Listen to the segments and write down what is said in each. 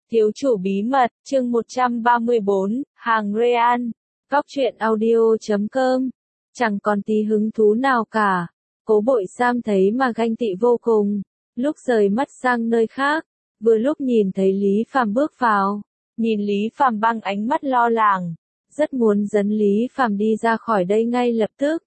Thiếu chủ bí mật, chương 134, hàng Real. Góc truyện audio.com. Chẳng còn tí hứng thú nào cả. Cố Bội Sam thấy mà ganh tị vô cùng. Lúc rời mắt sang nơi khác, vừa lúc nhìn thấy Lý Phàm bước vào. Nhìn Lý Phàm bằng ánh mắt lo lắng, rất muốn dẫn Lý Phàm đi ra khỏi đây ngay lập tức.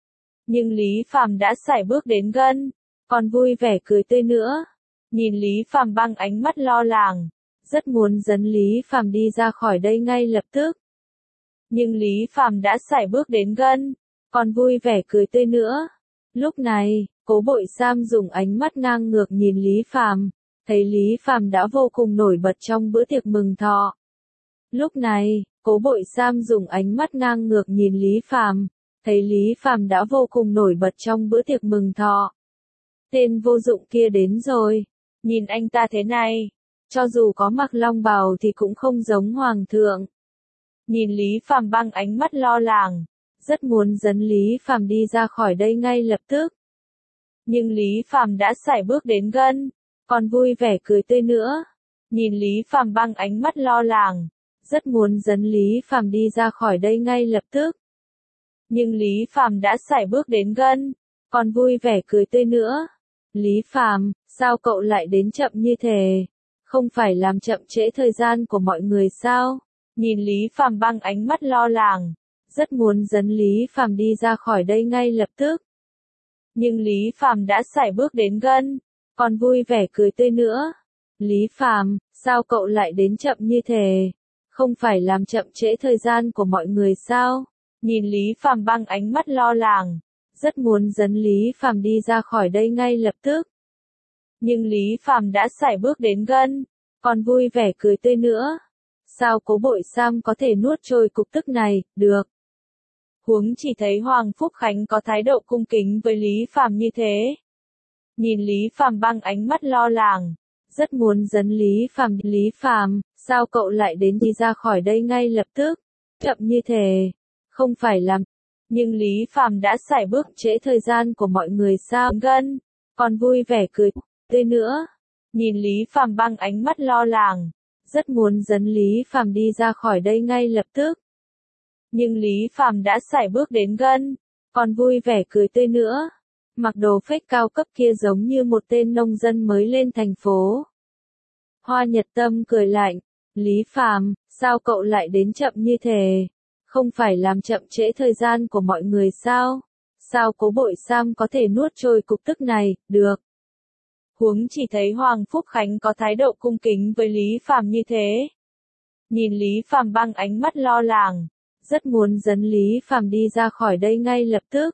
Nhưng Lý Phàm đã sải bước đến gần, còn vui vẻ cười tươi nữa. Nhìn Lý Phàm bằng ánh mắt lo lắng, rất muốn dẫn Lý Phàm đi ra khỏi đây ngay lập tức. Nhưng Lý Phàm đã sải bước đến gần, còn vui vẻ cười tươi nữa. Lúc này, Cố Bội Sam dùng ánh mắt ngang ngược nhìn Lý Phàm, thấy Lý Phàm đã vô cùng nổi bật trong bữa tiệc mừng thọ. Lúc này, Cố Bội Sam dùng ánh mắt ngang ngược nhìn Lý Phàm, thấy Lý Phàm đã vô cùng nổi bật trong bữa tiệc mừng thọ. Tên vô dụng kia đến rồi, nhìn anh ta thế này, cho dù có mặc long bào thì cũng không giống hoàng thượng. Nhìn Lý Phàm bằng ánh mắt lo lắng, rất muốn dẫn Lý Phàm đi ra khỏi đây ngay lập tức. Nhưng Lý Phàm đã sải bước đến gần, còn vui vẻ cười tươi nữa. Nhìn Lý Phàm bằng ánh mắt lo lắng, rất muốn dẫn Lý Phàm đi ra khỏi đây ngay lập tức. Nhưng Lý Phàm đã sải bước đến gần, còn vui vẻ cười tươi nữa. Lý Phàm, sao cậu lại đến chậm như thế? Không phải làm chậm trễ thời gian của mọi người sao? Nhìn Lý Phàm bằng ánh mắt lo lắng, rất muốn dẫn Lý Phàm đi ra khỏi đây ngay lập tức. Nhưng Lý Phàm đã sải bước đến gần, còn vui vẻ cười tươi nữa. Lý Phàm, sao cậu lại đến chậm như thế? Không phải làm chậm trễ thời gian của mọi người sao? Nhìn Lý Phàm bằng ánh mắt lo lắng, rất muốn dẫn Lý Phàm đi ra khỏi đây ngay lập tức. Nhưng Lý Phàm đã sải bước đến gần, còn vui vẻ cười tươi nữa. Sao Cố Bội Sam có thể nuốt trôi cục tức này, được? Huống chỉ thấy Hoàng Phúc Khánh có thái độ cung kính với Lý Phàm như thế. Nhìn Lý Phàm bằng ánh mắt lo lắng, rất muốn dẫn Lý Phàm. Lý Phàm, sao cậu lại đến đi ra khỏi đây ngay lập tức? Chậm như thế, không phải làm. Nhưng Lý Phàm đã sải bước trễ thời gian của mọi người sao? Gần, còn vui vẻ cười tươi nữa. Nhìn Lý Phàm bằng ánh mắt lo lắng, rất muốn dẫn Lý Phàm đi ra khỏi đây ngay lập tức. Nhưng Lý Phàm đã sải bước đến gần, còn vui vẻ cười tươi nữa. Mặc đồ fake cao cấp kia giống như một tên nông dân mới lên thành phố. Hoa Nhật Tâm cười lạnh, Lý Phàm, sao cậu lại đến chậm như thế? Không phải làm chậm trễ thời gian của mọi người sao? Sao Cố Bội Sam có thể nuốt trôi cục tức này, được? Huống chỉ thấy Hoàng Phúc Khánh có thái độ cung kính với Lý Phàm như thế. Nhìn Lý Phàm bằng ánh mắt lo lắng, rất muốn dẫn Lý Phàm đi ra khỏi đây ngay lập tức.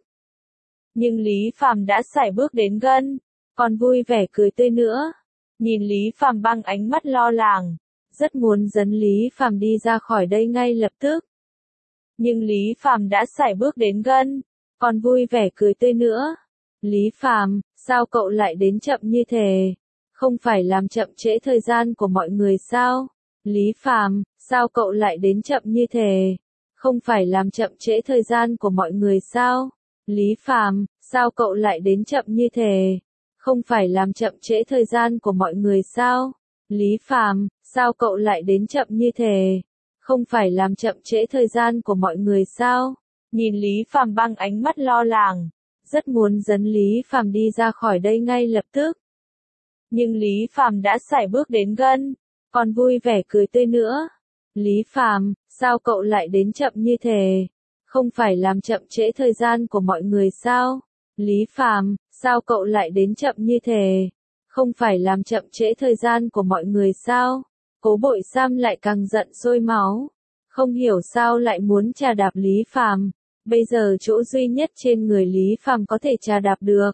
Nhưng Lý Phàm đã sải bước đến gần, còn vui vẻ cười tươi nữa. Nhìn Lý Phàm bằng ánh mắt lo lắng, rất muốn dẫn Lý Phàm đi ra khỏi đây ngay lập tức. Nhưng Lý Phàm đã sải bước đến gần, còn vui vẻ cười tươi nữa. Lý Phàm, sao cậu lại đến chậm như thế? Không phải làm chậm trễ thời gian của mọi người sao? Lý Phàm, sao cậu lại đến chậm như thế? Không phải làm chậm trễ thời gian của mọi người sao? Lý Phàm, sao cậu lại đến chậm như thế? Không phải làm chậm trễ thời gian của mọi người sao? Lý Phàm, sao cậu lại đến chậm như thế? Không phải làm chậm trễ thời gian của mọi người sao? Nhìn Lý Phàm bằng ánh mắt lo lắng, rất muốn dẫn Lý Phàm đi ra khỏi đây ngay lập tức. Nhưng Lý Phàm đã sải bước đến gần, còn vui vẻ cười tươi nữa. Lý Phàm, sao cậu lại đến chậm như thế? Không phải làm chậm trễ thời gian của mọi người sao? Lý Phàm, sao cậu lại đến chậm như thế? Không phải làm chậm trễ thời gian của mọi người sao? Cố Bội Sam lại càng giận sôi máu. Không hiểu sao lại muốn chà đạp Lý Phàm. Bây giờ chỗ duy nhất trên người Lý Phàm có thể chà đạp được.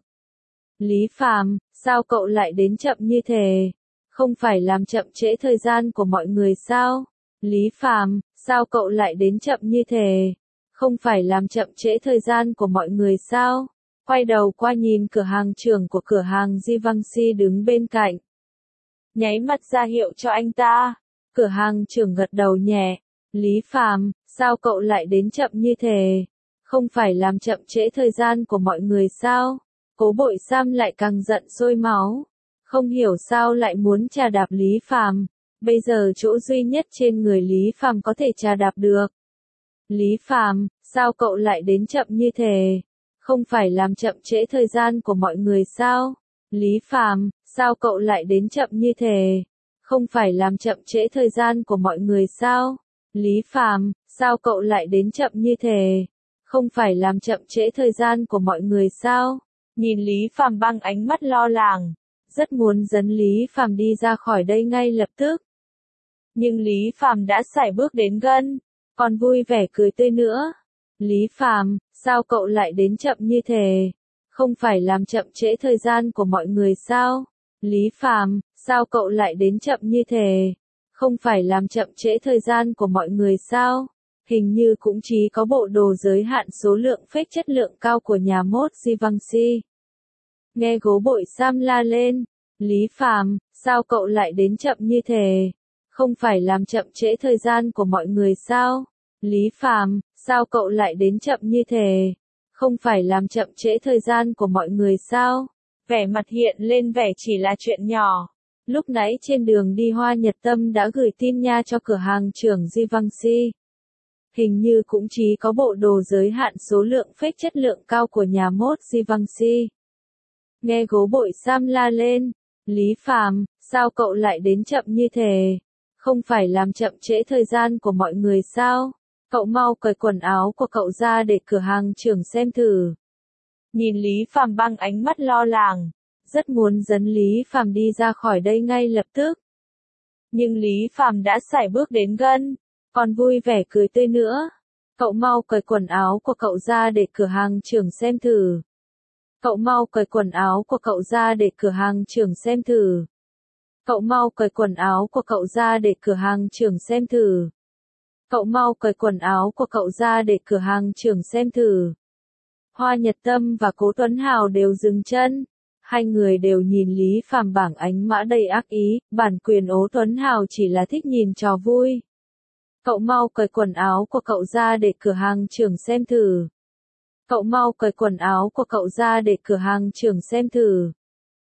Lý Phàm, sao cậu lại đến chậm như thế? Không phải làm chậm trễ thời gian của mọi người sao? Lý Phàm, sao cậu lại đến chậm như thế? Không phải làm chậm trễ thời gian của mọi người sao? Quay đầu qua nhìn cửa hàng trưởng của cửa hàng Givenchy đứng bên cạnh. Nháy mắt ra hiệu cho anh ta. Cửa hàng trưởng gật đầu nhẹ. Lý Phàm, sao cậu lại đến chậm như thế? Không phải làm chậm trễ thời gian của mọi người sao? Cố Bội Sam lại càng giận sôi máu. Không hiểu sao lại muốn chà đạp Lý Phàm. Bây giờ chỗ duy nhất trên người Lý Phàm có thể trà đạp được. Lý Phàm, sao cậu lại đến chậm như thế? Không phải làm chậm trễ thời gian của mọi người sao? Lý Phàm, sao cậu lại đến chậm như thế? Không phải làm chậm trễ thời gian của mọi người sao? Lý Phàm, sao cậu lại đến chậm như thế? Không phải làm chậm trễ thời gian của mọi người sao? Nhìn Lý Phàm bằng ánh mắt lo lắng, rất muốn dẫn Lý Phàm đi ra khỏi đây ngay lập tức. Nhưng Lý Phàm đã sải bước đến gần, còn vui vẻ cười tươi nữa. Lý Phàm, sao cậu lại đến chậm như thế? Không phải làm chậm trễ thời gian của mọi người sao? Lý Phàm, sao cậu lại đến chậm như thế? Không phải làm chậm trễ thời gian của mọi người sao? Hình như cũng chỉ có bộ đồ giới hạn số lượng fake chất lượng cao của nhà mốt Givenchy. Nghe Gố Bội Sam la lên, Lý Phàm, sao cậu lại đến chậm như thế? Không phải làm chậm trễ thời gian của mọi người sao? Lý Phàm, sao cậu lại đến chậm như thế? Không phải làm chậm trễ thời gian của mọi người sao? Vẻ mặt hiện lên vẻ chỉ là chuyện nhỏ. Lúc nãy trên đường đi Hoa Nhật Tâm đã gửi tin nha cho cửa hàng trưởng Givenchy. Hình như cũng chỉ có bộ đồ giới hạn số lượng fake chất lượng cao của nhà mốt Givenchy. Nghe Gố Bội Sam la lên, Lý Phàm, sao cậu lại đến chậm như thế? Không phải làm chậm trễ thời gian của mọi người sao? Cậu mau cởi quần áo của cậu ra để cửa hàng trưởng xem thử. Nhìn Lý Phàm bằng ánh mắt lo lắng, rất muốn dẫn Lý Phàm đi ra khỏi đây ngay lập tức. Nhưng Lý Phàm đã sải bước đến gần, còn vui vẻ cười tươi nữa. Cậu mau cởi quần áo của cậu ra để cửa hàng trưởng xem thử. Cậu mau cởi quần áo của cậu ra để cửa hàng trưởng xem thử. Cậu mau cởi quần áo của cậu ra để cửa hàng trưởng xem thử. Cậu mau cởi quần áo của cậu ra để cửa hàng trưởng xem thử. Hoa Nhật Tâm và Cố Tuấn Hào đều dừng chân. Hai người đều nhìn Lý Phàm bằng ánh mã đầy ác ý, bản quyền Ố Tuấn Hào chỉ là thích nhìn trò vui. Cậu mau cởi quần áo của cậu ra để cửa hàng trưởng xem thử. Cậu mau cởi quần áo của cậu ra để cửa hàng trưởng xem thử.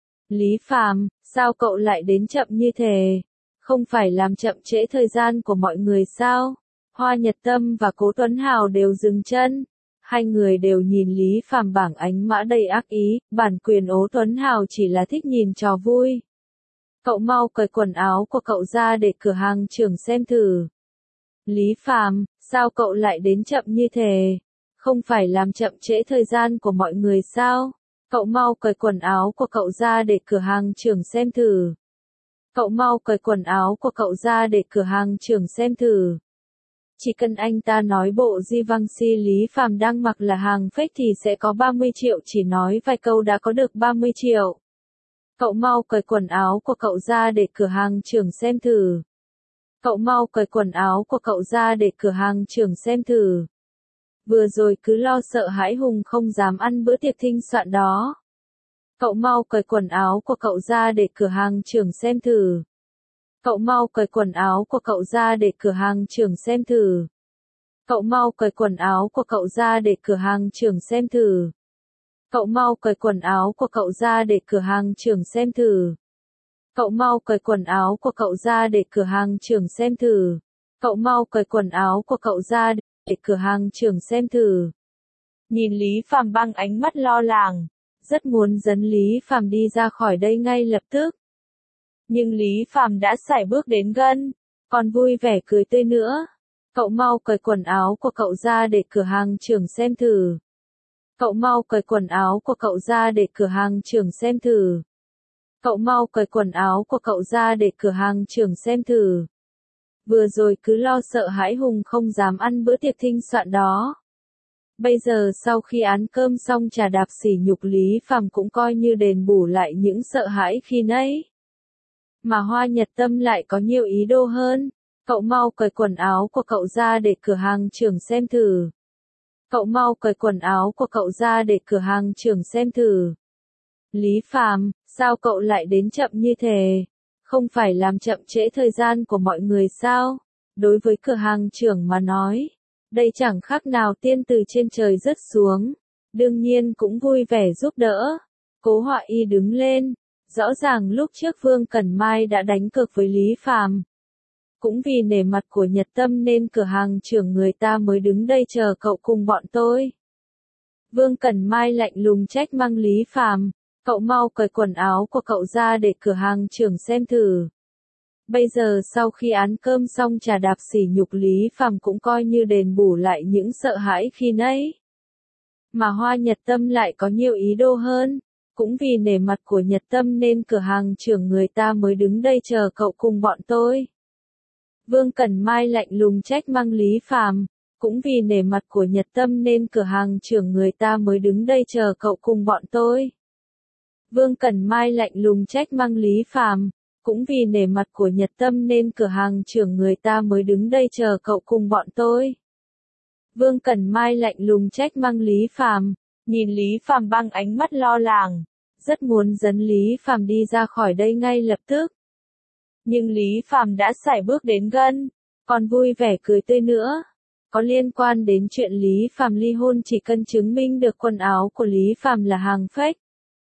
Lý Phàm, sao cậu lại đến chậm như thế? Không phải làm chậm trễ thời gian của mọi người sao? Hoa Nhật Tâm và Cố Tuấn Hào đều dừng chân. Hai người đều nhìn Lý Phàm bằng ánh mã đầy ác ý, bản quyền Ố Tuấn Hào chỉ là thích nhìn trò vui. Cậu mau cởi quần áo của cậu ra để cửa hàng trưởng xem thử. Lý Phàm, sao cậu lại đến chậm như thế? Không phải làm chậm trễ thời gian của mọi người sao? Cậu mau cởi quần áo của cậu ra để cửa hàng trưởng xem thử. Cậu mau cởi quần áo của cậu ra để cửa hàng trưởng xem thử. Chỉ cần anh ta nói bộ Givenchy Lý Phàm đang mặc là hàng fake thì sẽ có 30 triệu, chỉ nói vài câu đã có được 30 triệu. Cậu mau cởi quần áo của cậu ra để cửa hàng trưởng xem thử. Cậu mau cởi quần áo của cậu ra để cửa hàng trưởng xem thử. Vừa rồi cứ lo sợ hãi hùng không dám ăn bữa tiệc thịnh soạn đó. Cậu mau cởi quần áo của cậu ra để cửa hàng trưởng xem thử. Cậu mau cởi quần áo của cậu ra để cửa hàng trưởng xem thử. Cậu mau cởi quần áo của cậu ra để cửa hàng trưởng xem thử. Cậu mau cởi quần áo của cậu ra để cửa hàng trưởng xem thử. Cậu mau cởi quần áo của cậu ra để cửa hàng trưởng xem thử. Cậu mau cởi quần áo của cậu ra để cửa hàng trưởng xem thử. Nhìn Lý Phàm bằng ánh mắt lo lắng, rất muốn dẫn Lý Phàm đi ra khỏi đây ngay lập tức. Nhưng Lý Phàm đã sải bước đến gần, còn vui vẻ cười tươi nữa. Cậu mau cởi quần áo của cậu ra để cửa hàng trưởng xem thử. Cậu mau cởi quần áo của cậu ra để cửa hàng trưởng xem thử. Cậu mau cởi quần áo của cậu ra để cửa hàng trưởng xem thử. Vừa rồi cứ lo sợ hãi hùng không dám ăn bữa tiệc thịnh soạn đó. Bây giờ sau khi ăn cơm xong trà đạp sỉ nhục Lý Phàm cũng coi như đền bù lại những sợ hãi khi nãy. Mà Hoa Nhật Tâm lại có nhiều ý đồ hơn. Cậu mau cởi quần áo của cậu ra để cửa hàng trưởng xem thử. Cậu mau cởi quần áo của cậu ra để cửa hàng trưởng xem thử. Lý Phàm, sao cậu lại đến chậm như thế? Không phải làm chậm trễ thời gian của mọi người sao? Đối với cửa hàng trưởng mà nói, đây chẳng khác nào tiên từ trên trời rớt xuống. Đương nhiên cũng vui vẻ giúp đỡ. Cố Họa Y đứng lên. Rõ ràng lúc trước Vương Cẩn Mai đã đánh cược với Lý Phàm. cũng vì nể mặt của Nhật Tâm nên cửa hàng trưởng người ta mới đứng đây chờ cậu cùng bọn tôi. Vương Cẩn Mai lạnh lùng trách mắng Lý Phàm, cậu mau cởi quần áo của cậu ra để cửa hàng trưởng xem thử. Bây giờ sau khi ăn cơm xong trà đạp sỉ nhục Lý Phàm cũng coi như đền bù lại những sợ hãi khi nãy. Mà Hoa Nhật Tâm lại có nhiều ý đồ hơn, cũng vì nể mặt của Nhật Tâm nên cửa hàng trưởng người ta mới đứng đây chờ cậu cùng bọn tôi. Vương Cẩn Mai lạnh lùng trách mắng Lý Phàm, cũng vì nể mặt của Nhật Tâm nên cửa hàng trưởng người ta mới đứng đây chờ cậu cùng bọn tôi. Vương Cẩn Mai lạnh lùng trách mắng Lý Phàm, cũng vì nể mặt của Nhật Tâm nên cửa hàng trưởng người ta mới đứng đây chờ cậu cùng bọn tôi. Vương Cẩn Mai lạnh lùng trách mắng Lý Phàm, nhìn Lý Phàm bằng ánh mắt lo lắng, rất muốn dẫn Lý Phàm đi ra khỏi đây ngay lập tức. Nhưng Lý Phàm đã sải bước đến gần, còn vui vẻ cười tươi nữa. Có liên quan đến chuyện Lý Phàm ly hôn chỉ cần chứng minh được quần áo của Lý Phàm là hàng fake.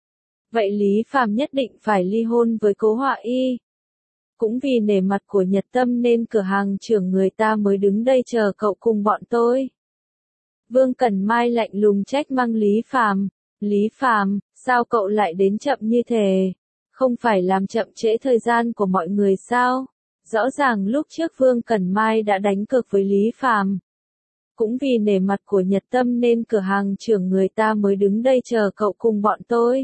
Vậy Lý Phàm nhất định phải ly hôn với Cố Họa Y. Cũng vì nể mặt của Nhật Tâm nên cửa hàng trưởng người ta mới đứng đây chờ cậu cùng bọn tôi. Vương Cẩn Mai lạnh lùng trách mắng Lý Phàm, Lý Phàm, sao cậu lại đến chậm như thế? Không phải làm chậm trễ thời gian của mọi người sao? Rõ ràng lúc trước Vương Cẩn Mai đã đánh cược với Lý Phàm. Cũng vì nể mặt của Nhật Tâm nên cửa hàng trưởng người ta mới đứng đây chờ cậu cùng bọn tôi.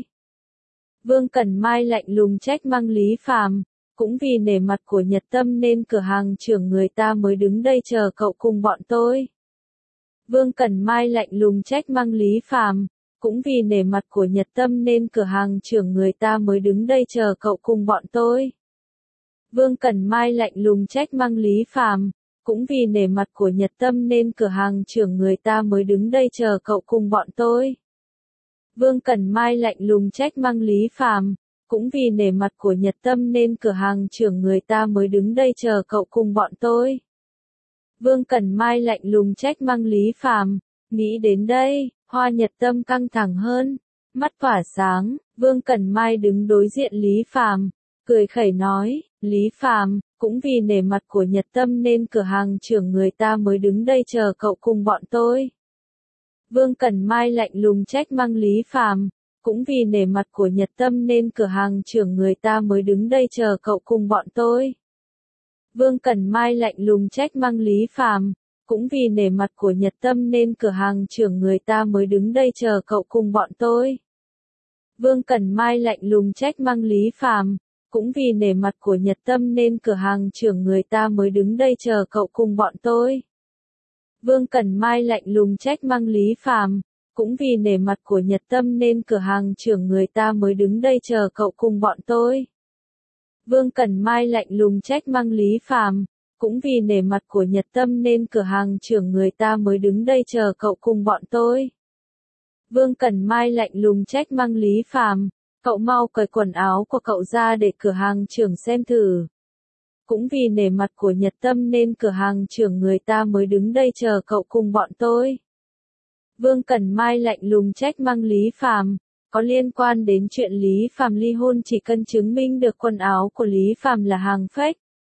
Vương Cẩn Mai lạnh lùng trách mắng Lý Phàm, cũng vì nể mặt của Nhật Tâm nên cửa hàng trưởng người ta mới đứng đây chờ cậu cùng bọn tôi. Vương Cẩn Mai lạnh lùng trách mắng Lý Phàm, cũng vì nể mặt của Nhật Tâm nên cửa hàng trưởng người ta mới đứng đây chờ cậu cùng bọn tôi. Vương Cẩn Mai lạnh lùng trách mắng Lý Phàm, cũng vì nể mặt của Nhật Tâm nên cửa hàng trưởng người ta mới đứng đây chờ cậu cùng bọn tôi. Vương Cẩn Mai lạnh lùng trách mắng Lý Phàm, cũng vì nể mặt của Nhật Tâm nên cửa hàng trưởng người ta mới đứng đây chờ cậu cùng bọn tôi. Vương Cẩn Mai lạnh lùng trách mắng Lý Phàm, nghĩ đến đây, Hoa Nhật Tâm căng thẳng hơn, mắt tỏa sáng, Vương Cẩn Mai đứng đối diện Lý Phàm, cười khẩy nói, Lý Phàm, cũng vì nể mặt của Nhật Tâm nên cửa hàng trưởng người ta mới đứng đây chờ cậu cùng bọn tôi. Vương Cẩn Mai lạnh lùng trách mắng Lý Phàm, cũng vì nể mặt của Nhật Tâm nên cửa hàng trưởng người ta mới đứng đây chờ cậu cùng bọn tôi. Vương Cẩn Mai lạnh lùng trách mắng Lý Phàm, cũng vì nể mặt của Nhật Tâm nên cửa hàng trưởng người ta mới đứng đây chờ cậu cùng bọn tôi. Vương Cẩn Mai lạnh lùng trách mắng Lý Phàm, cũng vì nể mặt của Nhật Tâm nên cửa hàng trưởng người ta mới đứng đây chờ cậu cùng bọn tôi. Vương Cẩn Mai lạnh lùng trách mắng Lý Phàm, cũng vì nể mặt của Nhật Tâm nên cửa hàng trưởng người ta mới đứng đây chờ cậu cùng bọn tôi. Vương Cẩn Mai lạnh lùng trách mắng Lý Phàm, cũng vì nể mặt của Nhật Tâm nên cửa hàng trưởng người ta mới đứng đây chờ cậu cùng bọn tôi. Vương Cẩn Mai lạnh lùng trách mắng Lý Phàm, cậu mau cởi quần áo của cậu ra để cửa hàng trưởng xem thử. Cũng vì nể mặt của Nhật Tâm nên cửa hàng trưởng người ta mới đứng đây chờ cậu cùng bọn tôi. Vương Cẩn Mai lạnh lùng trách mắng Lý Phàm, có liên quan đến chuyện Lý Phàm ly hôn chỉ cần chứng minh được quần áo của Lý Phàm là hàng fake.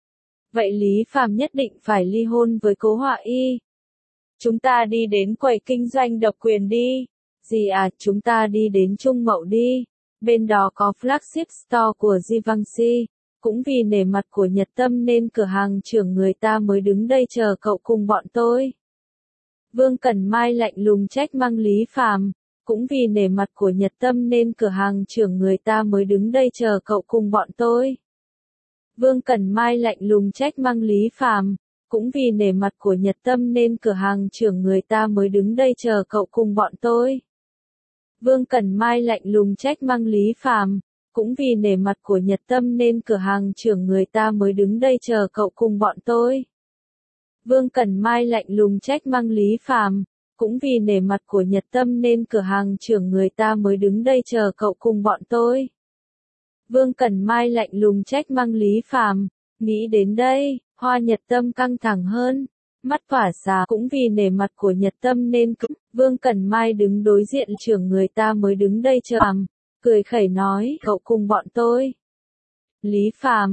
Vậy Lý Phàm nhất định phải ly hôn với Cố Họa Y. Chúng ta đi đến quầy kinh doanh độc quyền đi. Gì à, chúng ta đi đến Trung Mậu đi. Bên đó có flagship store của Givenchy. Cũng vì nể mặt của Nhật Tâm nên cửa hàng trưởng người ta mới đứng đây chờ cậu cùng bọn tôi. Vương Cẩn Mai lạnh lùng trách mắng Lý Phàm, cũng vì nể mặt của Nhật Tâm nên cửa hàng trưởng người ta mới đứng đây chờ cậu cùng bọn tôi. Vương Cẩn Mai lạnh lùng trách mắng Lý Phàm, cũng vì nể mặt của Nhật Tâm nên cửa hàng trưởng người ta mới đứng đây chờ cậu cùng bọn tôi. Vương Cẩn Mai lạnh lùng trách mắng Lý Phàm, cũng vì nể mặt của Nhật Tâm nên cửa hàng trưởng người ta mới đứng đây chờ cậu cùng bọn tôi. Vương Cẩn Mai lạnh lùng trách mắng Lý Phàm, cũng vì nể mặt của Nhật Tâm nên cửa hàng trưởng người ta mới đứng đây chờ cậu cùng bọn tôi. Vương Cẩn Mai lạnh lùng trách mắng Lý Phàm, nghĩ đến đây, Hoa Nhật Tâm căng thẳng hơn, mắt tỏa sáng, cũng vì nể mặt của Nhật Tâm nên Vương Cẩn Mai đứng đối diện trưởng người ta mới đứng đây chờ cười khẩy nói, cậu cùng bọn tôi. Lý Phàm,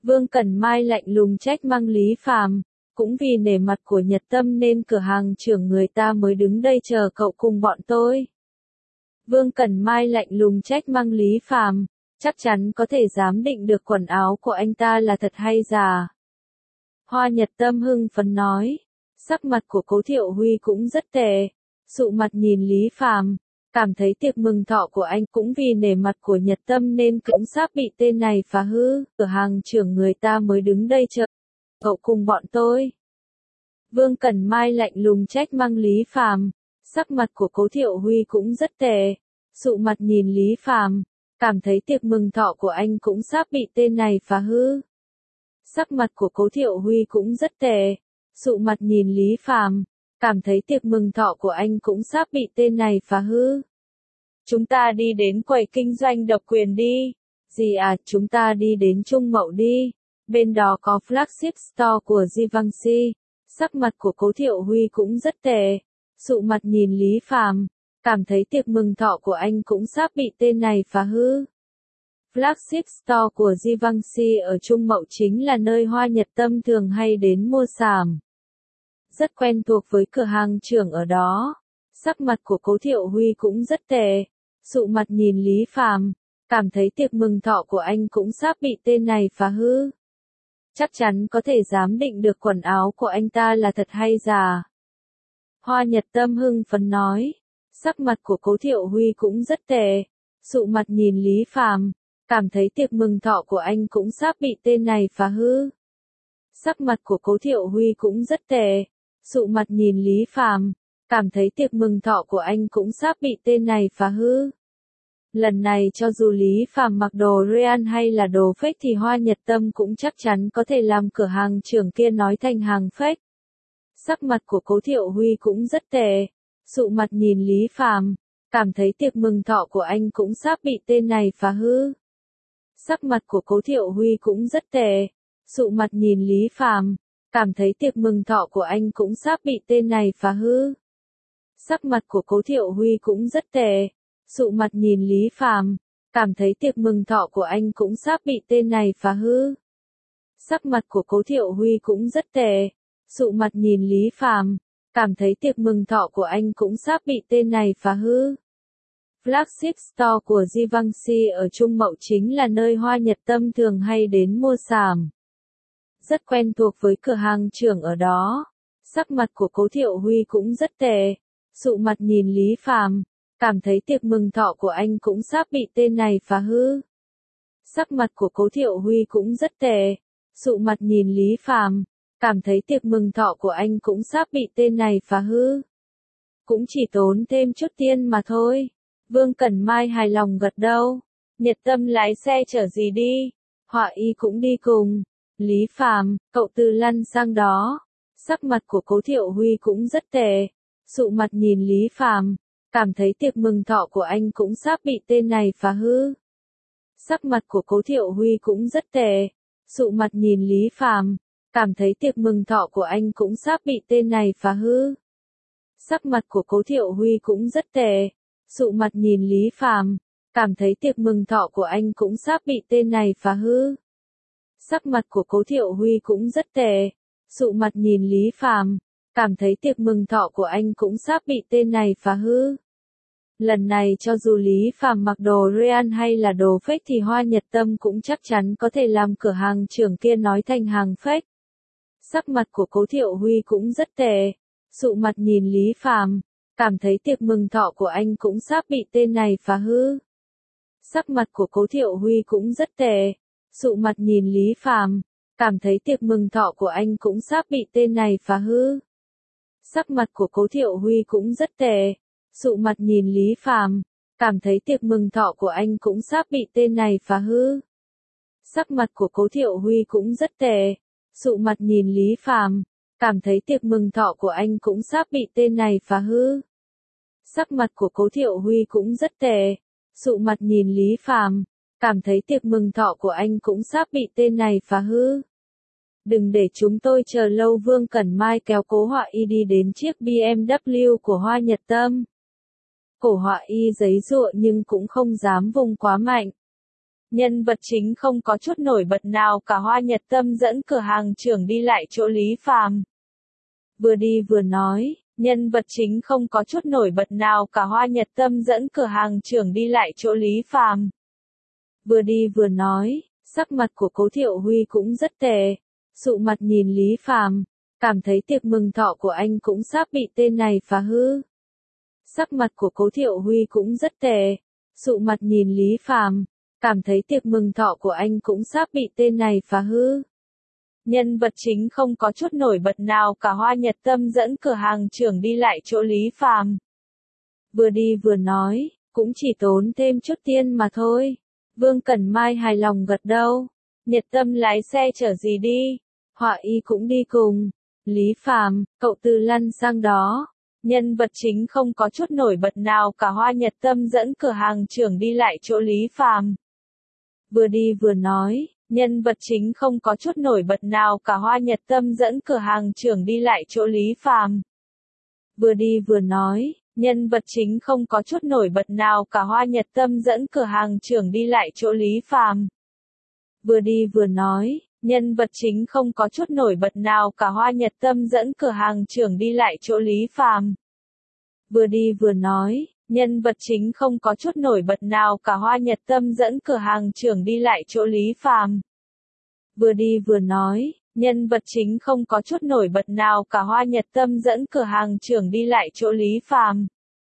Vương Cẩn Mai lạnh lùng trách mắng Lý Phàm, cũng vì nể mặt của Nhật Tâm nên cửa hàng trưởng người ta mới đứng đây chờ cậu cùng bọn tôi. Vương Cẩn Mai lạnh lùng trách mắng Lý Phàm, chắc chắn có thể giám định được quần áo của anh ta là thật hay giả. Hoa Nhật Tâm hưng phấn nói, sắc mặt của Cố Thiệu Huy cũng rất tệ, sụ mặt nhìn Lý Phàm, cảm thấy tiệc mừng thọ của anh cũng vì nể mặt của Nhật Tâm nên cũng sắp bị tên này phá hư, cửa hàng trưởng người ta mới đứng đây chờ cậu cùng bọn tôi. Vương Cẩn Mai lạnh lùng trách mắng Lý Phàm, sắc mặt của Cố Thiệu Huy cũng rất tệ, sụ mặt nhìn Lý Phàm, cảm thấy tiệc mừng thọ của anh cũng sắp bị tên này phá hư. Sắc mặt của Cố Thiệu Huy cũng rất tệ, sụ mặt nhìn Lý Phàm, cảm thấy tiệc mừng thọ của anh cũng sắp bị tên này phá hư. Chúng ta đi đến quầy kinh doanh độc quyền đi. Gì à, chúng ta đi đến Trung Mậu đi. Bên đó có flagship store của Givenchy. Sắc mặt của Cố Thiệu Huy cũng rất tệ, sụ mặt nhìn Lý Phàm, cảm thấy tiệc mừng thọ của anh cũng sắp bị tên này phá hư. Flagship store của Givenchy ở Trung Mậu chính là nơi Hoa Nhật Tâm thường hay đến mua sắm. Rất quen thuộc với cửa hàng trưởng ở đó. Sắc mặt của Cố Thiệu Huy cũng rất tệ, sụ mặt nhìn Lý Phàm, cảm thấy tiệc mừng thọ của anh cũng sắp bị tên này phá hư. Chắc chắn có thể giám định được quần áo của anh ta là thật hay giả. Hoa Nhật Tâm hưng phấn nói, sắc mặt của Cố Thiệu Huy cũng rất tệ, sụ mặt nhìn Lý Phàm, cảm thấy tiệc mừng thọ của anh cũng sắp bị tên này phá hư. Sắc mặt của Cố Thiệu Huy cũng rất tệ, sụ mặt nhìn Lý Phàm, cảm thấy tiệc mừng thọ của anh cũng sắp bị tên này phá hư. Lần này cho dù Lý Phàm mặc đồ real hay là đồ fake thì Hoa Nhật Tâm cũng chắc chắn có thể làm cửa hàng trưởng kia nói thành hàng fake. Sắc mặt của Cố Thiệu Huy cũng rất tệ, sụ mặt nhìn Lý Phàm, cảm thấy tiệc mừng thọ của anh cũng sắp bị tên này phá hư. Sắc mặt của Cố Thiệu Huy cũng rất tệ, sụ mặt nhìn Lý Phàm, cảm thấy tiệc mừng thọ của anh cũng sắp bị tên này phá hư. Sắc mặt của Cố Thiệu Huy cũng rất tệ, sụ mặt nhìn Lý Phàm, cảm thấy tiệc mừng thọ của anh cũng sắp bị tên này phá hư. Sắc mặt của Cố Thiệu Huy cũng rất tệ, sụ mặt nhìn Lý Phàm, cảm thấy tiệc mừng thọ của anh cũng sắp bị tên này phá hư. Flagship store của Givenchy ở Trung Mậu chính là nơi Hoa Nhật Tâm thường hay đến mua sắm. Rất quen thuộc với cửa hàng trưởng ở đó. Sắc mặt của Cố Thiệu Huy cũng rất tệ, sụ mặt nhìn Lý Phàm, cảm thấy tiệc mừng thọ của anh cũng sắp bị tên này phá hư. Sắc mặt của Cố Thiệu Huy cũng rất tệ, sụ mặt nhìn Lý Phàm, cảm thấy tiệc mừng thọ của anh cũng sắp bị tên này phá hư. Cũng chỉ tốn thêm chút tiền mà thôi. Vương Cẩn Mai hài lòng gật đầu. Nhật Tâm lái xe chở gì đi? Họa Y cũng đi cùng. Lý Phàm, cậu từ lăn sang đó. Sắc mặt của Cố Thiệu Huy cũng rất tệ, sụ mặt nhìn Lý Phàm, cảm thấy tiệc mừng thọ của anh cũng sắp bị tên này phá hư. Sắc mặt của Cố Thiệu Huy cũng rất tệ, sụ mặt nhìn Lý Phàm, cảm thấy tiệc mừng thọ của anh cũng sắp bị tên này phá hư. Sắc mặt của Cố Thiệu Huy cũng rất tệ, sụ mặt nhìn Lý Phàm, cảm thấy tiệc mừng thọ của anh cũng sắp bị tên này phá hư. Sắc mặt của Cố Thiệu Huy cũng rất tệ, sụ mặt nhìn Lý Phàm, cảm thấy tiệc mừng thọ của anh cũng sắp bị tên này phá hư. Lần này cho dù Lý Phàm mặc đồ real hay là đồ fake thì Hoa Nhật Tâm cũng chắc chắn có thể làm cửa hàng trưởng kia nói thành hàng fake. Sắc mặt của Cố Thiệu Huy cũng rất tệ, sụ mặt nhìn Lý Phàm, cảm thấy tiệc mừng thọ của anh cũng sắp bị tên này phá hư. Sắc mặt của Cố Thiệu Huy cũng rất tệ, sụ mặt nhìn Lý Phàm, cảm thấy tiệc mừng thọ của anh cũng sắp bị tên này phá hư. Sắc mặt của Cố Thiệu Huy cũng rất tệ, sụ mặt nhìn Lý Phàm, cảm thấy tiệc mừng thọ của anh cũng sắp bị tên này phá hư. Sắc mặt của Cố Thiệu Huy cũng rất tệ, sụ mặt nhìn Lý Phàm, cảm thấy tiệc mừng thọ của anh cũng sắp bị tên này phá hư. Sắc mặt của Cố Thiệu Huy cũng rất tệ, sụ mặt nhìn Lý Phàm, cảm thấy tiệc mừng thọ của anh cũng sắp bị tên này phá hư. Đừng để chúng tôi chờ lâu. Vương Cẩn Mai kéo Cố Họa Y đi đến chiếc BMW của Hoa Nhật Tâm. Cổ Họa Y giấy giụa nhưng cũng không dám vùng quá mạnh. Nhân vật chính không có chút nổi bật nào cả Hoa Nhật Tâm dẫn cửa hàng trưởng đi lại chỗ Lý Phàm. Vừa đi vừa nói, nhân vật chính không có chút nổi bật nào cả Hoa Nhật Tâm dẫn cửa hàng trưởng đi lại chỗ Lý Phàm. Vừa đi vừa nói, sắc mặt của Cố Thiệu Huy cũng rất tệ, sụ mặt nhìn Lý Phàm, cảm thấy tiệc mừng thọ của anh cũng sắp bị tên này phá hư. Sắc mặt của Cố Thiệu Huy cũng rất tệ, sụ mặt nhìn Lý Phàm, cảm thấy tiệc mừng thọ của anh cũng sắp bị tên này phá hư. Nhân vật chính không có chút nổi bật nào cả Hoa Nhật Tâm dẫn cửa hàng trưởng đi lại chỗ Lý Phàm. Vừa đi vừa nói, cũng chỉ tốn thêm chút tiền mà thôi. Vương Cẩn Mai hài lòng gật đầu. Nhật Tâm lái xe chở gì đi? Họa y cũng đi cùng. Lý Phàm, cậu từ lăn sang đó. Nhân vật chính không có chút nổi bật nào cả Hoa Nhật Tâm dẫn cửa hàng trưởng đi lại chỗ Lý Phàm. Vừa đi vừa nói, nhân vật chính không có chút nổi bật nào cả Hoa Nhật Tâm dẫn cửa hàng trưởng đi lại chỗ Lý Phàm. Vừa đi vừa nói, nhân vật chính không có chút nổi bật nào cả Hoa Nhật Tâm dẫn cửa hàng trưởng đi lại chỗ Lý Phàm. Vừa đi vừa nói, nhân vật chính không có chút nổi bật nào cả Hoa Nhật Tâm dẫn cửa hàng trưởng đi lại chỗ Lý Phàm. Vừa đi vừa nói, nhân vật chính không có chút nổi bật nào cả Hoa Nhật Tâm dẫn cửa hàng trưởng đi lại chỗ Lý Phàm. Vừa đi vừa nói, nhân vật chính không có chút nổi bật nào cả Hoa Nhật Tâm dẫn cửa hàng trưởng đi lại chỗ Lý Phàm.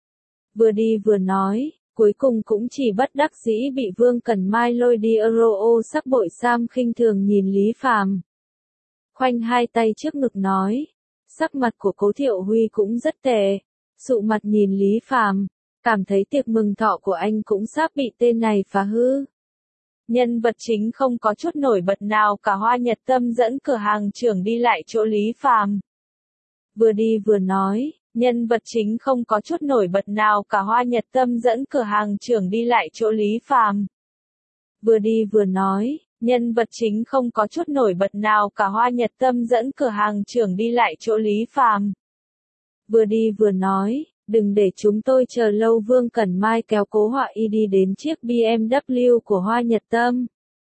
Vừa đi vừa nói, cuối cùng cũng chỉ bất đắc dĩ bị Vương Cẩn Mai lôi đi Euro sắc bội sam khinh thường nhìn Lý Phàm. Khoanh hai tay trước ngực nói, sắc mặt của Cố Thiệu Huy cũng rất tệ, sụ mặt nhìn Lý Phàm, cảm thấy tiệc mừng thọ của anh cũng sắp bị tên này phá hư. Nhân vật chính không có chút nổi bật nào cả Hoa Nhật Tâm dẫn cửa hàng trưởng đi lại chỗ Lý Phàm. Vừa đi vừa nói, nhân vật chính không có chút nổi bật nào cả Hoa Nhật Tâm dẫn cửa hàng trưởng đi lại chỗ Lý Phàm. Vừa đi vừa nói, nhân vật chính không có chút nổi bật nào cả Hoa Nhật Tâm dẫn cửa hàng trưởng đi lại chỗ Lý Phàm. Vừa đi vừa nói, đừng để chúng tôi chờ lâu. Vương Cẩn Mai kéo Cố Họa Y đi đến chiếc BMW của Hoa Nhật Tâm.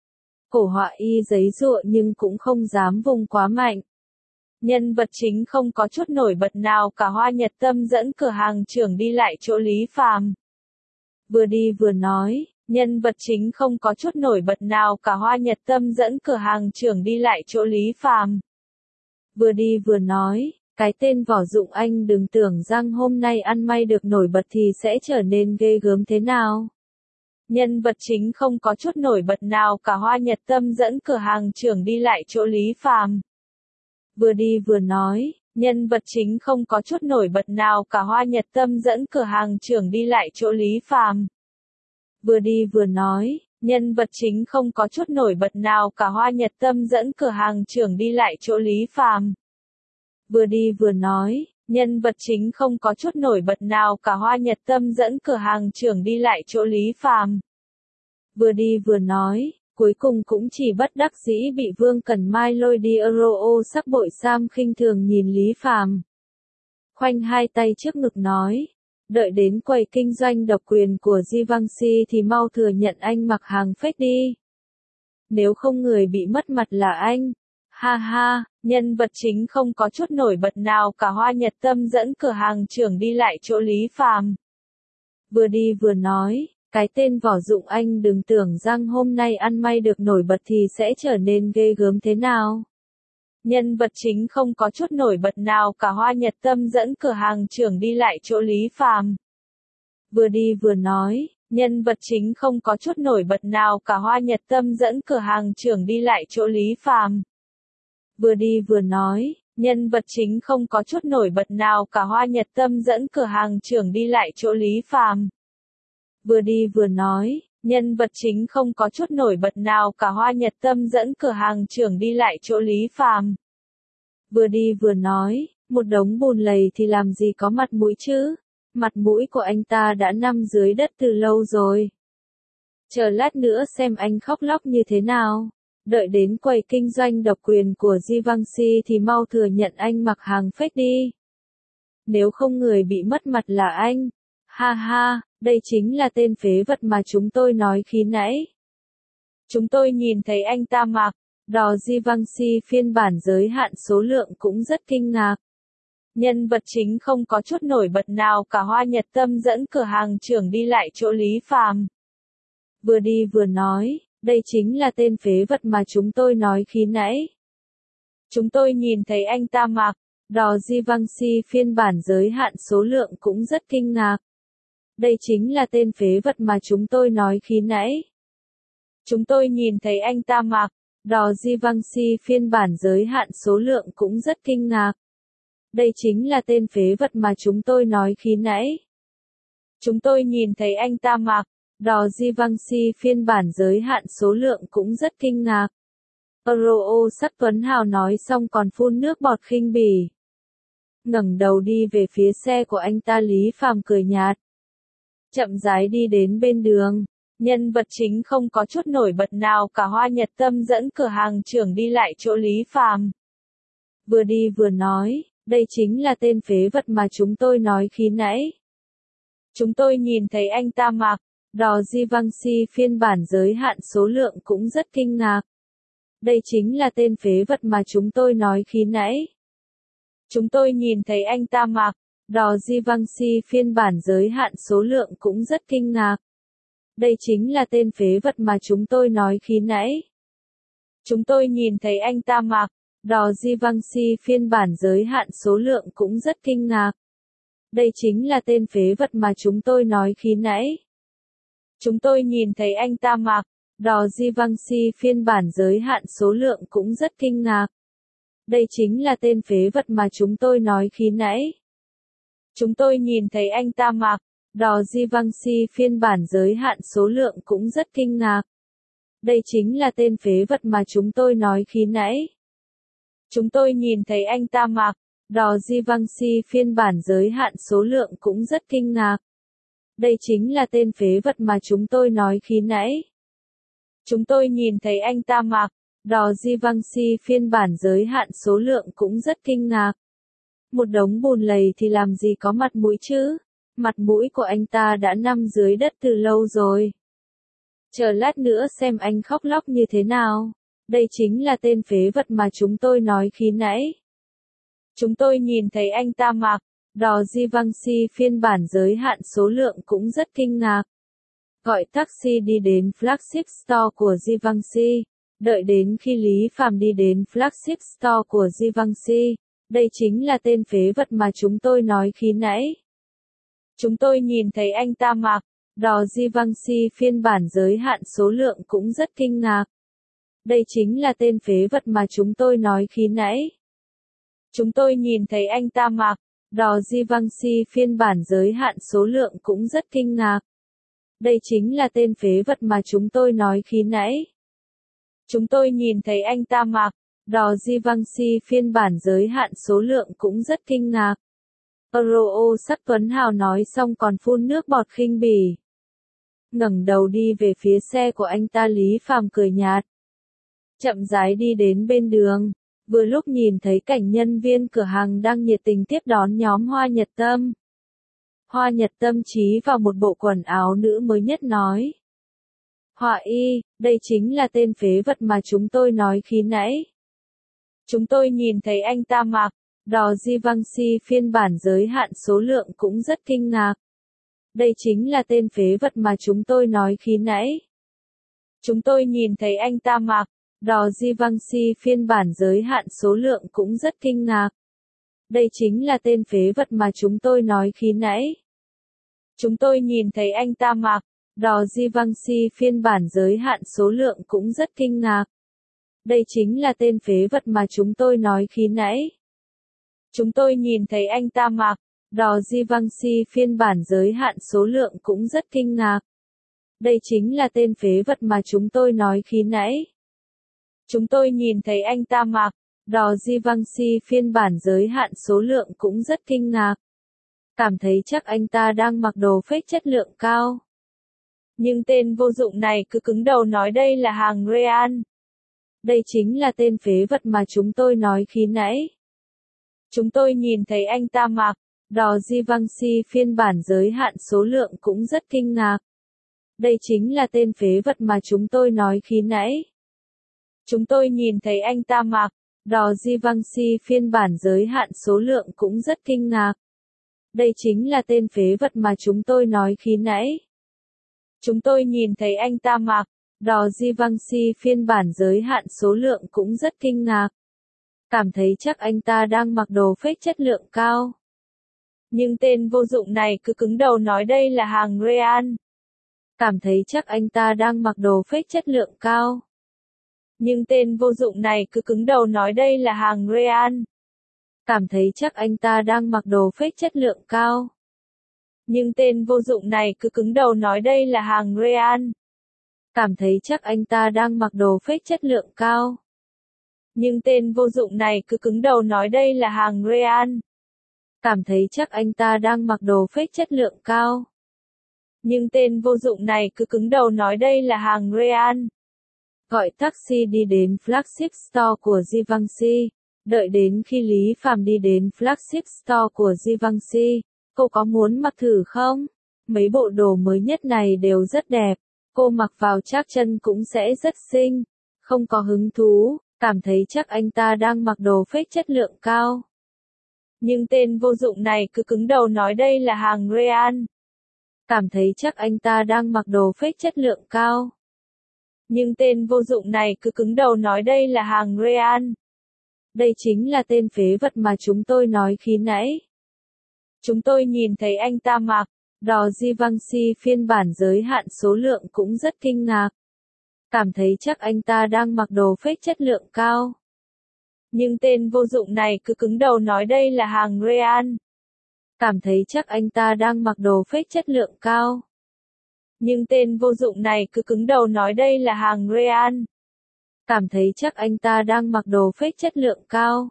Cổ Họa Y giấy giụa nhưng cũng không dám vùng quá mạnh. Nhân vật chính không có chút nổi bật nào cả Hoa Nhật Tâm dẫn cửa hàng trưởng đi lại chỗ Lý Phàm. Vừa đi vừa nói, nhân vật chính không có chút nổi bật nào cả Hoa Nhật Tâm dẫn cửa hàng trưởng đi lại chỗ Lý Phàm. Vừa đi vừa nói, cái tên Võ Dụng Anh đừng tưởng rằng hôm nay ăn may được nổi bật thì sẽ trở nên ghê gớm thế nào. Nhân vật chính không có chút nổi bật nào cả Hoa Nhật Tâm dẫn cửa hàng trưởng đi lại chỗ Lý Phàm. Vừa đi vừa nói, nhân vật chính không có chút nổi bật nào cả Hoa Nhật Tâm dẫn cửa hàng trưởng đi lại chỗ Lý Phàm. Vừa đi vừa nói, nhân vật chính không có chút nổi bật nào cả Hoa Nhật Tâm dẫn cửa hàng trưởng đi lại chỗ Lý Phàm. Vừa đi vừa nói, nhân vật chính không có chút nổi bật nào cả Hoa Nhật Tâm dẫn cửa hàng trưởng đi lại chỗ Lý Phàm. Vừa đi vừa nói, cuối cùng cũng chỉ bất đắc dĩ bị Vương Cẩn Mai lôi đi Euro sắc bội sam khinh thường nhìn Lý Phàm. Khoanh hai tay trước ngực nói, đợi đến quầy kinh doanh độc quyền của Givenchy thì mau thừa nhận anh mặc hàng fake đi. Nếu không người bị mất mặt là anh. Ha ha, nhân vật chính không có chút nổi bật nào cả Hoa Nhật Tâm dẫn cửa hàng trưởng đi lại chỗ Lý Phàm. Vừa đi vừa nói, cái tên Võ Dụng Anh đừng tưởng rằng hôm nay ăn may được nổi bật thì sẽ trở nên ghê gớm thế nào. Nhân vật chính không có chút nổi bật nào cả Hoa Nhật Tâm dẫn cửa hàng trưởng đi lại chỗ Lý Phàm. Vừa đi vừa nói, nhân vật chính không có chút nổi bật nào cả Hoa Nhật Tâm dẫn cửa hàng trưởng đi lại chỗ Lý Phàm. Vừa đi vừa nói, nhân vật chính không có chút nổi bật nào cả Hoa Nhật Tâm dẫn cửa hàng trưởng đi lại chỗ Lý Phàm. Vừa đi vừa nói, nhân vật chính không có chút nổi bật nào cả Hoa Nhật Tâm dẫn cửa hàng trưởng đi lại chỗ Lý Phàm. Vừa đi vừa nói, một đống bùn lầy thì làm gì có mặt mũi chứ? Mặt mũi của anh ta đã nằm dưới đất từ lâu rồi. Chờ lát nữa xem anh khóc lóc như thế nào. Đợi đến quầy kinh doanh độc quyền của Givenchy thì mau thừa nhận anh mặc hàng fake đi. Nếu không người bị mất mặt là anh. Ha ha, đây chính là tên phế vật mà chúng tôi nói khi nãy. Chúng tôi nhìn thấy anh ta mặc đò Givenchy phiên bản giới hạn số lượng cũng rất kinh ngạc. Nhân vật chính không có chút nổi bật nào cả. Hoa Nhật Tâm dẫn cửa hàng trưởng đi lại chỗ Lý Phàm. Vừa đi vừa nói, đây chính là tên phế vật mà chúng tôi nói khi nãy. Chúng tôi nhìn thấy anh ta mặc đò Givenchy phiên bản giới hạn số lượng cũng rất kinh ngạc. Đây chính là tên phế vật mà chúng tôi nói khi nãy. Chúng tôi nhìn thấy anh ta mặc đò Givenchy phiên bản giới hạn số lượng cũng rất kinh ngạc. Đây chính là tên phế vật mà chúng tôi nói khi nãy. Chúng tôi nhìn thấy anh ta mặc đò Givenchy phiên bản giới hạn số lượng cũng rất kinh ngạc. Roo Sắc Tuấn Hào nói xong còn phun nước bọt khinh bỉ. Ngẩng đầu đi về phía xe của anh ta. Lý Phàm cười nhạt, chậm rãi đi đến bên đường. Nhân vật chính không có chút nổi bật nào cả. Hoa Nhật Tâm dẫn cửa hàng trưởng đi lại chỗ Lý Phàm. Vừa đi vừa nói, đây chính là tên phế vật mà chúng tôi nói khi nãy. Chúng tôi nhìn thấy anh ta mặc đò Givenchy phiên bản giới hạn số lượng cũng rất kinh ngạc. Đây chính là tên phế vật mà chúng tôi nói khi nãy. Chúng tôi nhìn thấy anh ta mặc đò Givenchy phiên bản giới hạn số lượng cũng rất kinh ngạc. Đây chính là tên phế vật mà chúng tôi nói khi nãy. Chúng tôi nhìn thấy anh ta mặc đò Givenchy phiên bản giới hạn số lượng cũng rất kinh ngạc. Đây chính là tên phế vật mà chúng tôi nói khi nãy. Chúng tôi nhìn thấy anh ta mặc đò Givenchy phiên bản giới hạn số lượng cũng rất kinh ngạc. Đây chính là tên phế vật mà chúng tôi nói khi nãy. Chúng tôi nhìn thấy anh ta mặc đò Givenchy phiên bản giới hạn số lượng cũng rất kinh ngạc. Đây chính là tên phế vật mà chúng tôi nói khi nãy. Chúng tôi nhìn thấy anh ta mặc đò Givenchy phiên bản giới hạn số lượng cũng rất kinh ngạc. Đây chính là tên phế vật mà chúng tôi nói khi nãy. Chúng tôi nhìn thấy anh ta mặc đò Givenchy phiên bản giới hạn số lượng cũng rất kinh ngạc. Một đống bùn lầy thì làm gì có mặt mũi chứ? Mặt mũi của anh ta đã nằm dưới đất từ lâu rồi. Chờ lát nữa xem anh khóc lóc như thế nào. Đây chính là tên phế vật mà chúng tôi nói khi nãy. Chúng tôi nhìn thấy anh ta mặc đò Givenchy phiên bản giới hạn số lượng cũng rất kinh ngạc. Gọi taxi đi đến flagship store của Givenchy. Đợi đến khi Lý Phàm đi đến flagship store của Givenchy. Đây chính là tên phế vật mà chúng tôi nói khi nãy. Chúng tôi nhìn thấy anh ta mặc đò Givenchy phiên bản giới hạn số lượng cũng rất kinh ngạc. Đây chính là tên phế vật mà chúng tôi nói khi nãy. Chúng tôi nhìn thấy anh ta mặc đò Givenchy phiên bản giới hạn số lượng cũng rất kinh ngạc. Đây chính là tên phế vật mà chúng tôi nói khi nãy. Chúng tôi nhìn thấy anh ta mặc đò Givenchy phiên bản giới hạn số lượng cũng rất kinh ngạc. Roo Sắc Tuấn Hào nói xong còn phun nước bọt khinh bỉ. Ngẩng đầu đi về phía xe của anh ta. Lý Phàm cười nhạt, chậm rãi đi đến bên đường. Vừa lúc nhìn thấy cảnh nhân viên cửa hàng đang nhiệt tình tiếp đón nhóm Hoa Nhật Tâm. Hoa Nhật Tâm chí vào một bộ quần áo nữ mới nhất nói. Họa y, đây chính là tên phế vật mà chúng tôi nói khi nãy. Chúng tôi nhìn thấy anh ta mặc đò Givenchy phiên bản giới hạn số lượng cũng rất kinh ngạc. Đây chính là tên phế vật mà chúng tôi nói khi nãy. Chúng tôi nhìn thấy anh ta mặc đò Givenchy phiên bản giới hạn số lượng cũng rất kinh ngạc. Đây chính là tên phế vật mà chúng tôi nói khi nãy. Chúng tôi nhìn thấy anh ta mặc đò Givenchy phiên bản giới hạn số lượng cũng rất kinh ngạc. Đây chính là tên phế vật mà chúng tôi nói khi nãy. Chúng tôi nhìn thấy anh ta mặc đò Givenchy phiên bản giới hạn số lượng cũng rất kinh ngạc. Đây chính là tên phế vật mà chúng tôi nói khi nãy. Chúng tôi nhìn thấy anh ta mặc đò Givenchy phiên bản giới hạn số lượng cũng rất kinh ngạc. Cảm thấy chắc anh ta đang mặc đồ fake chất lượng cao. Nhưng tên vô dụng này cứ cứng đầu nói đây là hàng Real. Đây chính là tên phế vật mà chúng tôi nói khi nãy. Chúng tôi nhìn thấy anh ta mặc đò Givenchy phiên bản giới hạn số lượng cũng rất kinh ngạc. Đây chính là tên phế vật mà chúng tôi nói khi nãy. Chúng tôi nhìn thấy anh ta mặc đò Givenchy phiên bản giới hạn số lượng cũng rất kinh ngạc. Đây chính là tên phế vật mà chúng tôi nói khi nãy. Chúng tôi nhìn thấy anh ta mặc đò Givenchy phiên bản giới hạn số lượng cũng rất kinh ngạc. Cảm thấy chắc anh ta đang mặc đồ fake chất lượng cao. Nhưng tên vô dụng này cứ cứng đầu nói đây là hàng real. Cảm thấy chắc anh ta đang mặc đồ fake chất lượng cao. Nhưng tên vô dụng này cứ cứng đầu nói đây là hàng real. Cảm thấy chắc anh ta đang mặc đồ fake chất lượng cao. Nhưng tên vô dụng này cứ cứng đầu nói đây là hàng real. Cảm thấy chắc anh ta đang mặc đồ fake chất lượng cao. Nhưng tên vô dụng này cứ cứng đầu nói đây là hàng real. Cảm thấy chắc anh ta đang mặc đồ fake chất lượng cao. Nhưng tên vô dụng này cứ cứng đầu nói đây là hàng real. Gọi taxi đi đến flagship store của Givenchy. Đợi đến khi Lý Phàm đi đến flagship store của Givenchy. Cô có muốn mặc thử không? Mấy bộ đồ mới nhất này đều rất đẹp. Cô mặc vào chắc chân cũng sẽ rất xinh. Không có hứng thú, cảm thấy chắc anh ta đang mặc đồ fake chất lượng cao. Nhưng tên vô dụng này cứ cứng đầu nói đây là hàng real. Cảm thấy chắc anh ta đang mặc đồ fake chất lượng cao. Nhưng tên vô dụng này cứ cứng đầu nói đây là hàng real. Đây chính là tên phế vật mà chúng tôi nói khi nãy. Chúng tôi nhìn thấy anh ta mặc đò Givenchy phiên bản giới hạn số lượng cũng rất kinh ngạc. Cảm thấy chắc anh ta đang mặc đồ fake chất lượng cao. Nhưng tên vô dụng này cứ cứng đầu nói đây là hàng real. Cảm thấy chắc anh ta đang mặc đồ fake chất lượng cao. Nhưng tên vô dụng này cứ cứng đầu nói đây là hàng real. Cảm thấy chắc anh ta đang mặc đồ fake chất lượng cao.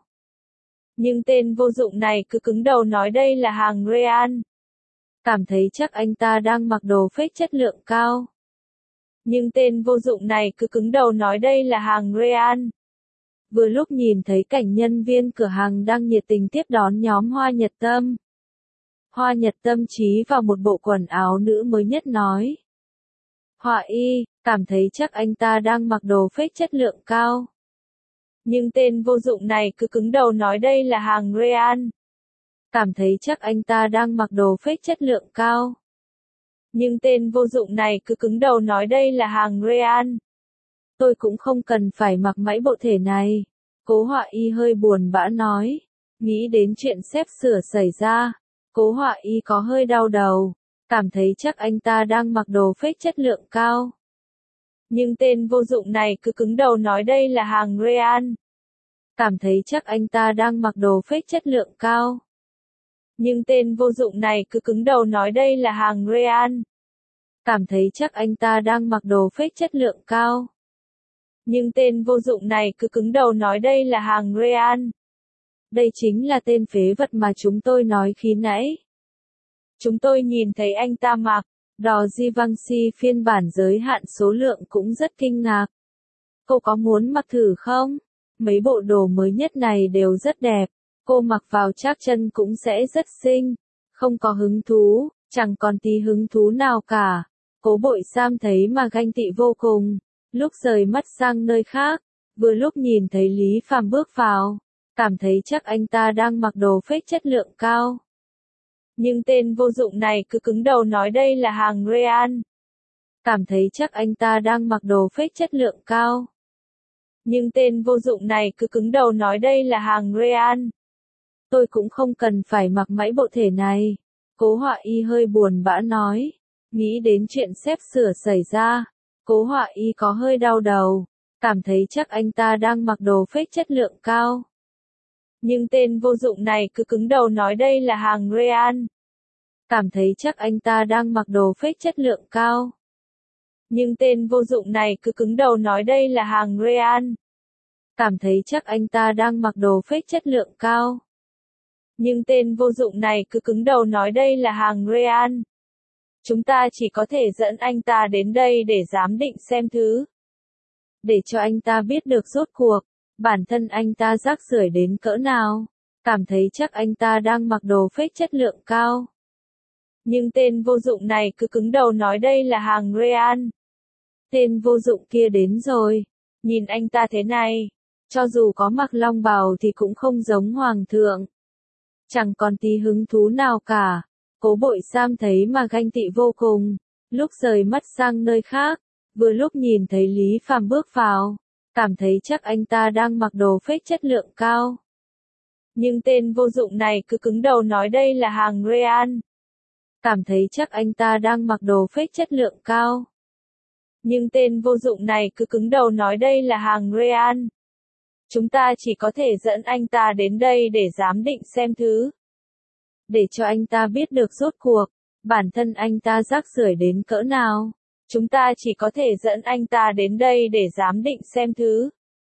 Nhưng tên vô dụng này cứ cứng đầu nói đây là hàng real. Cảm thấy chắc anh ta đang mặc đồ fake chất lượng cao. Nhưng tên vô dụng này cứ cứng đầu nói đây là hàng real. Vừa lúc nhìn thấy cảnh nhân viên cửa hàng đang nhiệt tình tiếp đón nhóm Hoa Nhật Tâm. Hoa Nhật Tâm chí vào một bộ quần áo nữ mới nhất nói. Họa y, cảm thấy chắc anh ta đang mặc đồ fake chất lượng cao. Nhưng tên vô dụng này cứ cứng đầu nói đây là hàng real. Cảm thấy chắc anh ta đang mặc đồ fake chất lượng cao. Nhưng tên vô dụng này cứ cứng đầu nói đây là hàng real. Tôi cũng không cần phải mặc mãi bộ thể này. Cố Họa y hơi buồn bã nói. Nghĩ đến chuyện sếp sửa xảy ra. Cố Họa y có hơi đau đầu. Cảm thấy chắc anh ta đang mặc đồ fake chất lượng cao. Nhưng tên vô dụng này cứ cứng đầu nói đây là hàng real. Cảm thấy chắc anh ta đang mặc đồ fake chất lượng cao. Nhưng tên vô dụng này cứ cứng đầu nói đây là hàng real. Cảm thấy chắc anh ta đang mặc đồ fake chất lượng cao. Nhưng tên vô dụng này cứ cứng đầu nói đây là hàng real. Đây chính là tên phế vật mà chúng tôi nói khi nãy. Chúng tôi nhìn thấy anh ta mặc đò Givenchy phiên bản giới hạn số lượng cũng rất kinh ngạc. Cô có muốn mặc thử không? Mấy bộ đồ mới nhất này đều rất đẹp. Cô mặc vào chắc chân cũng sẽ rất xinh. Không có hứng thú, chẳng còn tí hứng thú nào cả. Cố Bội Sam thấy mà ganh tị vô cùng. Lúc rời mắt sang nơi khác, vừa lúc nhìn thấy Lý Phàm bước vào. Cảm thấy chắc anh ta đang mặc đồ fake chất lượng cao. Nhưng tên vô dụng này cứ cứng đầu nói đây là hàng real. Cảm thấy chắc anh ta đang mặc đồ fake chất lượng cao. Nhưng tên vô dụng này cứ cứng đầu nói đây là hàng real. Tôi cũng không cần phải mặc mãi bộ thể này. Cố Họa y hơi buồn bã nói. Nghĩ đến chuyện sếp sửa xảy ra. Cố Họa y có hơi đau đầu. Cảm thấy chắc anh ta đang mặc đồ fake chất lượng cao. Nhưng tên vô dụng này cứ cứng đầu nói đây là hàng real. Cảm thấy chắc anh ta đang mặc đồ fake chất lượng cao. Nhưng tên vô dụng này cứ cứng đầu nói đây là hàng real. Cảm thấy chắc anh ta đang mặc đồ fake chất lượng cao. Nhưng tên vô dụng này cứ cứng đầu nói đây là hàng real. Chúng ta chỉ có thể dẫn anh ta đến đây để giám định xem thứ. Để cho anh ta biết được rốt cuộc, bản thân anh ta rác rưởi đến cỡ nào. Cảm thấy chắc anh ta đang mặc đồ fake chất lượng cao. Nhưng tên vô dụng này cứ cứng đầu nói đây là hàng Real. Tên vô dụng kia đến rồi. Nhìn anh ta thế này. Cho dù có mặc long bào thì cũng không giống hoàng thượng. Chẳng còn tí hứng thú nào cả. Cố Bội Sam thấy mà ganh tị vô cùng. Lúc rời mắt sang nơi khác. Vừa lúc nhìn thấy Lý Phàm bước vào. Cảm thấy chắc anh ta đang mặc đồ fake chất lượng cao. Nhưng tên vô dụng này cứ cứng đầu nói đây là hàng Real. Cảm thấy chắc anh ta đang mặc đồ fake chất lượng cao. Nhưng tên vô dụng này cứ cứng đầu nói đây là hàng Real. Chúng ta chỉ có thể dẫn anh ta đến đây để giám định xem thứ. Để cho anh ta biết được rốt cuộc, bản thân anh ta rác rưởi đến cỡ nào. Chúng ta chỉ có thể dẫn anh ta đến đây để giám định xem thứ.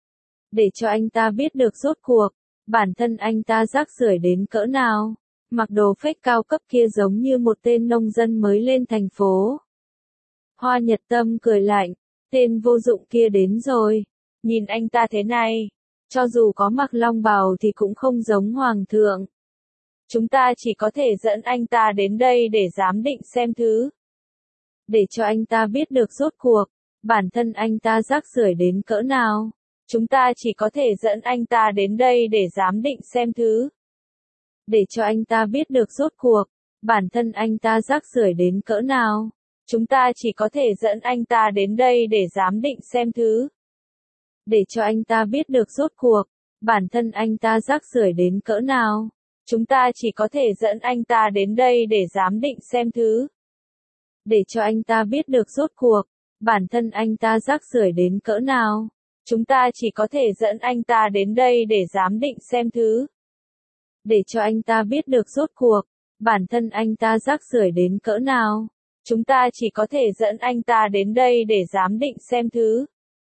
Để cho anh ta biết được rốt cuộc, bản thân anh ta rác rưởi đến cỡ nào. Mặc đồ fake cao cấp kia giống như một tên nông dân mới lên thành phố. Hoa Nhật Tâm cười lạnh, tên vô dụng kia đến rồi. Nhìn anh ta thế này, cho dù có mặc long bào thì cũng không giống hoàng thượng. Chúng ta chỉ có thể dẫn anh ta đến đây để giám định xem thứ. Để cho anh ta biết được rốt cuộc, bản thân anh ta rác rưởi đến cỡ nào. Chúng ta chỉ có thể dẫn anh ta đến đây để giám định xem thứ. Để cho anh ta biết được rốt cuộc, bản thân anh ta rác rưởi đến cỡ nào. Chúng ta chỉ có thể dẫn anh ta đến đây để giám định xem thứ. Để cho anh ta biết được rốt cuộc, bản thân anh ta rác rưởi đến cỡ nào. Chúng ta chỉ có thể dẫn anh ta đến đây để giám định xem thứ. Để cho anh ta biết được rốt cuộc, bản thân anh ta rác rưởi đến cỡ nào. Chúng ta chỉ có thể dẫn anh ta đến đây để giám định xem thứ. Để cho anh ta biết được rốt cuộc, bản thân anh ta rác rưởi đến cỡ nào. Chúng ta chỉ có thể dẫn anh ta đến đây để giám định xem thứ.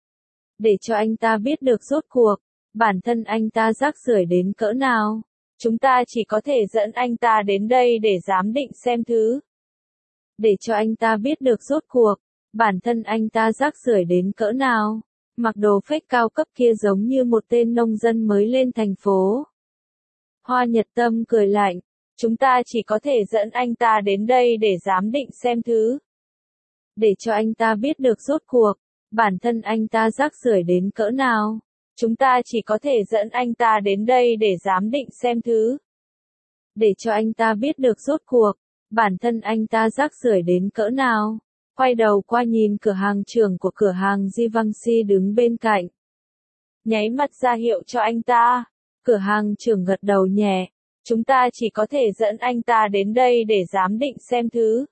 Để cho anh ta biết được rốt cuộc, bản thân anh ta rác rưởi đến cỡ nào. Chúng ta chỉ có thể dẫn anh ta đến đây để giám định xem thứ. Để cho anh ta biết được rốt cuộc, bản thân anh ta rác rưởi đến cỡ nào. Mặc đồ fake cao cấp kia giống như một tên nông dân mới lên thành phố. Hoa Nhật Tâm cười lạnh, chúng ta chỉ có thể dẫn anh ta đến đây để giám định xem thứ. Để cho anh ta biết được rốt cuộc, bản thân anh ta rác rưởi đến cỡ nào. Chúng ta chỉ có thể dẫn anh ta đến đây để giám định xem thứ. Để cho anh ta biết được rốt cuộc, bản thân anh ta rác rưởi đến cỡ nào. Quay đầu qua nhìn cửa hàng trưởng của cửa hàng Givenchy đứng bên cạnh. Nháy mắt ra hiệu cho anh ta. Cửa hàng trưởng gật đầu nhẹ. Chúng ta chỉ có thể dẫn anh ta đến đây để giám định xem thứ.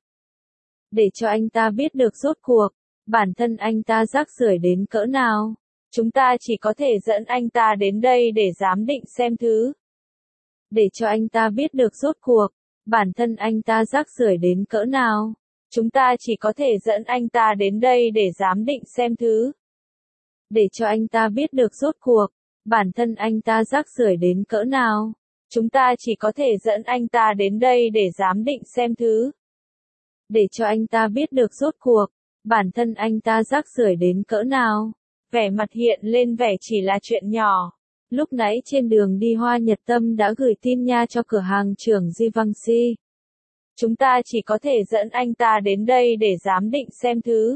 Để cho anh ta biết được rốt cuộc, bản thân anh ta rác rưởi đến cỡ nào. Chúng ta chỉ có thể dẫn anh ta đến đây để giám định xem thứ. Để cho anh ta biết được rốt cuộc, bản thân anh ta rác rưởi đến cỡ nào. Chúng ta chỉ có thể dẫn anh ta đến đây để giám định xem thứ. Để cho anh ta biết được rốt cuộc, bản thân anh ta rác rưởi đến cỡ nào. Chúng ta chỉ có thể dẫn anh ta đến đây để giám định xem thứ. Để cho anh ta biết được rốt cuộc, bản thân anh ta rác rưởi đến cỡ nào. Vẻ mặt hiện lên vẻ chỉ là chuyện nhỏ. Lúc nãy trên đường đi Hoa Nhật Tâm đã gửi tin nha cho cửa hàng trưởng Givenchy. Chúng ta chỉ có thể dẫn anh ta đến đây để giám định xem thứ.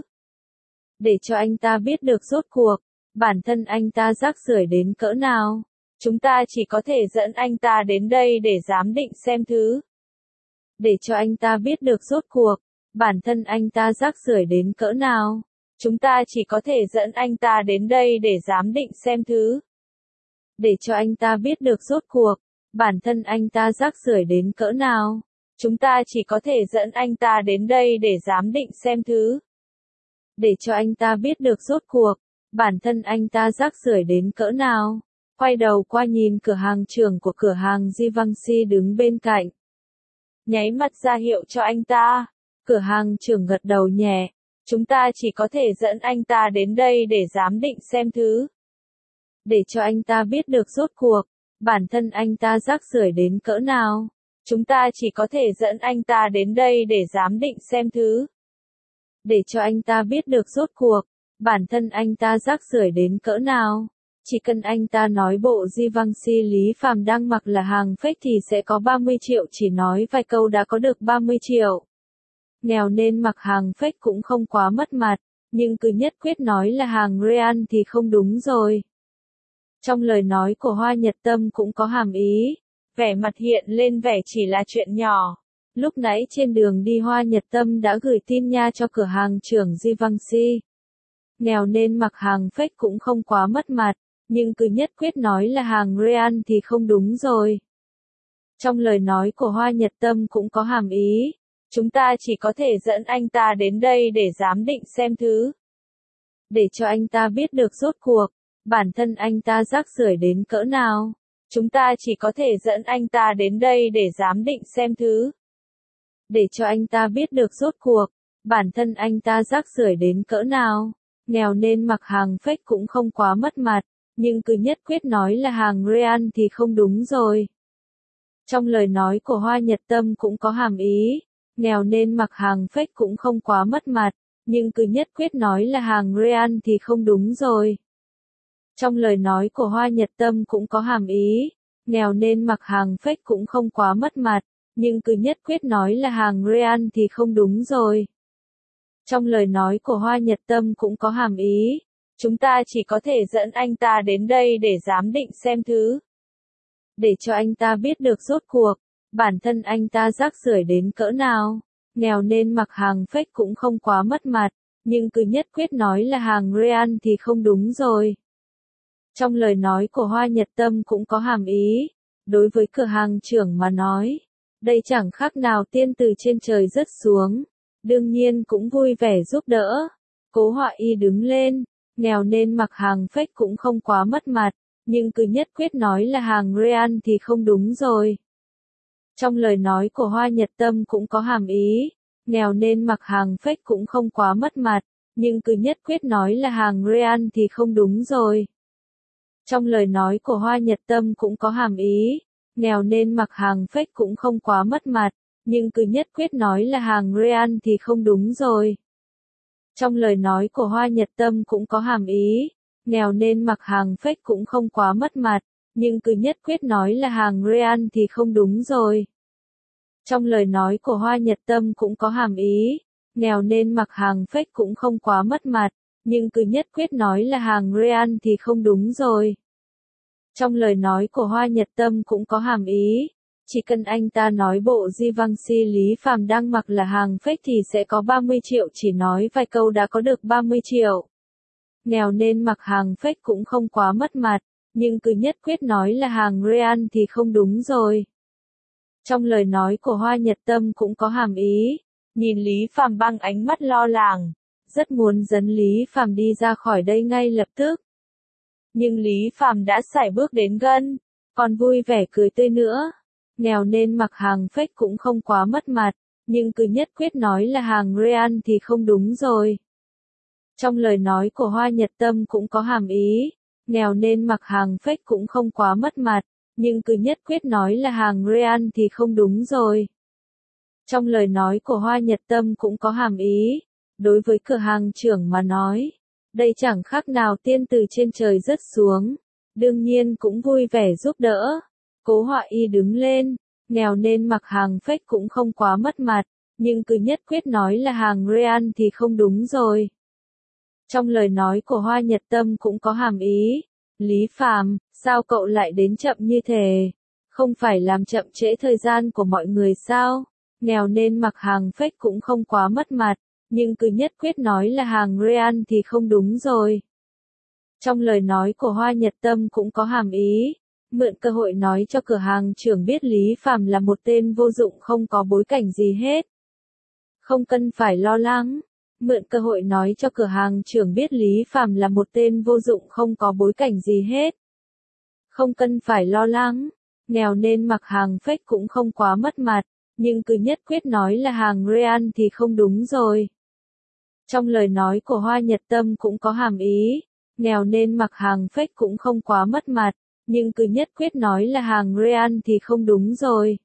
Để cho anh ta biết được rốt cuộc, bản thân anh ta rác rưởi đến cỡ nào. Chúng ta chỉ có thể dẫn anh ta đến đây để giám định xem thứ. Để cho anh ta biết được rốt cuộc, bản thân anh ta rác rưởi đến cỡ nào. Chúng ta chỉ có thể dẫn anh ta đến đây để giám định xem thứ. Để cho anh ta biết được rốt cuộc, bản thân anh ta rác rưởi đến cỡ nào. Chúng ta chỉ có thể dẫn anh ta đến đây để giám định xem thứ. Để cho anh ta biết được rốt cuộc, bản thân anh ta rác rưởi đến cỡ nào. Quay đầu qua nhìn cửa hàng trưởng của cửa hàng Givenchy đứng bên cạnh. Nháy mắt ra hiệu cho anh ta. Cửa hàng trưởng gật đầu nhẹ. Chúng ta chỉ có thể dẫn anh ta đến đây để giám định xem thứ. Để cho anh ta biết được rốt cuộc, bản thân anh ta rác rưởi đến cỡ nào. Chúng ta chỉ có thể dẫn anh ta đến đây để giám định xem thứ. Để cho anh ta biết được rốt cuộc, bản thân anh ta rác rưởi đến cỡ nào. Chỉ cần anh ta nói bộ Givenchy Lý Phàm đang mặc là hàng fake thì sẽ có 30 triệu, chỉ nói vài câu đã có được 30 triệu. Nghèo nên mặc hàng fake cũng không quá mất mặt, nhưng cứ nhất quyết nói là hàng real thì không đúng rồi. Trong lời nói của Hoa Nhật Tâm cũng có hàm ý, vẻ mặt hiện lên vẻ chỉ là chuyện nhỏ. Lúc nãy trên đường đi Hoa Nhật Tâm đã gửi tin nha cho cửa hàng trưởng Givenchy. Nghèo nên mặc hàng fake cũng không quá mất mặt, nhưng cứ nhất quyết nói là hàng real thì không đúng rồi. Trong lời nói của Hoa Nhật Tâm cũng có hàm ý, chúng ta chỉ có thể dẫn anh ta đến đây để giám định xem thứ. Để cho anh ta biết được rốt cuộc, bản thân anh ta rác rưởi đến cỡ nào. Chúng ta chỉ có thể dẫn anh ta đến đây để giám định xem thứ. Để cho anh ta biết được rốt cuộc, bản thân anh ta rác rưởi đến cỡ nào. Nghèo nên mặc hàng fake cũng không quá mất mặt, nhưng cứ nhất quyết nói là hàng real thì không đúng rồi. Trong lời nói của Hoa Nhật Tâm cũng có hàm ý, nghèo nên mặc hàng fake cũng không quá mất mặt, nhưng cứ nhất quyết nói là hàng real thì không đúng rồi. Trong lời nói của Hoa Nhật Tâm cũng có hàm ý, nghèo nên mặc hàng fake cũng không quá mất mặt, nhưng cứ nhất quyết nói là hàng real thì không đúng rồi. Trong lời nói của Hoa Nhật Tâm cũng có hàm ý, chúng ta chỉ có thể dẫn anh ta đến đây để giám định xem thứ. Để cho anh ta biết được rốt cuộc, bản thân anh ta rác rưởi đến cỡ nào. Nghèo nên mặc hàng fake cũng không quá mất mặt, nhưng cứ nhất quyết nói là hàng real thì không đúng rồi. Trong lời nói của Hoa Nhật Tâm cũng có hàm ý, đối với cửa hàng trưởng mà nói, đây chẳng khác nào tiên từ trên trời rớt xuống, đương nhiên cũng vui vẻ giúp đỡ. Cố Họa Y đứng lên, nghèo nên mặc hàng fake cũng không quá mất mặt, nhưng cứ nhất quyết nói là hàng real thì không đúng rồi. Trong lời nói của Hoa Nhật Tâm cũng có hàm ý, nghèo nên mặc hàng fake cũng không quá mất mặt, nhưng cứ nhất quyết nói là hàng real thì không đúng rồi. Trong lời nói của Hoa Nhật Tâm cũng có hàm ý, nghèo nên mặc hàng fake cũng không quá mất mặt, nhưng cứ nhất quyết nói là hàng real thì không đúng rồi. Trong lời nói của Hoa Nhật Tâm cũng có hàm ý, nghèo nên mặc hàng fake cũng không quá mất mặt, nhưng cứ nhất quyết nói là hàng real thì không đúng rồi. Trong lời nói của Hoa Nhật Tâm cũng có hàm ý, nghèo nên mặc hàng fake cũng không quá mất mặt, nhưng cứ nhất quyết nói là hàng real thì không đúng rồi. Trong lời nói của Hoa Nhật Tâm cũng có hàm ý, chỉ cần anh ta nói bộ Givenchy Lý Phàm đang mặc là hàng fake thì sẽ có 30 triệu, chỉ nói vài câu đã có được 30 triệu. Nghèo nên mặc hàng fake cũng không quá mất mặt, nhưng cứ nhất quyết nói là hàng real thì không đúng rồi. Trong lời nói của Hoa Nhật Tâm cũng có hàm ý, nhìn Lý Phàm bằng ánh mắt lo lắng, rất muốn dẫn Lý Phàm đi ra khỏi đây ngay lập tức. Nhưng Lý Phàm đã sải bước đến gần, còn vui vẻ cười tươi nữa. Nghèo nên mặc hàng fake cũng không quá mất mặt, nhưng cứ nhất quyết nói là hàng real thì không đúng rồi. Trong lời nói của Hoa Nhật Tâm cũng có hàm ý, nghèo nên mặc hàng fake cũng không quá mất mặt, nhưng cứ nhất quyết nói là hàng real thì không đúng rồi. Trong lời nói của Hoa Nhật Tâm cũng có hàm ý, đối với cửa hàng trưởng mà nói, đây chẳng khác nào tiên từ trên trời rớt xuống, đương nhiên cũng vui vẻ giúp đỡ. Cố Họa Y đứng lên, nghèo nên mặc hàng fake cũng không quá mất mặt, nhưng cứ nhất quyết nói là hàng real thì không đúng rồi. Trong lời nói của Hoa Nhật Tâm cũng có hàm ý, Lý Phàm, sao cậu lại đến chậm như thế? Không phải làm chậm trễ thời gian của mọi người sao? Nghèo nên mặc hàng fake cũng không quá mất mặt, nhưng cứ nhất quyết nói là hàng real thì không đúng rồi. Trong lời nói của Hoa Nhật Tâm cũng có hàm ý, mượn cơ hội nói cho cửa hàng trưởng biết Lý Phàm là một tên vô dụng không có bối cảnh gì hết. Không cần phải lo lắng. Mượn cơ hội nói cho cửa hàng trưởng biết Lý Phàm là một tên vô dụng không có bối cảnh gì hết. Không cần phải lo lắng. Nghèo nên mặc hàng fake cũng không quá mất mặt, nhưng cứ nhất quyết nói là hàng real thì không đúng rồi. Trong lời nói của Hoa Nhật Tâm cũng có hàm ý, nghèo nên mặc hàng fake cũng không quá mất mặt, nhưng cứ nhất quyết nói là hàng real thì không đúng rồi.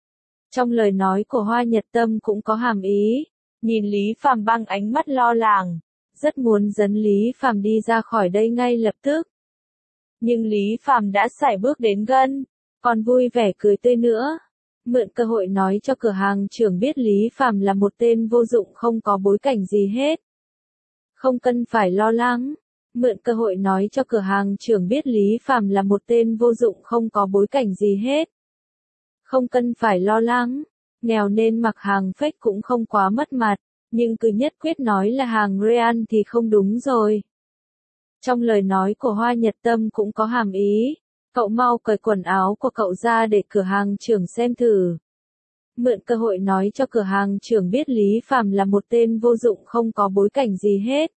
Trong lời nói của Hoa Nhật Tâm cũng có hàm ý, nhìn Lý Phàm bằng ánh mắt lo lắng, rất muốn dẫn Lý Phàm đi ra khỏi đây ngay lập tức. nhưng Lý Phàm đã sải bước đến gần, còn vui vẻ cười tươi nữa. Mượn cơ hội nói cho cửa hàng trưởng biết Lý Phàm là một tên vô dụng không có bối cảnh gì hết. Không cần phải lo lắng. Mượn cơ hội nói cho cửa hàng trưởng biết Lý Phàm là một tên vô dụng không có bối cảnh gì hết. Không cần phải lo lắng. Nghèo nên mặc hàng fake cũng không quá mất mặt, nhưng cứ nhất quyết nói là hàng real thì không đúng rồi. Trong lời nói của Hoa Nhật Tâm cũng có hàm ý. Cậu mau cởi quần áo của cậu ra để cửa hàng trưởng xem thử. Mượn cơ hội nói cho cửa hàng trưởng biết Lý Phàm là một tên vô dụng không có bối cảnh gì hết.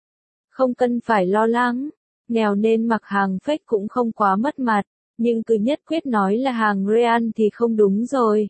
Không cần phải lo lắng. Nghèo nên mặc hàng fake cũng không quá mất mặt, nhưng cứ nhất quyết nói là hàng real thì không đúng rồi.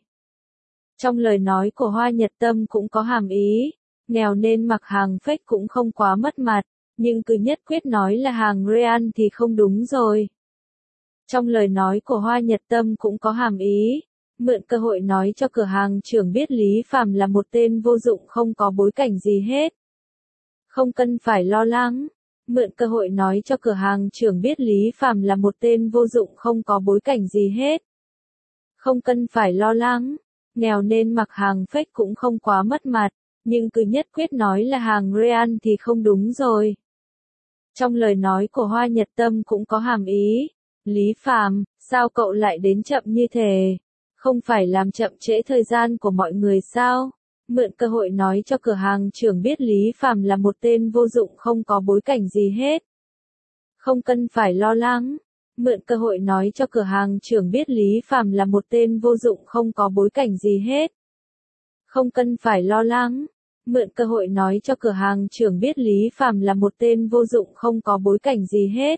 Trong lời nói của Hoa Nhật Tâm cũng có hàm ý. Nghèo nên mặc hàng fake cũng không quá mất mặt, nhưng cứ nhất quyết nói là hàng real thì không đúng rồi. Trong lời nói của Hoa Nhật Tâm cũng có hàm ý. Mượn cơ hội nói cho cửa hàng trưởng biết Lý Phàm là một tên vô dụng không có bối cảnh gì hết. Không cần phải lo lắng. Mượn cơ hội nói cho cửa hàng trưởng biết Lý Phàm là một tên vô dụng không có bối cảnh gì hết. Không cần phải lo lắng. Nghèo nên mặc hàng fake cũng không quá mất mặt, nhưng cứ nhất quyết nói là hàng real thì không đúng rồi. Trong lời nói của Hoa Nhật Tâm cũng có hàm ý. Lý Phàm, sao cậu lại đến chậm như thế? Không phải làm chậm trễ thời gian của mọi người sao? Mượn cơ hội nói cho cửa hàng trưởng biết Lý Phàm là một tên vô dụng không có bối cảnh gì hết. Không cần phải lo lắng. Mượn cơ hội nói cho cửa hàng trưởng biết Lý Phàm là một tên vô dụng không có bối cảnh gì hết. Không cần phải lo lắng. Mượn cơ hội nói cho cửa hàng trưởng biết Lý Phàm là một tên vô dụng không có bối cảnh gì hết.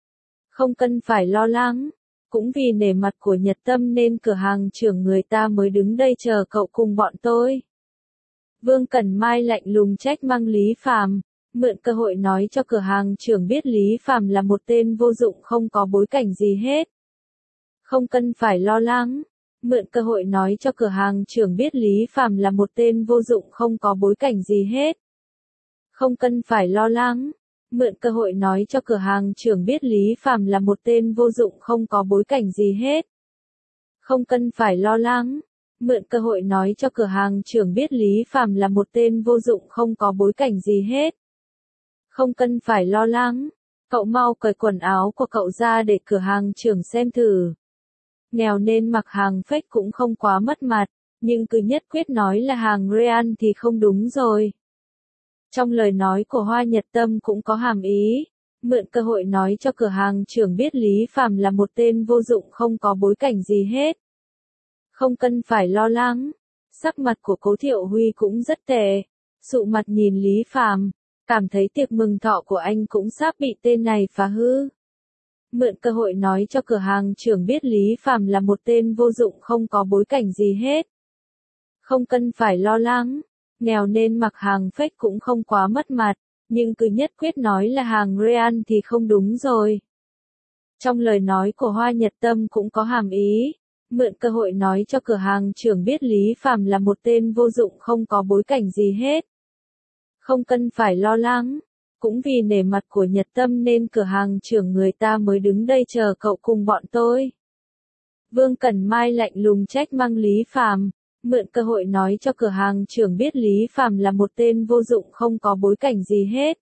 Không cần phải lo lắng. Cũng vì nể mặt của Nhật Tâm nên cửa hàng trưởng người ta mới đứng đây chờ cậu cùng bọn tôi. Vương Cẩn Mai lạnh lùng trách mắng Lý Phàm, mượn cơ hội nói cho cửa hàng trưởng biết Lý Phàm là một tên vô dụng không có bối cảnh gì hết. Không cần phải lo lắng. Mượn cơ hội nói cho cửa hàng trưởng biết Lý Phàm là một tên vô dụng không có bối cảnh gì hết. Không cần phải lo lắng. Mượn cơ hội nói cho cửa hàng trưởng biết Lý Phàm là một tên vô dụng không có bối cảnh gì hết. Không cần phải lo lắng. Mượn cơ hội nói cho cửa hàng trưởng biết Lý Phàm là một tên vô dụng không có bối cảnh gì hết. Không cần phải lo lắng. Cậu mau cởi quần áo của cậu ra để cửa hàng trưởng xem thử. Nghèo nên mặc hàng fake cũng không quá mất mặt, nhưng cứ nhất quyết nói là hàng real thì không đúng rồi. Trong lời nói của Hoa Nhật Tâm cũng có hàm ý. Mượn cơ hội nói cho cửa hàng trưởng biết Lý Phàm là một tên vô dụng không có bối cảnh gì hết. Không cần phải lo lắng. Sắc mặt của Cố Thiệu Huy cũng rất tệ. Sụ mặt nhìn Lý Phàm, cảm thấy tiệc mừng thọ của anh cũng sắp bị tên này phá hư. Mượn cơ hội nói cho cửa hàng trưởng biết Lý Phàm là một tên vô dụng không có bối cảnh gì hết. Không cần phải lo lắng. Nghèo nên mặc hàng fake cũng không quá mất mặt, nhưng cứ nhất quyết nói là hàng real thì không đúng rồi. Trong lời nói của Hoa Nhật Tâm cũng có hàm ý. Mượn cơ hội nói cho cửa hàng trưởng biết Lý Phàm là một tên vô dụng không có bối cảnh gì hết. Không cần phải lo lắng. Cũng vì nể mặt của Nhật Tâm nên cửa hàng trưởng người ta mới đứng đây chờ cậu cùng bọn tôi. Vương Cẩn Mai lạnh lùng trách mắng Lý Phàm, mượn cơ hội nói cho cửa hàng trưởng biết Lý Phàm là một tên vô dụng không có bối cảnh gì hết.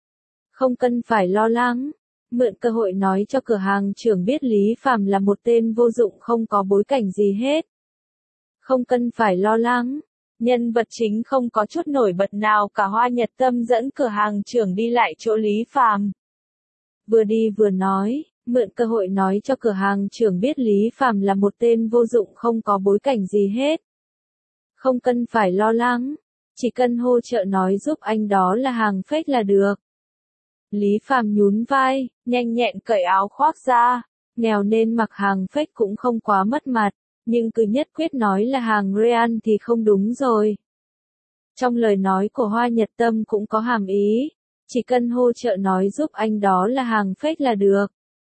Không cần phải lo lắng. Mượn cơ hội nói cho cửa hàng trưởng biết Lý Phàm là một tên vô dụng không có bối cảnh gì hết. Không cần phải lo lắng. Nhân vật chính không có chút nổi bật nào cả. Hoa Nhật Tâm dẫn cửa hàng trưởng đi lại chỗ Lý Phàm. Vừa đi vừa nói, mượn cơ hội nói cho cửa hàng trưởng biết Lý Phàm là một tên vô dụng không có bối cảnh gì hết. Không cần phải lo lắng. Chỉ cần hỗ trợ nói giúp anh đó là hàng fake là được. Lý Phàm nhún vai, nhanh nhẹn cởi áo khoác ra. Nghèo nên mặc hàng fake cũng không quá mất mặt, nhưng cứ nhất quyết nói là hàng real thì không đúng rồi. Trong lời nói của Hoa Nhật Tâm cũng có hàm ý. Chỉ cần hỗ trợ nói giúp anh đó là hàng fake là được.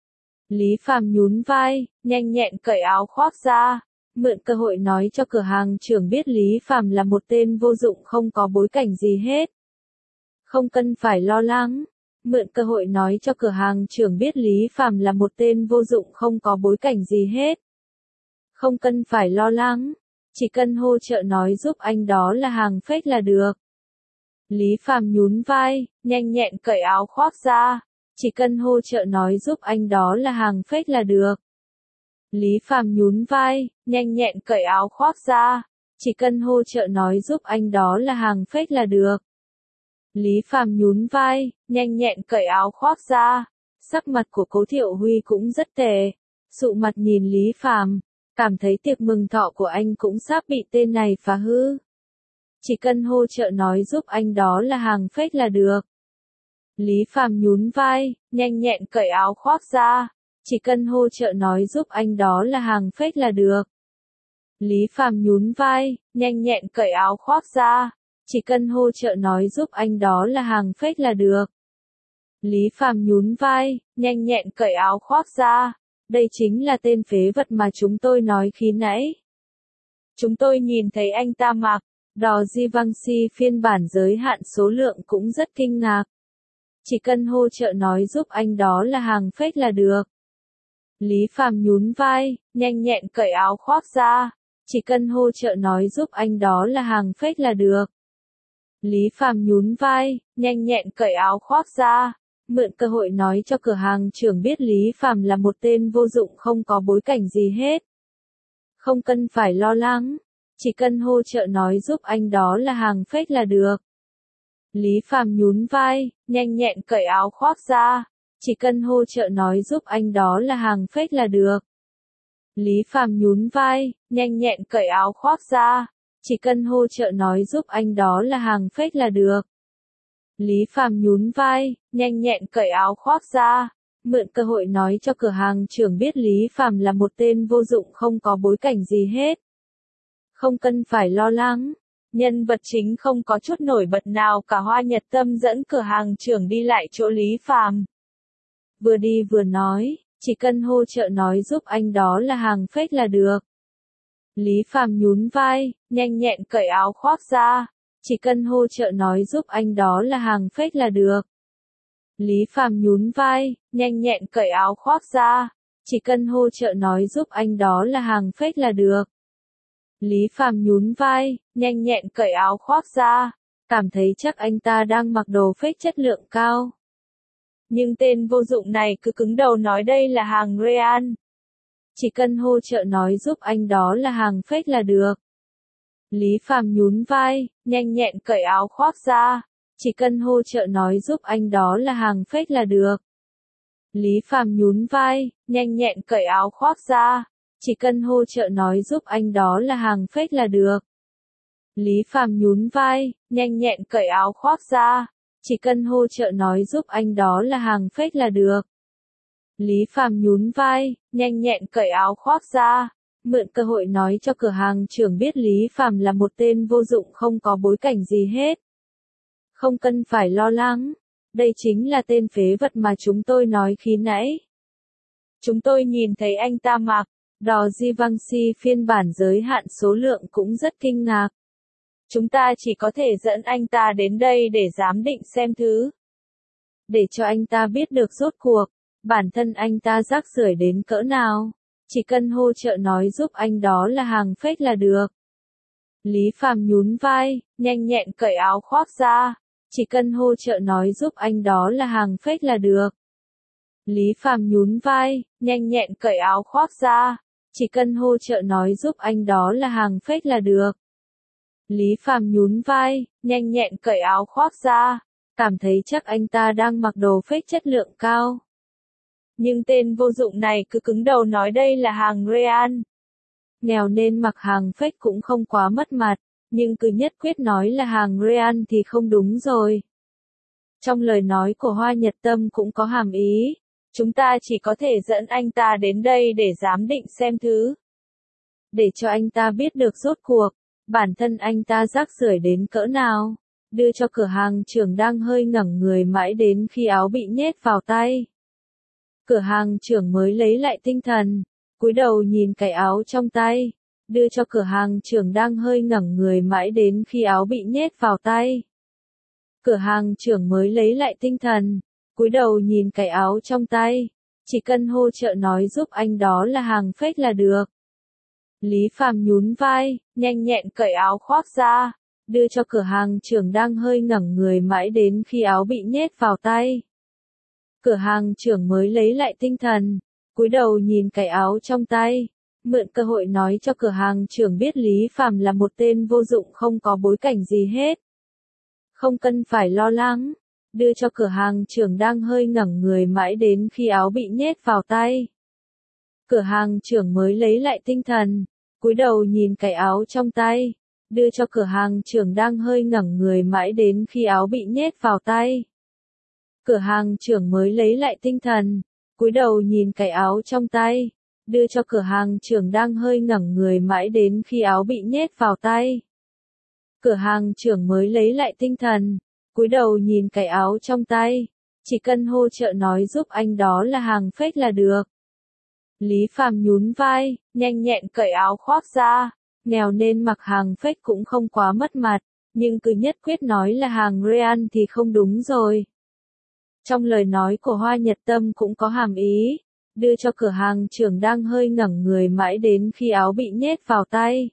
Lý Phàm nhún vai, nhanh nhẹn cởi áo khoác ra. Mượn cơ hội nói cho cửa hàng trưởng biết Lý Phàm là một tên vô dụng không có bối cảnh gì hết. Không cần phải lo lắng. mượn cơ hội nói cho cửa hàng trưởng biết Lý Phàm là một tên vô dụng không có bối cảnh gì hết. Không cần phải lo lắng, chỉ cần hỗ trợ nói giúp anh đó là hàng fake là được. Lý Phàm nhún vai, nhanh nhẹn cởi áo khoác ra, chỉ cần hỗ trợ nói giúp anh đó là hàng fake là được. Lý Phàm nhún vai, nhanh nhẹn cởi áo khoác ra, chỉ cần hỗ trợ nói giúp anh đó là hàng fake là được. Lý Phàm nhún vai, nhanh nhẹn cởi áo khoác ra, sắc mặt của Cố Thiệu Huy cũng rất tệ, sụ mặt nhìn Lý Phàm, cảm thấy tiệc mừng thọ của anh cũng sắp bị tên này phá hư. Chỉ cần hỗ trợ nói giúp anh đó là hàng fake là được. Lý Phàm nhún vai, nhanh nhẹn cởi áo khoác ra, chỉ cần hỗ trợ nói giúp anh đó là hàng fake là được. Lý Phàm nhún vai, nhanh nhẹn cởi áo khoác ra, chỉ cần hỗ trợ nói giúp anh đó là hàng fake là được. Lý Phàm nhún vai, nhanh nhẹn cởi áo khoác ra, đây chính là tên phế vật mà chúng tôi nói khi nãy. Chúng tôi nhìn thấy anh ta mặc đò Givenchy phiên bản giới hạn số lượng cũng rất kinh ngạc. Chỉ cần hỗ trợ nói giúp anh đó là hàng fake là được. Lý Phàm nhún vai, nhanh nhẹn cởi áo khoác ra, chỉ cần hỗ trợ nói giúp anh đó là hàng fake là được. Lý Phàm nhún vai, nhanh nhẹn cởi áo khoác ra, mượn cơ hội nói cho cửa hàng trưởng biết Lý Phàm là một tên vô dụng không có bối cảnh gì hết. Không cần phải lo lắng, chỉ cần hỗ trợ nói giúp anh đó là hàng fake là được. Lý Phàm nhún vai, nhanh nhẹn cởi áo khoác ra, chỉ cần hỗ trợ nói giúp anh đó là hàng fake là được. Lý Phàm nhún vai, nhanh nhẹn cởi áo khoác ra, chỉ cần hỗ trợ nói giúp anh đó là hàng fake là được. Lý Phàm nhún vai, nhanh nhẹn cởi áo khoác ra, mượn cơ hội nói cho cửa hàng trưởng biết Lý Phàm là một tên vô dụng không có bối cảnh gì hết. Không cần phải lo lắng, nhân vật chính không có chút nổi bật nào cả. Hoa Nhật Tâm dẫn cửa hàng trưởng đi lại chỗ Lý Phàm. Vừa đi vừa nói, chỉ cần hỗ trợ nói giúp anh đó là hàng fake là được. Lý Phàm nhún vai, nhanh nhẹn cởi áo khoác ra, chỉ cần hỗ trợ nói giúp anh đó là hàng fake là được. Lý Phàm nhún vai, nhanh nhẹn cởi áo khoác ra, chỉ cần hỗ trợ nói giúp anh đó là hàng fake là được. Lý Phàm nhún vai, nhanh nhẹn cởi áo khoác ra, cảm thấy chắc anh ta đang mặc đồ fake chất lượng cao. Nhưng tên vô dụng này cứ cứng đầu nói đây là hàng real. Chỉ cần hỗ trợ nói giúp anh đó là hàng fake là được. Lý Phàm nhún vai, nhanh nhẹn cởi áo khoác ra, chỉ cần hỗ trợ nói giúp anh đó là hàng fake là được. Lý Phàm nhún vai, nhanh nhẹn cởi áo khoác ra, chỉ cần hỗ trợ nói giúp anh đó là hàng fake là được. Lý Phàm nhún vai, nhanh nhẹn cởi áo khoác ra, chỉ cần hỗ trợ nói giúp anh đó là hàng fake là được. Lý Phàm nhún vai, nhanh nhẹn cởi áo khoác ra, mượn cơ hội nói cho cửa hàng trưởng biết Lý Phàm là một tên vô dụng không có bối cảnh gì hết. Không cần phải lo lắng, đây chính là tên phế vật mà chúng tôi nói khi nãy. Chúng tôi nhìn thấy anh ta mặc đò Givenchy phiên bản giới hạn số lượng cũng rất kinh ngạc. Chúng ta chỉ có thể dẫn anh ta đến đây để giám định xem thứ. Để cho anh ta biết được rốt cuộc, bản thân anh ta rác rưởi đến cỡ nào. Chỉ cần hỗ trợ nói giúp anh đó là hàng fake là được. Lý Phàm nhún vai, nhanh nhẹn cởi áo khoác ra, chỉ cần hỗ trợ nói giúp anh đó là hàng fake là được. Lý Phàm nhún vai, nhanh nhẹn cởi áo khoác ra, chỉ cần hỗ trợ nói giúp anh đó là hàng fake là được. Lý Phàm nhún vai, nhanh nhẹn cởi áo khoác ra, cảm thấy chắc anh ta đang mặc đồ fake chất lượng cao. Nhưng tên vô dụng này cứ cứng đầu nói đây là hàng real. Nghèo nên mặc hàng fake cũng không quá mất mặt, nhưng cứ nhất quyết nói là hàng real thì không đúng rồi. Trong lời nói của Hoa Nhật Tâm cũng có hàm ý, chúng ta chỉ có thể dẫn anh ta đến đây để giám định xem thứ. Để cho anh ta biết được rốt cuộc, bản thân anh ta rác rưởi đến cỡ nào, đưa cho cửa hàng trưởng đang hơi ngẩng người mãi đến khi áo bị nhét vào tay. Cửa hàng trưởng mới lấy lại tinh thần, cúi đầu nhìn cái áo trong tay, đưa cho cửa hàng trưởng đang hơi ngẩng người mãi đến khi áo bị nhét vào tay. Cửa hàng trưởng mới lấy lại tinh thần, cúi đầu nhìn cái áo trong tay. Chỉ cần hỗ trợ nói giúp anh đó là hàng fake là được. Lý Phàm nhún vai, nhanh nhẹn cởi áo khoác ra, đưa cho cửa hàng trưởng đang hơi ngẩng người mãi đến khi áo bị nhét vào tay. Cửa hàng trưởng mới lấy lại tinh thần, cúi đầu nhìn cái áo trong tay, mượn cơ hội nói cho cửa hàng trưởng biết Lý Phàm là một tên vô dụng không có bối cảnh gì hết. Không cần phải lo lắng, đưa cho cửa hàng trưởng đang hơi ngẩng người mãi đến khi áo bị nhét vào tay. Cửa hàng trưởng mới lấy lại tinh thần, cúi đầu nhìn cái áo trong tay, đưa cho cửa hàng trưởng đang hơi ngẩng người mãi đến khi áo bị nhét vào tay. Cửa hàng trưởng mới lấy lại tinh thần, cúi đầu nhìn cái áo trong tay, đưa cho cửa hàng trưởng đang hơi ngẩng người mãi đến khi áo bị nhét vào tay. Cửa hàng trưởng mới lấy lại tinh thần, cúi đầu nhìn cái áo trong tay, chỉ cần hỗ trợ nói giúp anh đó là hàng fake là được. Lý Phàm nhún vai, nhanh nhẹn cởi áo khoác ra, nghèo nên mặc hàng fake cũng không quá mất mặt, nhưng cứ nhất quyết nói là hàng real thì không đúng rồi. Trong lời nói của Hoa Nhật Tâm cũng có hàm ý, đưa cho cửa hàng trưởng đang hơi ngẩng người mãi đến khi áo bị nhét vào tay.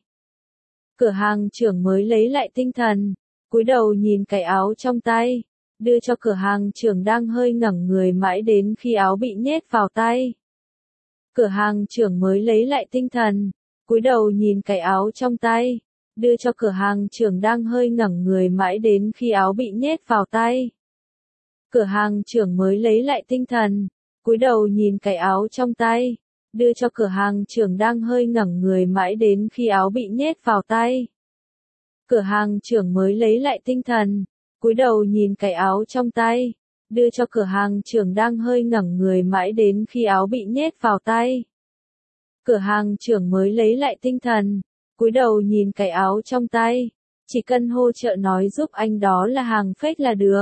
Cửa hàng trưởng mới lấy lại tinh thần, cúi đầu nhìn cái áo trong tay, đưa cho cửa hàng trưởng đang hơi ngẩng người mãi đến khi áo bị nhét vào tay. Cửa hàng trưởng mới lấy lại tinh thần, cúi đầu nhìn cái áo trong tay, đưa cho cửa hàng trưởng đang hơi ngẩng người mãi đến khi áo bị nhét vào tay. Cửa hàng trưởng mới lấy lại tinh thần, cúi đầu nhìn cái áo trong tay, đưa cho cửa hàng trưởng đang hơi ngẩng người mãi đến khi áo bị nhét vào tay. Cửa hàng trưởng mới lấy lại tinh thần, cúi đầu nhìn cái áo trong tay, đưa cho cửa hàng trưởng đang hơi ngẩng người mãi đến khi áo bị nhét vào tay. Cửa hàng trưởng mới lấy lại tinh thần, cúi đầu nhìn cái áo trong tay, chỉ cần hỗ trợ nói giúp anh đó là hàng fake là được.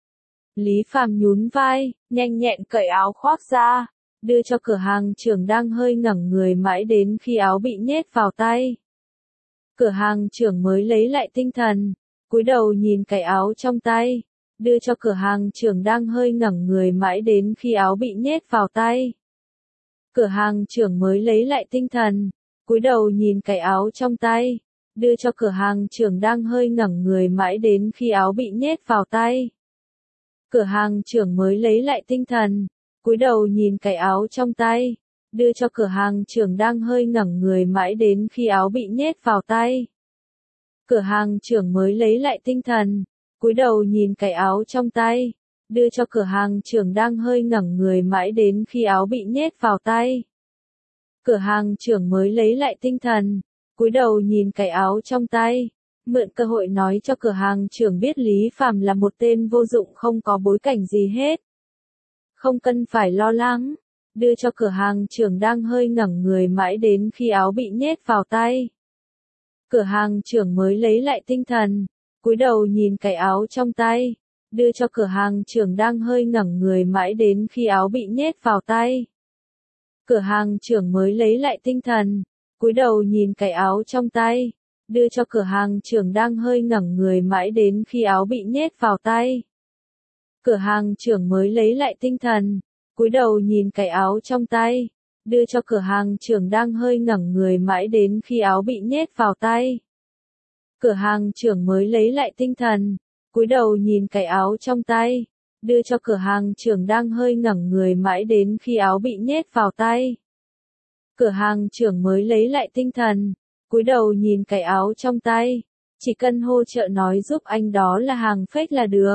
Lý Phàm nhún vai, nhanh nhẹn cởi áo khoác ra, đưa cho cửa hàng trưởng đang hơi ngẩng người mãi đến khi áo bị nhét vào tay. Cửa hàng trưởng mới lấy lại tinh thần, cúi đầu nhìn cái áo trong tay, đưa cho cửa hàng trưởng đang hơi ngẩng người mãi đến khi áo bị nhét vào tay. Cửa hàng trưởng mới lấy lại tinh thần, cúi đầu nhìn cái áo trong tay, đưa cho cửa hàng trưởng đang hơi ngẩng người mãi đến khi áo bị nhét vào tay. Cửa hàng trưởng mới lấy lại tinh thần, cúi đầu nhìn cái áo trong tay, đưa cho cửa hàng trưởng đang hơi ngẩng người mãi đến khi áo bị nhét vào tay. Cửa hàng trưởng mới lấy lại tinh thần, cúi đầu nhìn cái áo trong tay, đưa cho cửa hàng trưởng đang hơi ngẩng người mãi đến khi áo bị nhét vào tay. Cửa hàng trưởng mới lấy lại tinh thần, cúi đầu nhìn cái áo trong tay, mượn cơ hội nói cho cửa hàng trưởng biết Lý Phàm là một tên vô dụng không có bối cảnh gì hết. Không cần phải lo lắng, đưa cho cửa hàng trưởng đang hơi ngẩng người mãi đến khi áo bị nhét vào tay. Cửa hàng trưởng mới lấy lại tinh thần, cúi đầu nhìn cái áo trong tay, đưa cho cửa hàng trưởng đang hơi ngẩng người mãi đến khi áo bị nhét vào tay. Cửa hàng trưởng mới lấy lại tinh thần, cúi đầu nhìn cái áo trong tay, đưa cho cửa hàng trưởng đang hơi ngẩng người mãi đến khi áo bị nhét vào tay. Cửa hàng trưởng mới lấy lại tinh thần, cúi đầu nhìn cái áo trong tay, đưa cho cửa hàng trưởng đang hơi ngẩng người mãi đến khi áo bị nhét vào tay. Cửa hàng trưởng mới lấy lại tinh thần, cúi đầu nhìn cái áo trong tay, đưa cho cửa hàng trưởng đang hơi ngẩng người mãi đến khi áo bị nhét vào tay. Cửa hàng trưởng mới lấy lại tinh thần, cúi đầu nhìn cái áo trong tay, chỉ cần hỗ trợ nói giúp anh đó là hàng fake là được.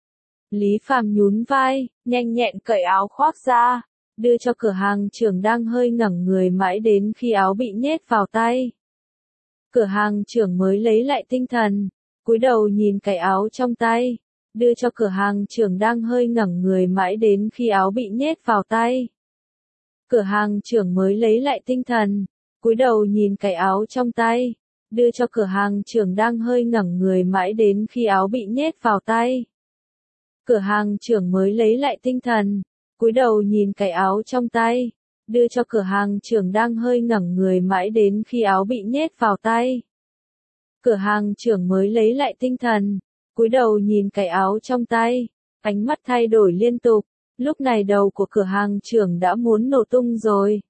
Lý Phàm nhún vai, nhanh nhẹn cởi áo khoác ra, đưa cho cửa hàng trưởng đang hơi ngẩng người mãi đến khi áo bị nhét vào tay. Cửa hàng trưởng mới lấy lại tinh thần, cúi đầu nhìn cái áo trong tay, đưa cho cửa hàng trưởng đang hơi ngẩng người mãi đến khi áo bị nhét vào tay. Cửa hàng trưởng mới lấy lại tinh thần, cúi đầu nhìn cái áo trong tay, đưa cho cửa hàng trưởng đang hơi ngẩng người mãi đến khi áo bị nhét vào tay. Cửa hàng trưởng mới lấy lại tinh thần, cúi đầu nhìn cái áo trong tay, đưa cho cửa hàng trưởng đang hơi ngẩng người mãi đến khi áo bị nhét vào tay. Cửa hàng trưởng mới lấy lại tinh thần, cúi đầu nhìn cái áo trong tay, Ánh mắt thay đổi liên tục. Lúc này đầu của cửa hàng trưởng đã muốn nổ tung rồi.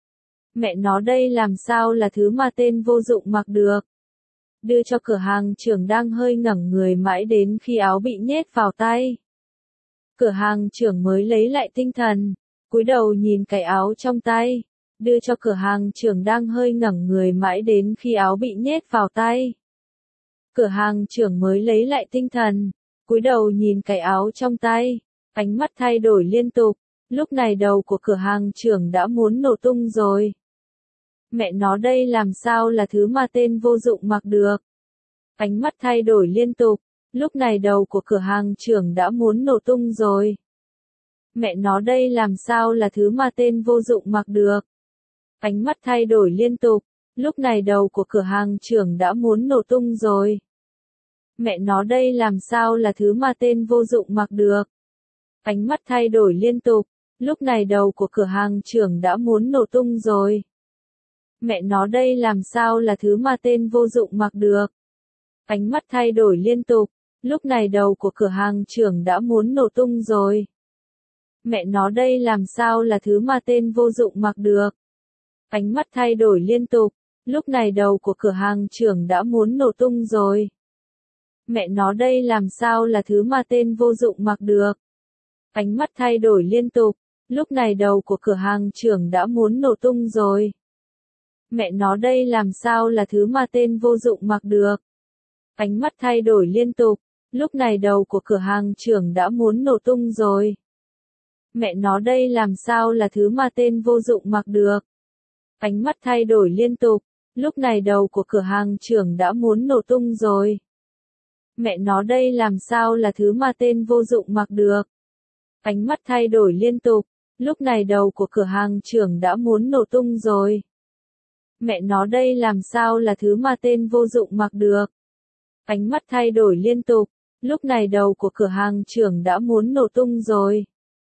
Mẹ nó đây làm sao là thứ mà tên vô dụng mặc được. Đưa cho cửa hàng trưởng đang hơi ngẩng người mãi đến khi áo bị nhét vào tay. Cửa hàng trưởng mới lấy lại tinh thần, cúi đầu nhìn cái áo trong tay. Đưa cho cửa hàng trưởng đang hơi ngẩng người mãi đến khi áo bị nhét vào tay. Cửa hàng trưởng mới lấy lại tinh thần, cúi đầu nhìn cái áo trong tay. Ánh mắt thay đổi liên tục. Lúc này đầu của cửa hàng trưởng đã muốn nổ tung rồi. Mẹ nó đây làm sao là thứ mà tên vô dụng mặc được. Ánh mắt thay đổi liên tục. Lúc này đầu của cửa hàng trưởng đã muốn nổ tung rồi. Mẹ nó đây làm sao là thứ mà tên vô dụng mặc được. Ánh mắt thay đổi liên tục. Lúc này đầu của cửa hàng trưởng đã muốn nổ tung rồi. Mẹ nó đây làm sao là thứ mà tên vô dụng mặc được. Ánh mắt thay đổi liên tục. Lúc này đầu của cửa hàng trưởng đã muốn nổ tung rồi. Mẹ nó đây làm sao là thứ mà tên vô dụng mặc được. Ánh mắt thay đổi liên tục. Lúc này đầu của cửa hàng trưởng đã muốn nổ tung rồi. Mẹ nó đây làm sao là thứ mà tên vô dụng mặc được. Ánh mắt thay đổi liên tục. Lúc này đầu của cửa hàng trưởng đã muốn nổ tung rồi. Mẹ nó đây làm sao là thứ mà tên vô dụng mặc được. Ánh mắt thay đổi liên tục. Lúc này đầu của cửa hàng trưởng đã muốn nổ tung rồi. Mẹ nó đây làm sao là thứ mà tên vô dụng mặc được. Ánh mắt thay đổi liên tục. Lúc này đầu của cửa hàng trưởng đã muốn nổ tung rồi. Mẹ nó đây làm sao là thứ mà tên vô dụng mặc được. Ánh mắt thay đổi liên tục. Lúc này đầu của cửa hàng trưởng đã muốn nổ tung rồi. Mẹ nó đây làm sao là thứ mà tên vô dụng mặc được. Ánh mắt thay đổi liên tục. Lúc này đầu của cửa hàng trưởng đã muốn nổ tung rồi. Mẹ nó đây làm sao là thứ mà tên vô dụng mặc được. Ánh mắt thay đổi liên tục. Lúc này đầu của cửa hàng trưởng đã muốn nổ tung rồi.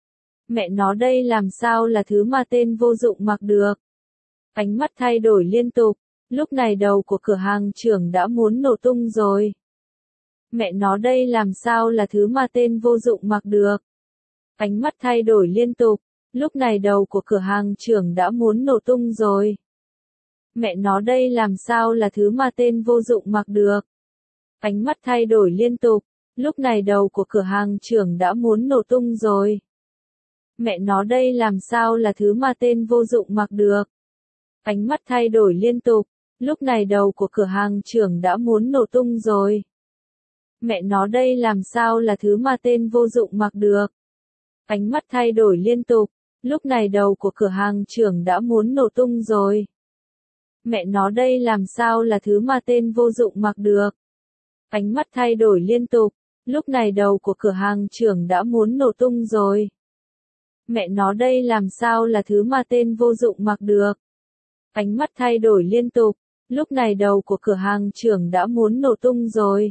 Mẹ nó đây làm sao là thứ mà tên vô dụng mặc được. Ánh mắt thay đổi liên tục. Lúc này đầu của cửa hàng trưởng đã muốn nổ tung rồi. Mẹ nó đây làm sao là thứ mà tên vô dụng mặc được. Ánh mắt thay đổi liên tục. Lúc này đầu của cửa hàng trưởng đã muốn nổ tung rồi. Mẹ nó đây làm sao là thứ mà tên vô dụng mặc được. Ánh mắt thay đổi liên tục. Lúc này đầu của cửa hàng trưởng đã muốn nổ tung rồi. Mẹ nó đây làm sao là thứ mà tên vô dụng mặc được. Ánh mắt thay đổi liên tục. Lúc này đầu của cửa hàng trưởng đã muốn nổ tung rồi. Mẹ nó đây làm sao là thứ mà tên vô dụng mặc được. Ánh mắt thay đổi liên tục. Lúc này đầu của cửa hàng trưởng đã muốn nổ tung rồi. Mẹ nó đây làm sao là thứ mà tên vô dụng mặc được. Ánh mắt thay đổi liên tục. Lúc này đầu của cửa hàng trưởng đã muốn nổ tung rồi. Mẹ nó đây làm sao là thứ mà tên vô dụng mặc được. Ánh mắt thay đổi liên tục. Lúc này đầu của cửa hàng trưởng đã muốn nổ tung rồi.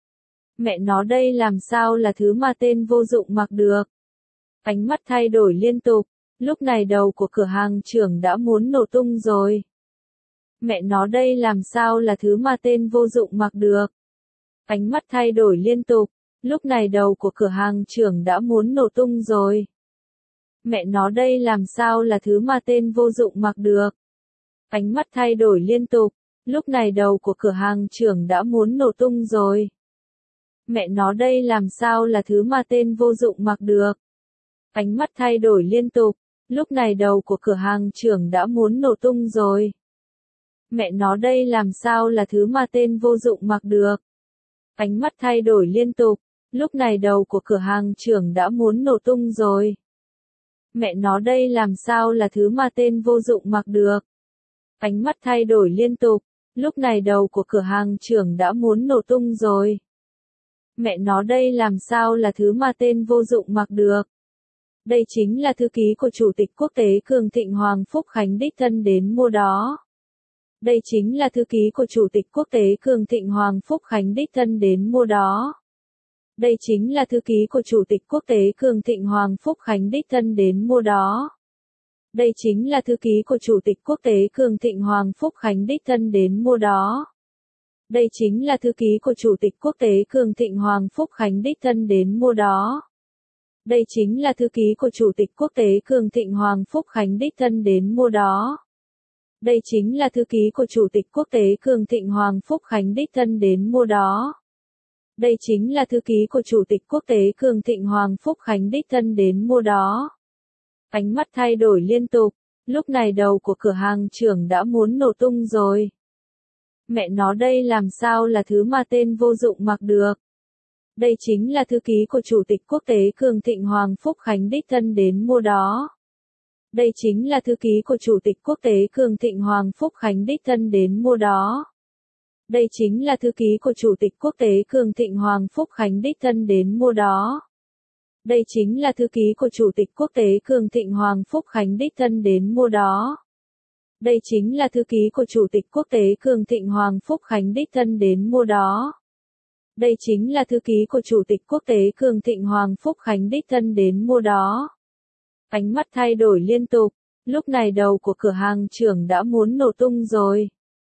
Mẹ nó đây làm sao là thứ mà tên vô dụng mặc được. Ánh mắt thay đổi liên tục. Lúc này đầu của cửa hàng trưởng đã muốn nổ tung rồi. Mẹ nó đây làm sao là thứ mà tên vô dụng mặc được. Ánh mắt thay đổi liên tục. Lúc này đầu của cửa hàng trưởng đã muốn nổ tung rồi. Mẹ nó đây làm sao là thứ mà tên vô dụng mặc được. Ánh mắt thay đổi liên tục. Lúc này đầu của cửa hàng trưởng đã muốn nổ tung rồi. Mẹ nó đây làm sao là thứ mà tên vô dụng mặc được. Ánh mắt thay đổi liên tục. Lúc này đầu của cửa hàng trưởng đã muốn nổ tung rồi. Mẹ nó đây làm sao là thứ mà tên vô dụng mặc được. Ánh mắt thay đổi liên tục. Lúc này đầu của cửa hàng trưởng đã muốn nổ tung rồi. Mẹ nó đây làm sao là thứ mà tên vô dụng mặc được. Ánh mắt thay đổi liên tục. Lúc này đầu của cửa hàng trưởng đã muốn nổ tung rồi. Mẹ nó đây làm sao là thứ mà tên vô dụng mặc được. Đây chính là thư ký của Chủ tịch Quốc tế Cường Thịnh Hoàng Phúc Khánh đích thân đến mua đó. Đây chính là thư ký của Chủ tịch Quốc tế Cường Thịnh Hoàng Phúc Khánh đích thân đến mua đó. Đây chính là thư ký của Chủ tịch Quốc tế Cường Thịnh Hoàng Phúc Khánh đích thân đến mua đó. Đây chính là thư ký của Chủ tịch Quốc tế Cường Thịnh Hoàng Phúc Khánh đích thân đến mua đó. Đây chính là thư ký của Chủ tịch Quốc tế Cường Thịnh Hoàng Phúc Khánh đích thân đến mua đó. Đây chính là thư ký của Chủ tịch Quốc tế Cường Thịnh Hoàng Phúc Khánh đích thân đến mua đó. Đây chính là thư ký của Chủ tịch Quốc tế Cường Thịnh Hoàng Phúc Khánh đích thân đến mua đó. Đây chính là thư ký của Chủ tịch Quốc tế Cường Thịnh Hoàng Phúc Khánh đích thân đến mua đó. Ánh mắt thay đổi liên tục, lúc này đầu của cửa hàng trưởng đã muốn nổ tung rồi. Mẹ nó đây làm sao là thứ mà tên vô dụng mặc được. Đây chính là thư ký của Chủ tịch Quốc tế Cường Thịnh Hoàng Phúc Khánh đích thân đến mua đó. Đây chính là thư ký của Chủ tịch Quốc tế Cường Thịnh Hoàng Phúc Khánh đích thân đến mua đó. Đây chính là thư ký của Chủ tịch Quốc tế Cường Thịnh Hoàng Phúc Khánh đích thân đến mua đó. Đây chính là thư ký của Chủ tịch Quốc tế Cường Thịnh Hoàng Phúc Khánh đích thân đến mua đó. Đây chính là thư ký của Chủ tịch Quốc tế Cường Thịnh Hoàng Phúc Khánh đích thân đến mua đó. Đây chính là thư ký của Chủ tịch Quốc tế Cường Thịnh Hoàng Phúc Khánh đích thân đến mua đó. Ánh mắt thay đổi liên tục, lúc này đầu của cửa hàng trưởng đã muốn nổ tung rồi.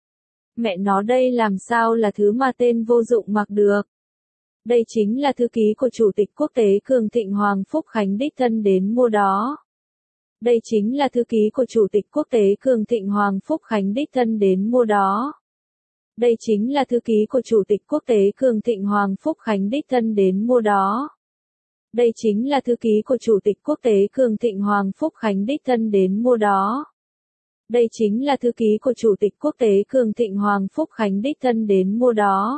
Mẹ nó đây làm sao là thứ mà tên vô dụng mặc được. Đây chính là thư ký của Chủ tịch Quốc tế Cường Thịnh Hoàng Phúc Khánh đích thân đến mua đó. Đây chính là thư ký của Chủ tịch Quốc tế Cường Thịnh Hoàng Phúc Khánh đích thân đến mua đó. Đây chính là thư ký của Chủ tịch Quốc tế Cường Thịnh Hoàng Phúc Khánh đích thân đến mua đó. Đây chính là thư ký của Chủ tịch Quốc tế Cường Thịnh Hoàng Phúc Khánh đích thân đến mua đó. Đây chính là thư ký của Chủ tịch Quốc tế Cường Thịnh Hoàng Phúc Khánh đích thân đến mua đó.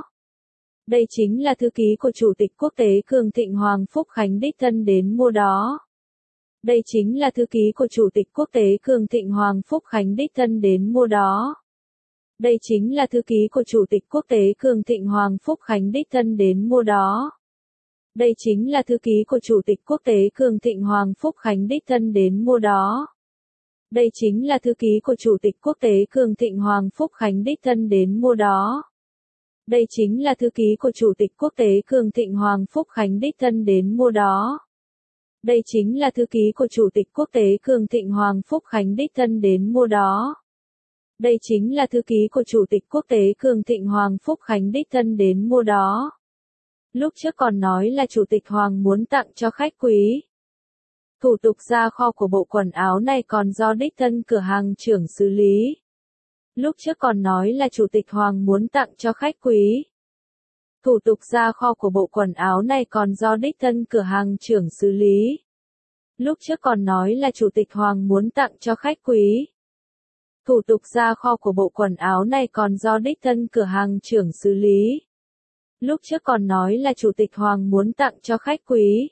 Đây chính là thư ký của Chủ tịch Quốc tế Cường Thịnh Hoàng Phúc Khánh đích thân đến mua đó. Đây chính là thư ký của Chủ tịch Quốc tế Cường Thịnh Hoàng Phúc Khánh đích thân đến mua đó. Đây chính là thư ký của Chủ tịch Quốc tế Cường Thịnh Hoàng Phúc Khánh đích thân đến mua đó. Đây chính là thư ký của Chủ tịch Quốc tế Cường Thịnh Hoàng Phúc Khánh đích thân đến mua đó. Đây chính là thư ký của Chủ tịch Quốc tế Cường Thịnh Hoàng Phúc Khánh đích thân đến mua đó. Đây chính là thư ký của Chủ tịch Quốc tế Cường Thịnh Hoàng Phúc Khánh đích thân đến mua đó. Đây chính là thư ký của Chủ tịch Quốc tế Cường Thịnh Hoàng Phúc Khánh đích thân đến mua đó. Đây chính là thư ký của Chủ tịch Quốc tế Cường Thịnh Hoàng Phúc Khánh đích thân đến mua đó. Lúc trước còn nói là Chủ tịch Hoàng muốn tặng cho khách quý. Thủ tục ra kho của bộ quần áo này còn do đích thân cửa hàng trưởng xử lý. Lúc trước còn nói là Chủ tịch Hoàng muốn tặng cho khách quý. Thủ tục ra kho của bộ quần áo này còn do đích thân cửa hàng trưởng xử lý. Lúc trước còn nói là Chủ tịch Hoàng muốn tặng cho khách quý. Thủ tục ra kho của bộ quần áo này còn do đích thân cửa hàng trưởng xử lý. Lúc trước còn nói là Chủ tịch Hoàng muốn tặng cho khách quý.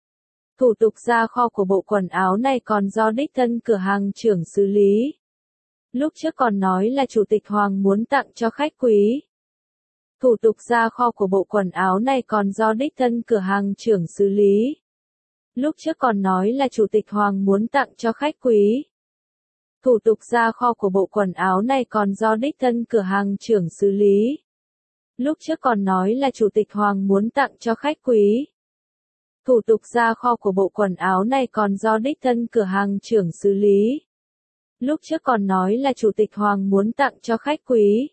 Thủ tục ra kho của bộ quần áo này còn do đích thân cửa hàng trưởng xử lý. Lúc trước còn nói là Chủ tịch Hoàng muốn tặng cho khách quý. Thủ tục ra kho của bộ quần áo này còn do đích thân cửa hàng trưởng xử lý. Lúc trước còn nói là Chủ tịch Hoàng muốn tặng cho khách quý. Thủ tục ra kho của bộ quần áo này còn do đích thân cửa hàng trưởng xử lý. Lúc trước còn nói là Chủ tịch Hoàng muốn tặng cho khách quý. Thủ tục ra kho của bộ quần áo này còn do đích thân cửa hàng trưởng xử lý. Lúc trước còn nói là Chủ tịch Hoàng muốn tặng cho khách quý.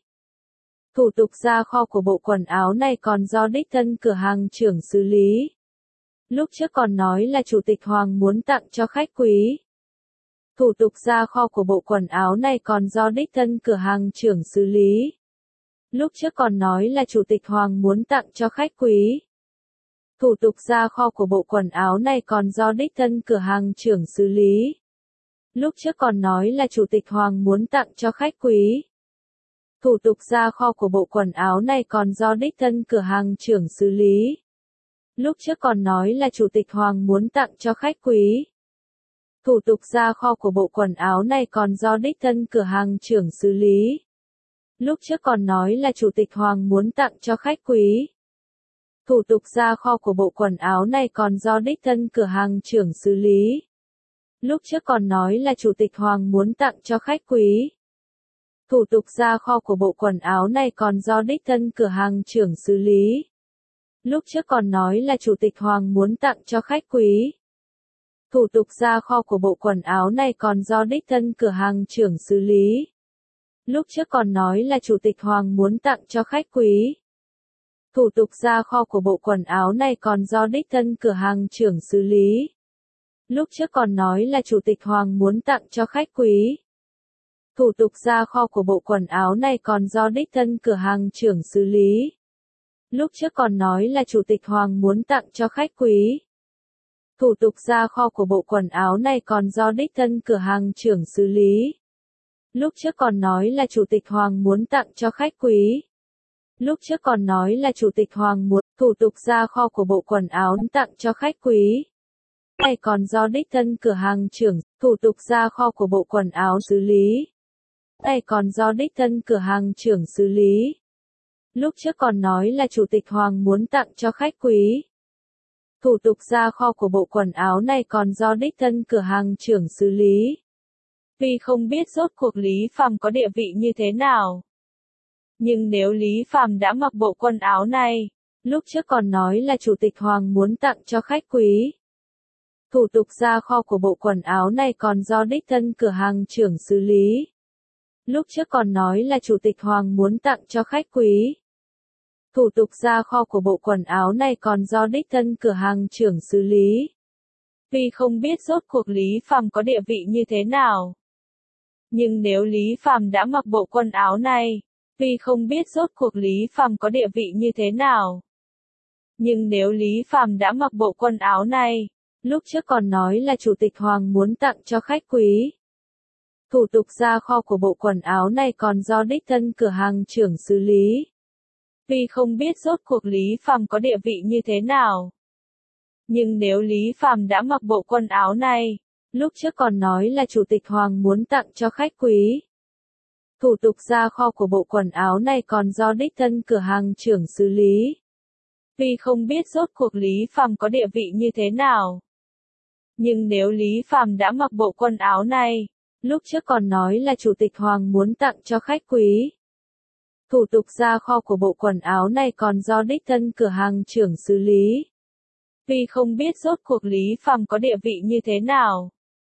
Thủ tục ra kho của bộ quần áo này còn do đích thân cửa hàng trưởng xử lý. Lúc trước còn nói là Chủ tịch Hoàng muốn tặng cho khách quý. Thủ tục ra kho của bộ quần áo này còn do đích thân cửa hàng trưởng xử lý. Lúc trước còn nói là Chủ tịch Hoàng muốn tặng cho khách quý. Thủ tục ra kho của bộ quần áo này còn do đích thân cửa hàng trưởng xử lý. Lúc trước còn nói là Chủ tịch Hoàng muốn tặng cho khách quý. Thủ tục ra kho của bộ quần áo này còn do đích thân cửa hàng trưởng xử lý. Lúc trước còn nói là Chủ tịch Hoàng muốn tặng cho khách quý. Thủ tục ra kho của bộ quần áo này còn do đích thân cửa hàng trưởng xử lý. Lúc trước còn nói là Chủ tịch Hoàng muốn tặng cho khách quý. Thủ tục ra kho của bộ quần áo này còn do đích thân cửa hàng trưởng xử lý. Lúc trước còn nói là Chủ tịch Hoàng muốn tặng cho khách quý. Thủ tục ra kho của bộ quần áo này còn do đích thân cửa hàng trưởng xử lý. Lúc trước còn nói là Chủ tịch Hoàng muốn tặng cho khách quý. Thủ tục ra kho của bộ quần áo này còn do đích thân cửa hàng trưởng xử lý. Lúc trước còn nói là Chủ tịch Hoàng muốn tặng cho khách quý. Thủ tục ra kho của bộ quần áo này còn do đích thân cửa hàng trưởng xử lý. Lúc trước còn nói là Chủ tịch Hoàng muốn tặng cho khách quý. Thủ tục ra kho của bộ quần áo này còn do đích thân cửa hàng trưởng xử lý. Lúc trước còn nói là Chủ tịch Hoàng muốn tặng cho khách quý. Thủ tục ra kho của bộ quần áo này còn do đích thân cửa hàng trưởng xử lý. Lúc trước còn nói là Chủ tịch Hoàng muốn tặng cho khách quý. Lúc trước còn nói là Chủ tịch Hoàng muốn thủ tục ra kho của bộ quần áo tặng cho khách quý. Này còn do đích thân cửa hàng trưởng, thủ tục ra kho của bộ quần áo xử lý. Này còn do đích thân cửa hàng trưởng xử lý. Lúc trước còn nói là Chủ tịch Hoàng muốn tặng cho khách quý. Thủ tục ra kho của bộ quần áo này còn do đích thân cửa hàng trưởng xử lý. Vì không biết rốt cuộc Lý Phàm có địa vị như thế nào. Nhưng nếu Lý Phàm đã mặc bộ quần áo này, lúc trước còn nói là Chủ tịch Hoàng muốn tặng cho khách quý. Thủ tục ra kho của bộ quần áo này còn do đích thân cửa hàng trưởng xử lý. Lúc trước còn nói là Chủ tịch Hoàng muốn tặng cho khách quý. Thủ tục ra kho của bộ quần áo này còn do đích thân cửa hàng trưởng xử lý. Vì không biết rốt cuộc Lý Phàm có địa vị như thế nào. Nhưng nếu Lý Phàm đã mặc bộ quần áo này, vì không biết rốt cuộc Lý Phàm có địa vị như thế nào. Nhưng nếu Lý Phàm đã mặc bộ quần áo này, lúc trước còn nói là Chủ tịch Hoàng muốn tặng cho khách quý. Thủ tục ra kho của bộ quần áo này còn do đích thân cửa hàng trưởng xử lý. Vì không biết rốt cuộc Lý Phàm có địa vị như thế nào. Nhưng nếu Lý Phàm đã mặc bộ quần áo này, lúc trước còn nói là Chủ tịch Hoàng muốn tặng cho khách quý. Thủ tục ra kho của bộ quần áo này còn do đích thân cửa hàng trưởng xử lý. Vì không biết rốt cuộc Lý Phàm có địa vị như thế nào. Nhưng nếu Lý Phàm đã mặc bộ quần áo này, lúc trước còn nói là Chủ tịch Hoàng muốn tặng cho khách quý. Thủ tục ra kho của bộ quần áo này còn do đích thân cửa hàng trưởng xử lý. Vì không biết rốt cuộc Lý Phàm có địa vị như thế nào.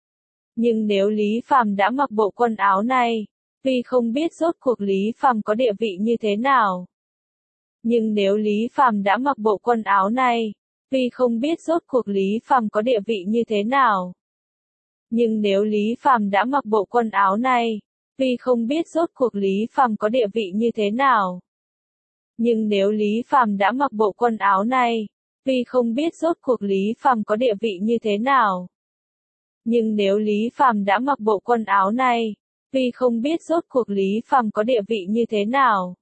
Nhưng nếu Lý Phàm đã mặc bộ quần áo này, vì không biết rốt cuộc Lý Phàm có địa vị như thế nào. Nhưng nếu Lý Phàm đã mặc bộ quần áo này, vì không biết rốt cuộc Lý Phàm có địa vị như thế nào. Nhưng nếu Lý Phàm đã mặc bộ quần áo này, vì không biết rốt cuộc Lý Phàm có địa vị như thế nào. Nhưng nếu Lý Phàm đã mặc bộ quần áo này, vì không biết rốt cuộc Lý Phàm có địa vị như thế nào. Nhưng nếu Lý Phàm đã mặc bộ quần áo này, vì không biết rốt cuộc Lý Phàm có địa vị như thế nào.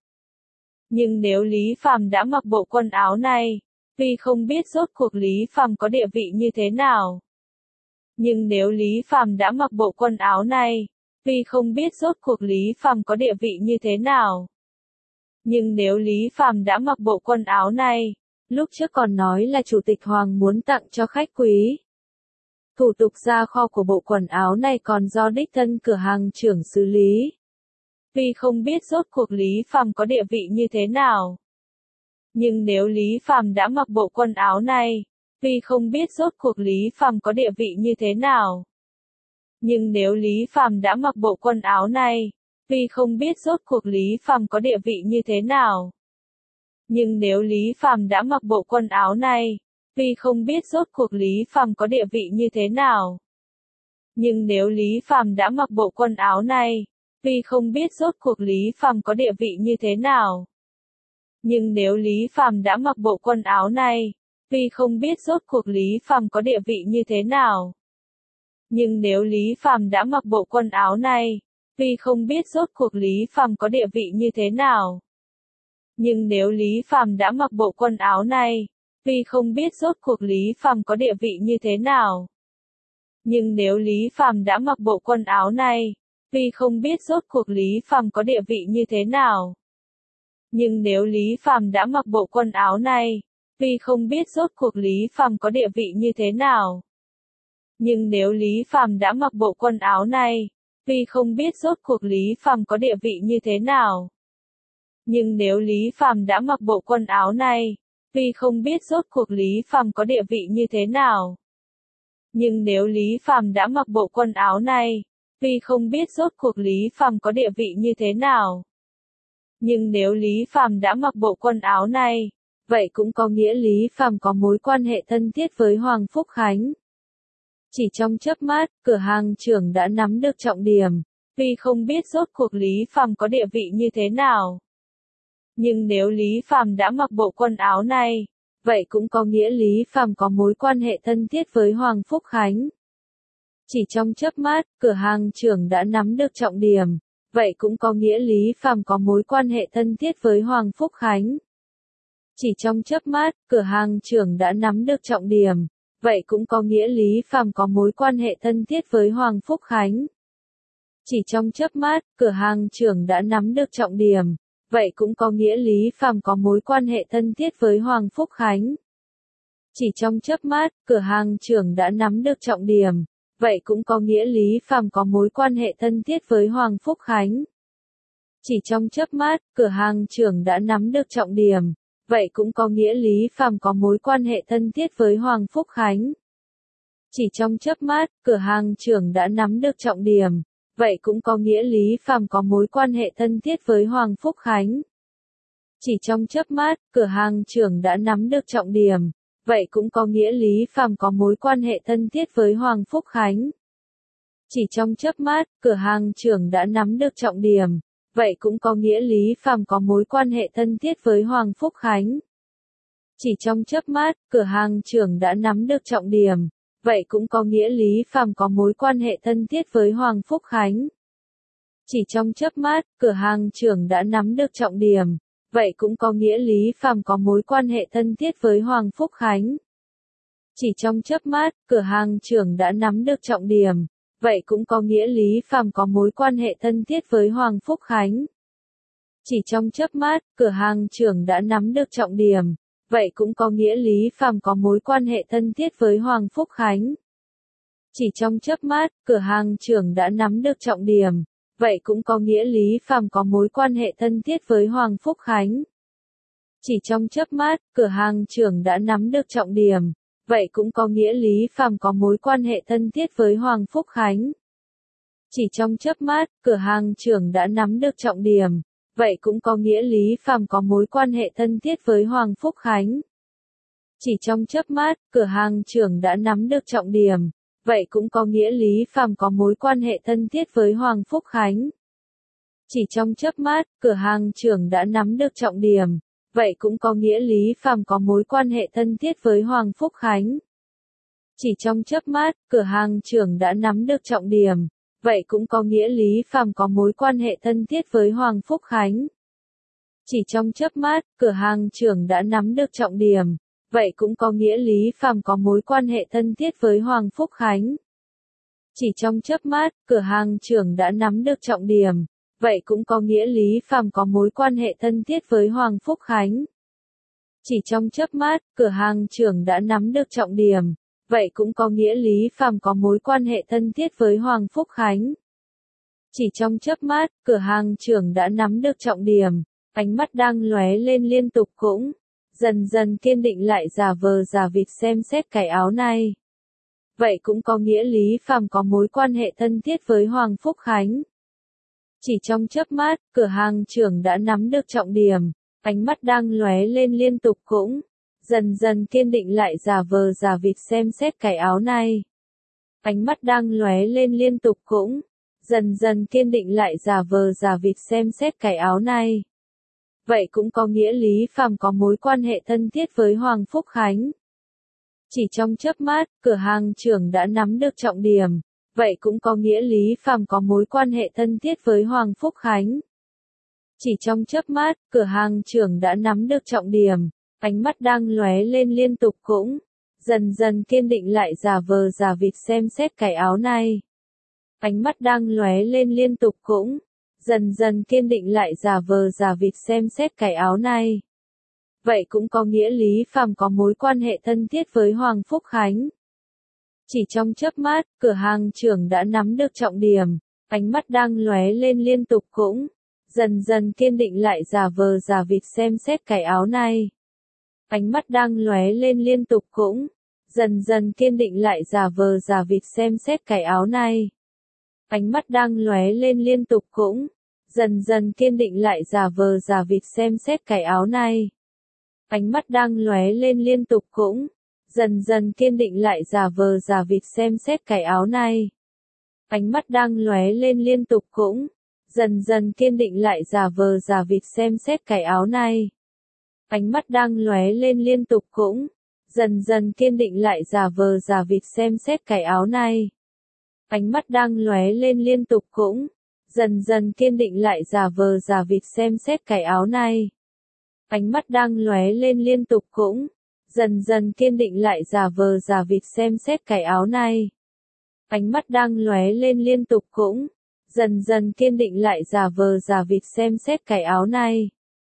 Nhưng nếu Lý Phàm đã mặc bộ quần áo này, vì không biết rốt cuộc Lý Phàm có địa vị như thế nào. Nhưng nếu Lý Phàm đã mặc bộ quần áo này, vì không biết rốt cuộc Lý Phàm có địa vị như thế nào. Nhưng nếu Lý Phàm đã mặc bộ quần áo này, lúc trước còn nói là Chủ tịch Hoàng muốn tặng cho khách quý. Thủ tục ra kho của bộ quần áo này còn do đích thân cửa hàng trưởng xử lý. Vì không biết rốt cuộc Lý Phàm có địa vị như thế nào. Nhưng nếu Lý Phàm đã mặc bộ quần áo này, vì không biết rốt cuộc Lý Phàm có địa vị như thế nào. Nhưng nếu Lý Phàm đã mặc bộ quần áo này, vì không biết rốt cuộc Lý Phàm có địa vị như thế nào. Nhưng nếu Lý Phàm đã mặc bộ quần áo này, vì không biết rốt cuộc Lý Phàm có địa vị như thế nào. Nhưng nếu Lý Phàm đã mặc bộ quần áo này, vì không biết rốt cuộc Lý Phàm có địa vị như thế nào. Nhưng nếu Lý Phàm đã mặc bộ quần áo này, vì không biết rốt cuộc Lý Phàm có địa vị như thế nào. Nhưng nếu Lý Phàm đã mặc bộ quần áo này, vì không biết rốt cuộc Lý Phàm có địa vị như thế nào. Nhưng nếu Lý Phàm đã mặc bộ quần áo này, vì không biết rốt cuộc Lý Phàm có địa vị như thế nào. Nhưng nếu Lý Phàm đã mặc bộ quần áo này, vì không biết rốt cuộc Lý Phàm có địa vị như thế nào. Nhưng nếu Lý Phàm đã mặc bộ quần áo này, vì không biết rốt cuộc Lý Phàm có địa vị như thế nào. Nhưng nếu Lý Phàm đã mặc bộ quần áo này, vì không biết rốt cuộc Lý Phàm có địa vị như thế nào. Nhưng nếu Lý Phàm đã mặc bộ quần áo này, vì không biết rốt cuộc Lý Phàm có địa vị như thế nào. Nhưng nếu Lý Phàm đã mặc bộ quần áo này, vì không biết rốt cuộc Lý Phàm có địa vị như thế nào. Nhưng nếu Lý Phàm đã mặc bộ quần áo này, vậy cũng có nghĩa Lý Phàm có mối quan hệ thân thiết với Hoàng Phúc Khánh. Chỉ trong chớp mắt, cửa hàng trưởng đã nắm được trọng điểm. Tuy không biết rốt cuộc Lý Phàm có địa vị như thế nào, nhưng nếu Lý Phàm đã mặc bộ quần áo này, vậy cũng có nghĩa Lý Phàm có mối quan hệ thân thiết với Hoàng Phúc Khánh. Chỉ trong chớp mắt, cửa hàng trưởng đã nắm được trọng điểm. Vậy cũng có nghĩa Lý Phàm có mối quan hệ thân thiết với Hoàng Phúc Khánh. Chỉ trong chớp mắt, cửa hàng trưởng đã nắm được trọng điểm. Vậy cũng có nghĩa Lý Phàm có mối quan hệ thân thiết với Hoàng Phúc Khánh. Chỉ trong chớp mắt, cửa hàng trưởng đã nắm được trọng điểm. Vậy cũng có nghĩa Lý Phàm có mối quan hệ thân thiết với Hoàng Phúc Khánh. Chỉ trong chớp mắt, cửa hàng trưởng đã nắm được trọng điểm. Vậy cũng có nghĩa Lý Phàm có mối quan hệ thân thiết với Hoàng Phúc Khánh. Chỉ trong chớp mắt, cửa hàng trưởng đã nắm được trọng điểm. Vậy cũng có nghĩa Lý Phàm có mối quan hệ thân thiết với Hoàng Phúc Khánh. Chỉ trong chớp mắt, cửa hàng trưởng đã nắm được trọng điểm. Vậy cũng có nghĩa Lý Phàm có mối quan hệ thân thiết với Hoàng Phúc Khánh. Chỉ trong chớp mắt, cửa hàng trưởng đã nắm được trọng điểm. Vậy cũng có nghĩa Lý Phàm có mối quan hệ thân thiết với Hoàng Phúc Khánh. Chỉ trong chớp mắt, cửa hàng trưởng đã nắm được trọng điểm. Vậy cũng có nghĩa Lý Phàm có mối quan hệ thân thiết với Hoàng Phúc Khánh. Chỉ trong chớp mắt, cửa hàng trưởng đã nắm được trọng điểm. Vậy cũng có nghĩa Lý Phàm có mối quan hệ thân thiết với Hoàng Phúc Khánh. Chỉ trong chớp mắt, cửa hàng trưởng đã nắm được trọng điểm. Vậy cũng có nghĩa Lý Phàm có mối quan hệ thân thiết với Hoàng Phúc Khánh. Chỉ trong chớp mắt, cửa hàng trưởng đã nắm được trọng điểm. Vậy cũng có nghĩa Lý Phàm có mối quan hệ thân thiết với Hoàng Phúc Khánh. Chỉ trong chớp mắt, cửa hàng trưởng đã nắm được trọng điểm. Vậy cũng có nghĩa Lý Phàm có mối quan hệ thân thiết với Hoàng Phúc Khánh. Chỉ trong chớp mắt, cửa hàng trưởng đã nắm được trọng điểm. Vậy cũng có nghĩa Lý Phàm có mối quan hệ thân thiết với Hoàng Phúc Khánh. Chỉ trong chớp mắt, cửa hàng trưởng đã nắm được trọng điểm. Vậy cũng có nghĩa Lý Phàm có mối quan hệ thân thiết với Hoàng Phúc Khánh. Chỉ trong chớp mắt, cửa hàng trưởng đã nắm được trọng điểm. Vậy cũng có nghĩa Lý Phàm có mối quan hệ thân thiết với Hoàng Phúc Khánh. Chỉ trong chớp mắt, cửa hàng trưởng đã nắm được trọng điểm. Vậy cũng có nghĩa Lý Phàm có mối quan hệ thân thiết với Hoàng Phúc Khánh. Chỉ trong chớp mắt, cửa hàng trưởng đã nắm được trọng điểm. Vậy cũng có nghĩa Lý Phàm có mối quan hệ thân thiết với Hoàng Phúc Khánh. Chỉ trong chớp mắt, cửa hàng trưởng đã nắm được trọng điểm. Vậy cũng có nghĩa Lý Phàm có mối quan hệ thân thiết với Hoàng Phúc Khánh. Chỉ trong chớp mắt, cửa hàng trưởng đã nắm được trọng điểm. Vậy cũng có nghĩa Lý Phàm có mối quan hệ thân thiết với Hoàng Phúc Khánh. Chỉ trong chớp mắt, cửa hàng trưởng đã nắm được trọng điểm. Vậy cũng có nghĩa Lý Phàm có mối quan hệ thân thiết với Hoàng Phúc Khánh. Chỉ trong chớp mắt, cửa hàng trưởng đã nắm được trọng điểm. Vậy cũng có nghĩa Lý Phàm có mối quan hệ thân thiết với Hoàng Phúc Khánh. Chỉ trong chớp mắt, cửa hàng trưởng đã nắm được trọng điểm. Ánh mắt đang lóe lên liên tục cũng dần dần kiên định lại giả vờ giả vịt xem xét cái áo này. Vậy cũng có nghĩa Lý Phàm có mối quan hệ thân thiết với Hoàng Phúc Khánh. Chỉ trong chớp mắt, cửa hàng trưởng đã nắm được trọng điểm. Ánh mắt đang lóe lên liên tục cũng dần dần kiên định lại giả vờ giả vịt xem xét cái áo này. Ánh mắt đang lóe lên liên tục cũng dần dần kiên định lại giả vờ giả vịt xem xét cái áo này. Vậy cũng có nghĩa Lý Phàm có mối quan hệ thân thiết với Hoàng Phúc Khánh. Chỉ trong chớp mắt, cửa hàng trưởng đã nắm được trọng điểm. Vậy cũng có nghĩa Lý Phàm có mối quan hệ thân thiết với Hoàng Phúc Khánh. Chỉ trong chớp mắt, cửa hàng trưởng đã nắm được trọng điểm. Ánh mắt đang lóe lên liên tục cũng dần dần kiên định lại giả vờ giả vịt xem xét cái áo này. Ánh mắt đang lóe lên liên tục cũng dần dần kiên định lại giả vờ giả vịt xem xét cái áo này. Vậy cũng có nghĩa Lý Phàm có mối quan hệ thân thiết với Hoàng Phúc Khánh. Chỉ trong chớp mắt, cửa hàng trưởng đã nắm được trọng điểm. Ánh mắt đang lóe lên liên tục cũng dần dần kiên định lại giả vờ giả vịt xem xét cái áo này. Ánh mắt đang lóe lên liên tục cũng dần dần kiên định lại giả vờ giả vịt xem xét cái áo này. Ánh mắt đang lóe lên liên tục cũng dần dần kiên định lại giả vờ giả vịt xem xét cái áo này. Ánh mắt đang lóe lên liên tục cũng dần dần kiên định lại giả vờ giả vịt xem xét cái áo này. Ánh mắt đang lóe lên liên tục cũng dần dần kiên định lại giả vờ giả vịt xem xét cái áo này. Ánh mắt đang lóe lên liên tục cũng dần dần kiên định lại giả vờ giả vịt xem xét cái áo này. Ánh mắt đang lóe lên liên tục cũng dần dần kiên định lại giả vờ giả vịt xem xét cái áo này. Ánh mắt đang lóe lên liên tục cũng dần dần kiên định lại giả vờ giả vịt xem xét cái áo này. Ánh mắt đang lóe lên liên tục cũng dần dần kiên định lại giả vờ giả vịt xem xét cái áo này.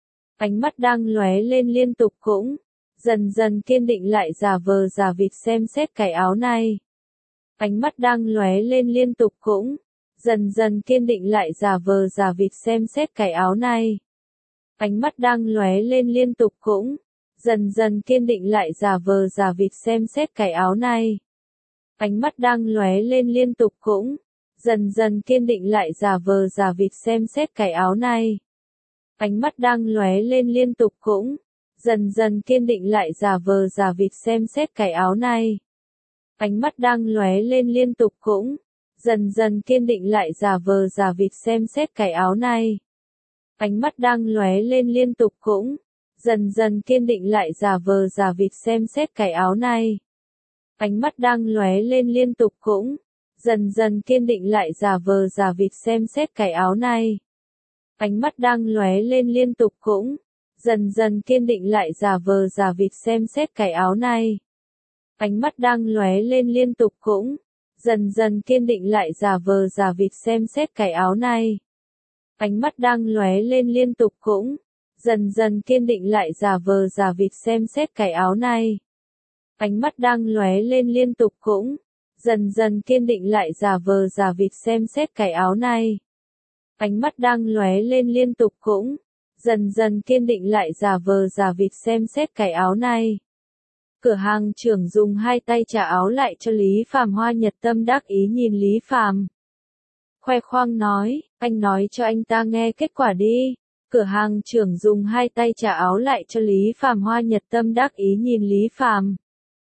Ánh mắt đang lóe lên liên tục cũng dần dần kiên định lại giả vờ giả vịt xem xét cái áo này. Ánh mắt đang lóe lên liên tục cũng dần dần kiên định lại giả vờ giả vịt xem xét cái áo này. Ánh mắt đang lóe lên liên tục cũng dần dần kiên định lại giả vờ giả vịt xem xét cái áo này. Ánh mắt đang lóe lên liên tục cũng dần dần kiên định lại giả vờ giả vịt xem xét cái áo này. Ánh mắt đang lóe lên liên tục cũng dần dần kiên định lại giả vờ giả vịt xem xét cái áo này. Ánh mắt đang lóe lên liên tục cũng dần dần kiên định lại giả vờ giả vịt xem xét cái áo này. Ánh mắt đang lóe lên liên tục cũng dần dần kiên định lại giả vờ giả vịt xem xét cái áo này. Ánh mắt đang lóe lên liên tục cũng dần dần kiên định lại giả vờ giả vịt xem xét cái áo này. Ánh mắt đang lóe lên liên tục cũng dần dần kiên định lại giả vờ giả vịt xem xét cái áo này. Ánh mắt đang lóe lên liên tục cũng dần dần kiên định lại giả vờ giả vịt xem xét cái áo này. Ánh mắt đang lóe lên liên tục cũng dần dần kiên định lại giả vờ giả vịt xem xét cái áo này. Ánh mắt đang lóe lên liên tục cũng dần dần kiên định lại giả vờ giả vịt xem xét cái áo này. Ánh mắt đang lóe lên liên tục cũng dần dần kiên định lại giả vờ giả vịt xem xét cái áo này. Cửa hàng trưởng dùng hai tay trả áo lại cho Lý Phàm. Hoa Nhật Tâm đắc ý nhìn Lý Phàm, khoe khoang nói, anh nói cho anh ta nghe kết quả đi. Cửa hàng trưởng dùng hai tay trả áo lại cho Lý Phàm. Hoa Nhật Tâm đắc ý nhìn Lý Phàm,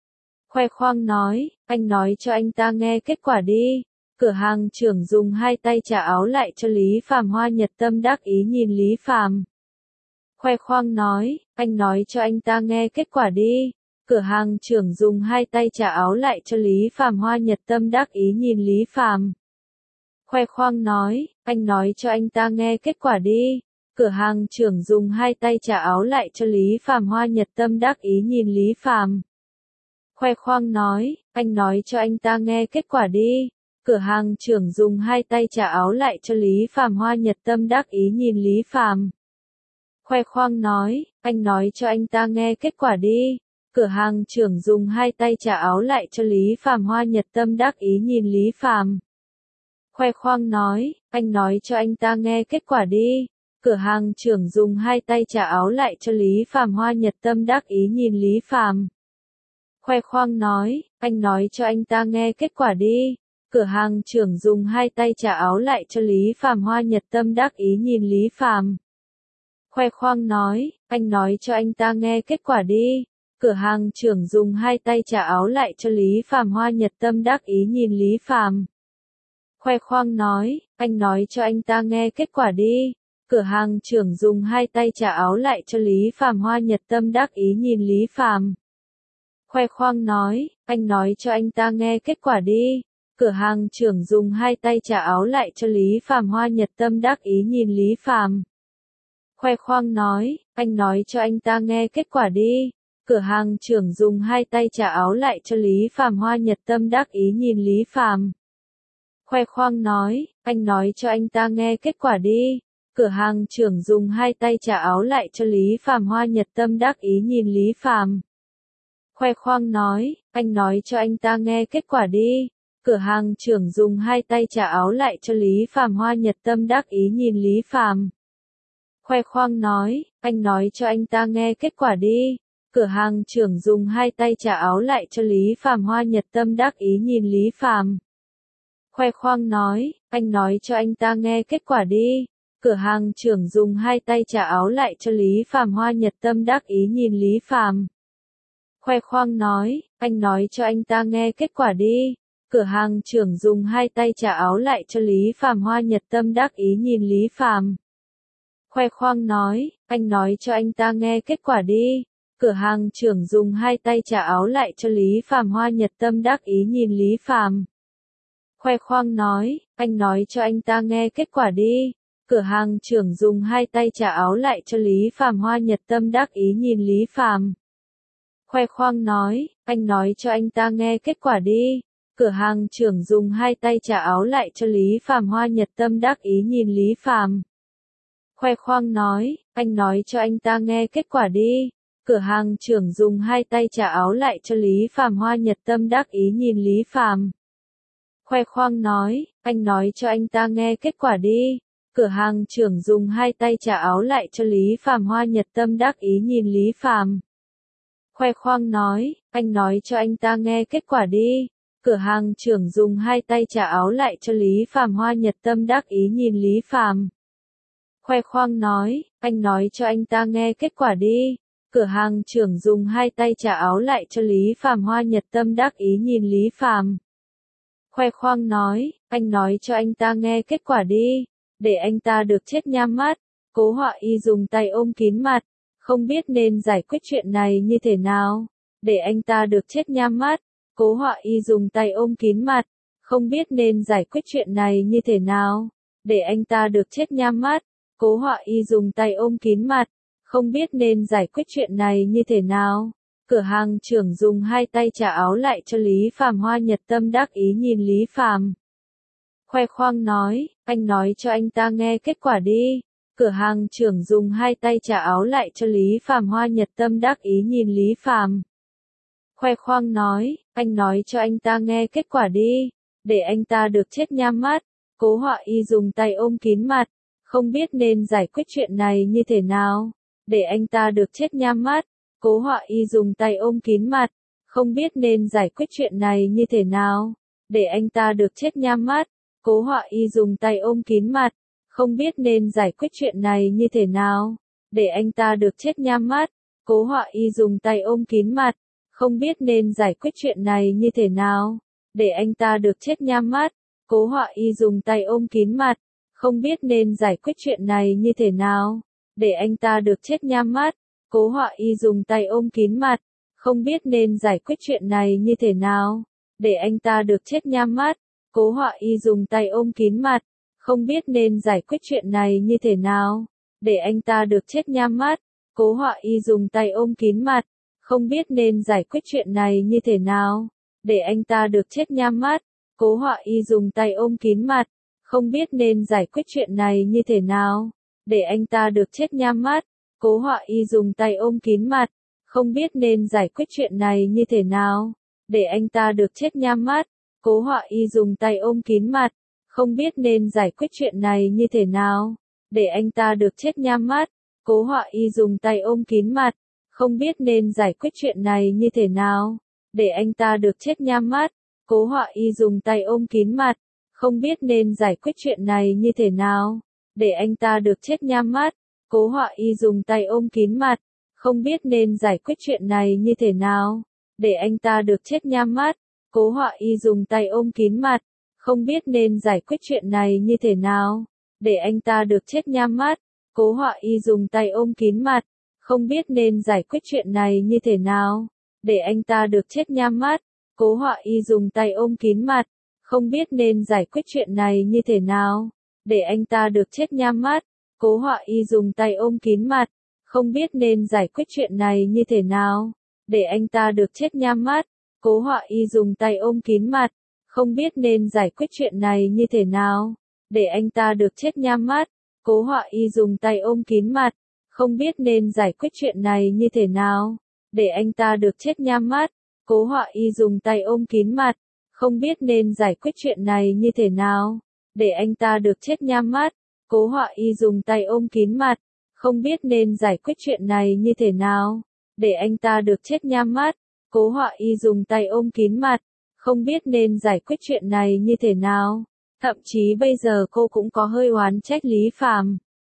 khoe khoang nói, anh nói cho anh ta nghe kết quả đi. Cửa hàng trưởng dùng hai tay trả áo lại cho Lý Phàm. Hoa Nhật Tâm đắc ý nhìn Lý Phàm, khoe khoang nói, anh nói cho anh ta nghe kết quả đi. Cửa hàng trưởng dùng hai tay trả áo lại cho Lý Phàm. Hoa Nhật Tâm đắc ý nhìn Lý Phàm, khoe khoang nói, anh nói cho anh ta nghe kết quả đi. Cửa hàng trưởng dùng hai tay trả áo lại cho Lý Phàm. Hoa Nhật Tâm đắc ý nhìn Lý Phàm, khoe khoang nói, anh nói cho anh ta nghe kết quả đi. Cửa hàng trưởng dùng hai tay trả áo lại cho Lý Phàm. Hoa Nhật Tâm đắc ý nhìn Lý Phàm, khoe khoang nói, anh nói cho anh ta nghe kết quả đi. Cửa hàng trưởng dùng hai tay trả áo lại cho Lý Phàm. Hoa Nhật Tâm đắc ý nhìn Lý Phàm, khoe khoang nói, anh nói cho anh ta nghe kết quả đi. Cửa hàng trưởng dùng hai tay trả áo lại cho Lý Phàm. Hoa Nhật Tâm đắc ý nhìn Lý Phàm, khoe khoang nói, anh nói cho anh ta nghe kết quả đi. Cửa hàng trưởng dùng hai tay trả áo lại cho Lý Phàm. Hoa Nhật Tâm đắc ý nhìn Lý Phàm, khoe khoang nói, anh nói cho anh ta nghe kết quả đi. Cửa hàng trưởng dùng hai tay trả áo lại cho Lý Phàm. Hoa Nhật Tâm đắc ý nhìn Lý Phàm, khoe khoang nói, anh nói cho anh ta nghe kết quả đi. Cửa hàng trưởng dùng hai tay trả áo lại cho Lý Phàm. Hoa Nhật Tâm đắc ý nhìn Lý Phàm, khoe khoang nói, anh nói cho anh ta nghe kết quả đi. Cửa hàng trưởng dùng hai tay trả áo lại cho Lý Phàm. Hoa Nhật Tâm đắc ý nhìn Lý Phàm, khoe khoang nói, anh nói cho anh ta nghe kết quả đi. Cửa hàng trưởng dùng hai tay trả áo lại cho Lý Phàm. Hoa Nhật Tâm đắc ý nhìn Lý Phàm, khoe khoang nói, anh nói cho anh ta nghe kết quả đi. Cửa hàng trưởng dùng hai tay trả áo lại cho Lý Phàm. Hoa Nhật Tâm đắc ý nhìn Lý Phàm, khoe khoang nói, anh nói cho anh ta nghe kết quả đi. Cửa hàng trưởng dùng hai tay trả áo lại cho Lý Phàm. Hoa Nhật Tâm đắc ý nhìn Lý Phàm, khoe khoang nói, anh nói cho anh ta nghe kết quả đi. Cửa hàng trưởng dùng hai tay trả áo lại cho Lý Phàm. Hoa Nhật Tâm đắc ý nhìn Lý Phàm, khoe khoang nói, anh nói cho anh ta nghe kết quả đi. Cửa hàng trưởng dùng hai tay trả áo lại cho Lý Phàm. Hoa Nhật Tâm đắc ý nhìn Lý Phàm, khoe khoang nói, anh nói cho anh ta nghe kết quả đi. Cửa hàng trưởng dùng hai tay trả áo lại cho Lý Phàm. Hoa Nhật Tâm đắc ý nhìn Lý Phàm, khoe khoang nói, anh nói cho anh ta nghe kết quả đi. Cửa hàng trưởng dùng hai tay trả áo lại cho Lý Phàm. Hoa Nhật Tâm đắc ý nhìn Lý Phàm, khoe khoang nói, anh nói cho anh ta nghe kết quả đi. Cửa hàng trưởng dùng hai tay trả áo lại cho Lý Phàm. Hoa Nhật Tâm đắc ý nhìn Lý Phàm, khoe khoang nói, anh nói cho anh ta nghe kết quả đi. Cửa hàng trưởng dùng hai tay trả áo lại cho Lý Phàm. Hoa Nhật Tâm đắc ý nhìn Lý Phàm, khoe khoang nói, anh nói cho anh ta nghe kết quả đi. Cửa hàng trưởng dùng hai tay trả áo lại cho Lý Phàm. Hoa Nhật Tâm đắc ý nhìn Lý Phàm, khoe khoang nói, anh nói cho anh ta nghe kết quả đi. Cửa hàng trưởng dùng hai tay trả áo lại cho Lý Phàm. Hoa Nhật Tâm đắc ý nhìn Lý Phàm, khoe khoang nói, anh nói cho anh ta nghe kết quả đi. Cửa hàng trưởng dùng hai tay trả áo lại cho Lý Phàm. Hoa Nhật Tâm đắc ý nhìn Lý Phàm, khoe khoang nói, anh nói cho anh ta nghe kết quả đi. Cửa hàng trưởng dùng hai tay trả áo lại cho Lý Phàm. Hoa Nhật Tâm đắc ý nhìn Lý Phàm, khoe khoang nói, anh nói cho anh ta nghe kết quả đi. Để anh ta được chết nhắm mắt. Cố Họa Y dùng tay ôm kín mặt, không biết nên giải quyết chuyện này như thế nào. Để anh ta được chết nhắm mắt. Cố Họa Y dùng tay ôm kín mặt, không biết nên giải quyết chuyện này như thế nào. Để anh ta được chết nhắm mắt. Cố Họa Y dùng tay ôm kín mặt, không biết nên giải quyết chuyện này như thế nào. Cửa hàng trưởng dùng hai tay trả áo lại cho Lý Phàm. Hoa Nhật Tâm đắc ý nhìn Lý Phàm, khoe khoang nói, anh nói cho anh ta nghe kết quả đi. Cửa hàng trưởng dùng hai tay trả áo lại cho Lý Phàm. Hoa Nhật Tâm đắc ý nhìn Lý Phàm, khoe khoang nói, anh nói cho anh ta nghe kết quả đi. Để anh ta được chết nhắm mắt. Cố Họa Y dùng tay ôm kín mặt, không biết nên giải quyết chuyện này như thế nào. Để anh ta được chết nhắm mắt. Cố Họa Y dùng tay ôm kín mặt, không biết nên giải quyết chuyện này như thế nào. Để anh ta được chết nhắm mắt. Cố Họa Y dùng tay ôm kín mặt, không biết nên giải quyết chuyện này như thế nào. Để anh ta được chết nhắm mắt. Cố Họa Y dùng tay ôm kín mặt, không biết nên giải quyết chuyện này như thế nào. Để anh ta được chết nhắm mắt. Cố Họa Y dùng tay ôm kín mặt, không biết nên giải quyết chuyện này như thế nào. Để anh ta được chết nhắm mắt. Cố Họa Y dùng tay ôm kín mặt, không biết nên giải quyết chuyện này như thế nào. Để anh ta được chết nhắm mắt. Cố Họa Y dùng tay ôm kín mặt, không biết nên giải quyết chuyện này như thế nào. Để anh ta được chết nhắm mắt. Cố Họa Y dùng tay ôm kín mặt, không biết nên giải quyết chuyện này như thế nào. Để anh ta được chết nhắm mắt. Cố Họa Y dùng tay ôm kín mặt, không biết nên giải quyết chuyện này như thế nào. Để anh ta được chết nhắm mắt. Cố Họa Y dùng tay ôm kín mặt, không biết nên giải quyết chuyện này như thế nào. Để anh ta được chết nhắm mắt. Cố Họa Y dùng tay ôm kín mặt, không biết nên giải quyết chuyện này như thế nào. Để anh ta được chết nhắm mắt. Cố Họa Y dùng tay ôm kín mặt, không biết nên giải quyết chuyện này như thế nào. Để anh ta được chết nhắm mắt. Cố Họa Y dùng tay ôm kín mặt, không biết nên giải quyết chuyện này như thế nào. Để anh ta được chết nhắm mắt. Cố Họa Y dùng tay ôm kín mặt, không biết nên giải quyết chuyện này như thế nào. Để anh ta được chết nhắm mắt. Cố Họa Y dùng tay ôm kín mặt, không biết nên giải quyết chuyện này như thế nào. Để anh ta được chết nhắm mắt. Cố Họa Y dùng tay ôm kín mặt, không biết nên giải quyết chuyện này như thế nào. Để anh ta được chết nhắm mắt. Cố Họa Y dùng tay ôm kín mặt, không biết nên giải quyết chuyện này như thế nào. Để anh ta được chết nhắm mắt. Cố Họa Y dùng tay ôm kín mặt, không biết nên giải quyết chuyện này như thế nào. Để anh ta được chết nhắm mắt. Cố Họa Y dùng tay ôm kín mặt, không biết nên giải quyết chuyện này như thế nào. Để anh ta được chết nhắm mắt. Cố Họa Y dùng tay ôm kín mặt, không biết nên giải quyết chuyện này như thế nào. Để anh ta được chết nhắm mắt. Cố Họa Y dùng tay ôm kín mặt, không biết nên giải quyết chuyện này như thế nào. Để anh ta được chết nhắm mắt. Cố Họa Y dùng tay ôm kín mặt, không biết nên giải quyết chuyện này như thế nào. Để anh ta được chết nhắm mắt. Cố Họa Y dùng tay ôm kín mặt, không biết nên giải quyết chuyện này như thế nào. Thậm chí bây giờ cô cũng có hơi oán trách Lý Phàm.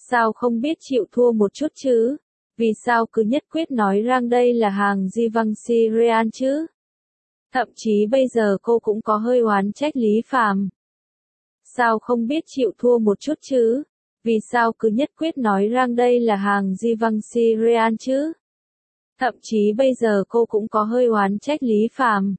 Sao không biết chịu thua một chút chứ? Vì sao cứ nhất quyết nói rằng đây là hàng Givenchy Real chứ? Thậm chí bây giờ cô cũng có hơi oán trách Lý Phàm. Sao không biết chịu thua một chút chứ? Vì sao cứ nhất quyết nói rằng đây là hàng Givenchy Real chứ? Thậm chí bây giờ cô cũng có hơi oán trách Lý Phàm.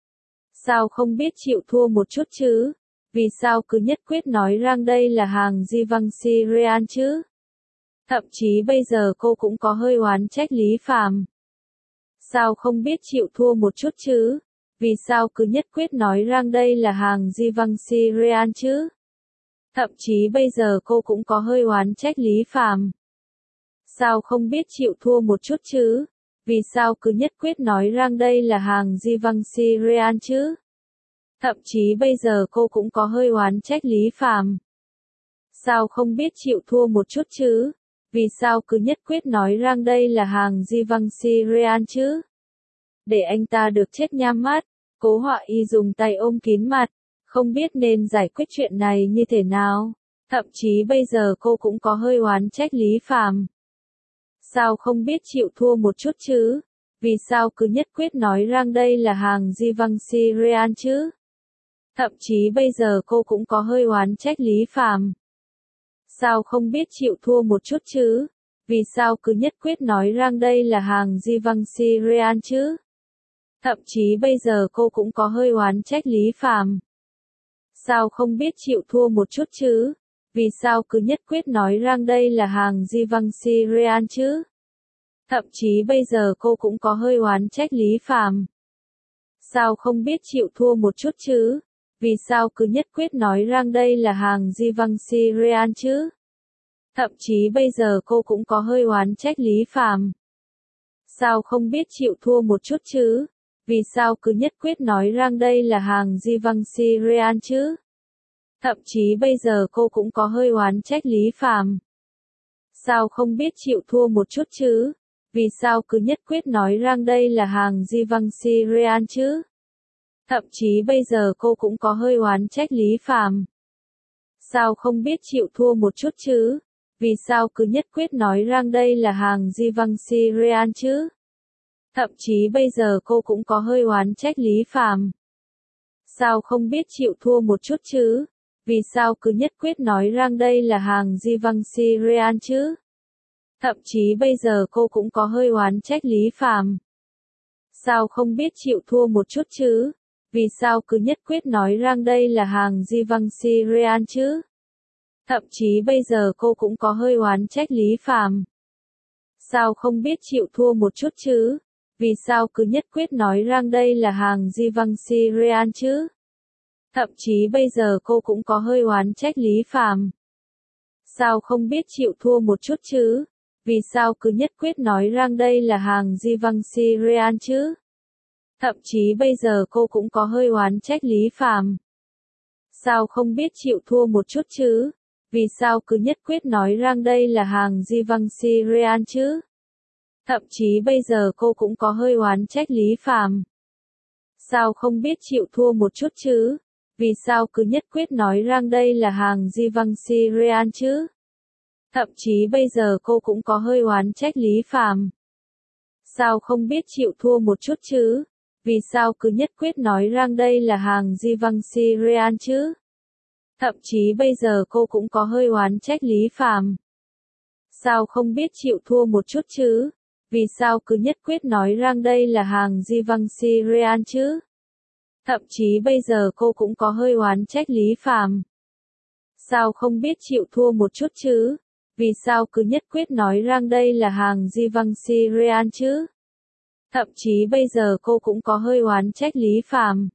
Sao không biết chịu thua một chút chứ? Vì sao cứ nhất quyết nói rằng đây là hàng Givenchy Real chứ? Thậm chí bây giờ cô cũng có hơi oán trách Lý Phàm. Sao không biết chịu thua một chút chứ? Vì sao cứ nhất quyết nói rằng đây là hàng Givenchy Real chứ? Thậm chí bây giờ cô cũng có hơi oán trách Lý Phàm. Sao không biết chịu thua một chút chứ? Vì sao cứ nhất quyết nói rằng đây là hàng Givenchy Real chứ? Thậm chí bây giờ cô cũng có hơi oán trách Lý Phàm. Sao không biết chịu thua một chút chứ? Vì sao cứ nhất quyết nói rằng đây là hàng Givenchy Real chứ? Để anh ta được chết nhắm mắt, Cố Họa Y dùng tay ôm kín mặt, không biết nên giải quyết chuyện này như thế nào. Thậm chí bây giờ cô cũng có hơi oán trách Lý Phàm. Sao không biết chịu thua một chút chứ? Vì sao cứ nhất quyết nói rằng đây là hàng Givenchy Real chứ? Thậm chí bây giờ cô cũng có hơi oán trách Lý Phàm. Sao không biết chịu thua một chút chứ? Vì sao cứ nhất quyết nói rằng đây là hàng Givenchy Real chứ? Thậm chí bây giờ cô cũng có hơi oán trách Lý Phàm. Sao không biết chịu thua một chút chứ? Vì sao cứ nhất quyết nói rằng đây là hàng Givenchy Real chứ? Thậm chí bây giờ cô cũng có hơi oán trách Lý Phàm. Sao không biết chịu thua một chút chứ? Vì sao cứ nhất quyết nói rằng đây là hàng Givenchy Real chứ? Thậm chí bây giờ cô cũng có hơi oán trách Lý Phàm. Sao không biết chịu thua một chút chứ? Vì sao cứ nhất quyết nói rằng đây là hàng Givenchy Real chứ? Thậm chí bây giờ cô cũng có hơi oán trách Lý Phàm. Sao không biết chịu thua một chút chứ? Vì sao cứ nhất quyết nói rằng đây là hàng Givenchy Real chứ? Thậm chí bây giờ cô cũng có hơi oán trách Lý Phàm. Sao không biết chịu thua một chút chứ? Vì sao cứ nhất quyết nói rằng đây là hàng Givenchy Real chứ? Thậm chí bây giờ cô cũng có hơi oán trách Lý Phàm. Sao không biết chịu thua một chút chứ? Vì sao cứ nhất quyết nói rằng đây là hàng Givenchy Real chứ? Thậm chí bây giờ cô cũng có hơi oán trách Lý Phàm. Sao không biết chịu thua một chút chứ? Vì sao cứ nhất quyết nói rằng đây là hàng Givenchy Real chứ? Thậm chí bây giờ cô cũng có hơi oán trách Lý Phàm. Sao không biết chịu thua một chút chứ? Vì sao cứ nhất quyết nói rằng đây là hàng Givenchy Real chứ? Thậm chí bây giờ cô cũng có hơi oán trách Lý Phàm. Sao không biết chịu thua một chút chứ? Vì sao cứ nhất quyết nói rằng đây là hàng Givenchy Real chứ? Thậm chí bây giờ cô cũng có hơi oán trách Lý Phàm. Sao không biết chịu thua một chút chứ? Vì sao cứ nhất quyết nói rằng đây là hàng Givenchy Real chứ? Thậm chí bây giờ cô cũng có hơi oán trách Lý Phàm. Sao không biết chịu thua một chút chứ? Vì sao cứ nhất quyết nói rằng đây là hàng Givenchy Real chứ? Thậm chí bây giờ cô cũng có hơi oán trách Lý Phàm. Sao không biết chịu thua một chút chứ? Vì sao cứ nhất quyết nói rằng đây là hàng Givenchy Real chứ? Thậm chí bây giờ cô cũng có hơi oán trách Lý Phàm. Sao không biết chịu thua một chút chứ? Vì sao cứ nhất quyết nói rằng đây là hàng Givenchy Real chứ? Thậm chí bây giờ cô cũng có hơi oán trách Lý Phàm. Sao không biết chịu thua một chút chứ? Vì sao cứ nhất quyết nói rằng đây là hàng Givenchy Real chứ? Thậm chí bây giờ cô cũng có hơi oán trách Lý Phàm.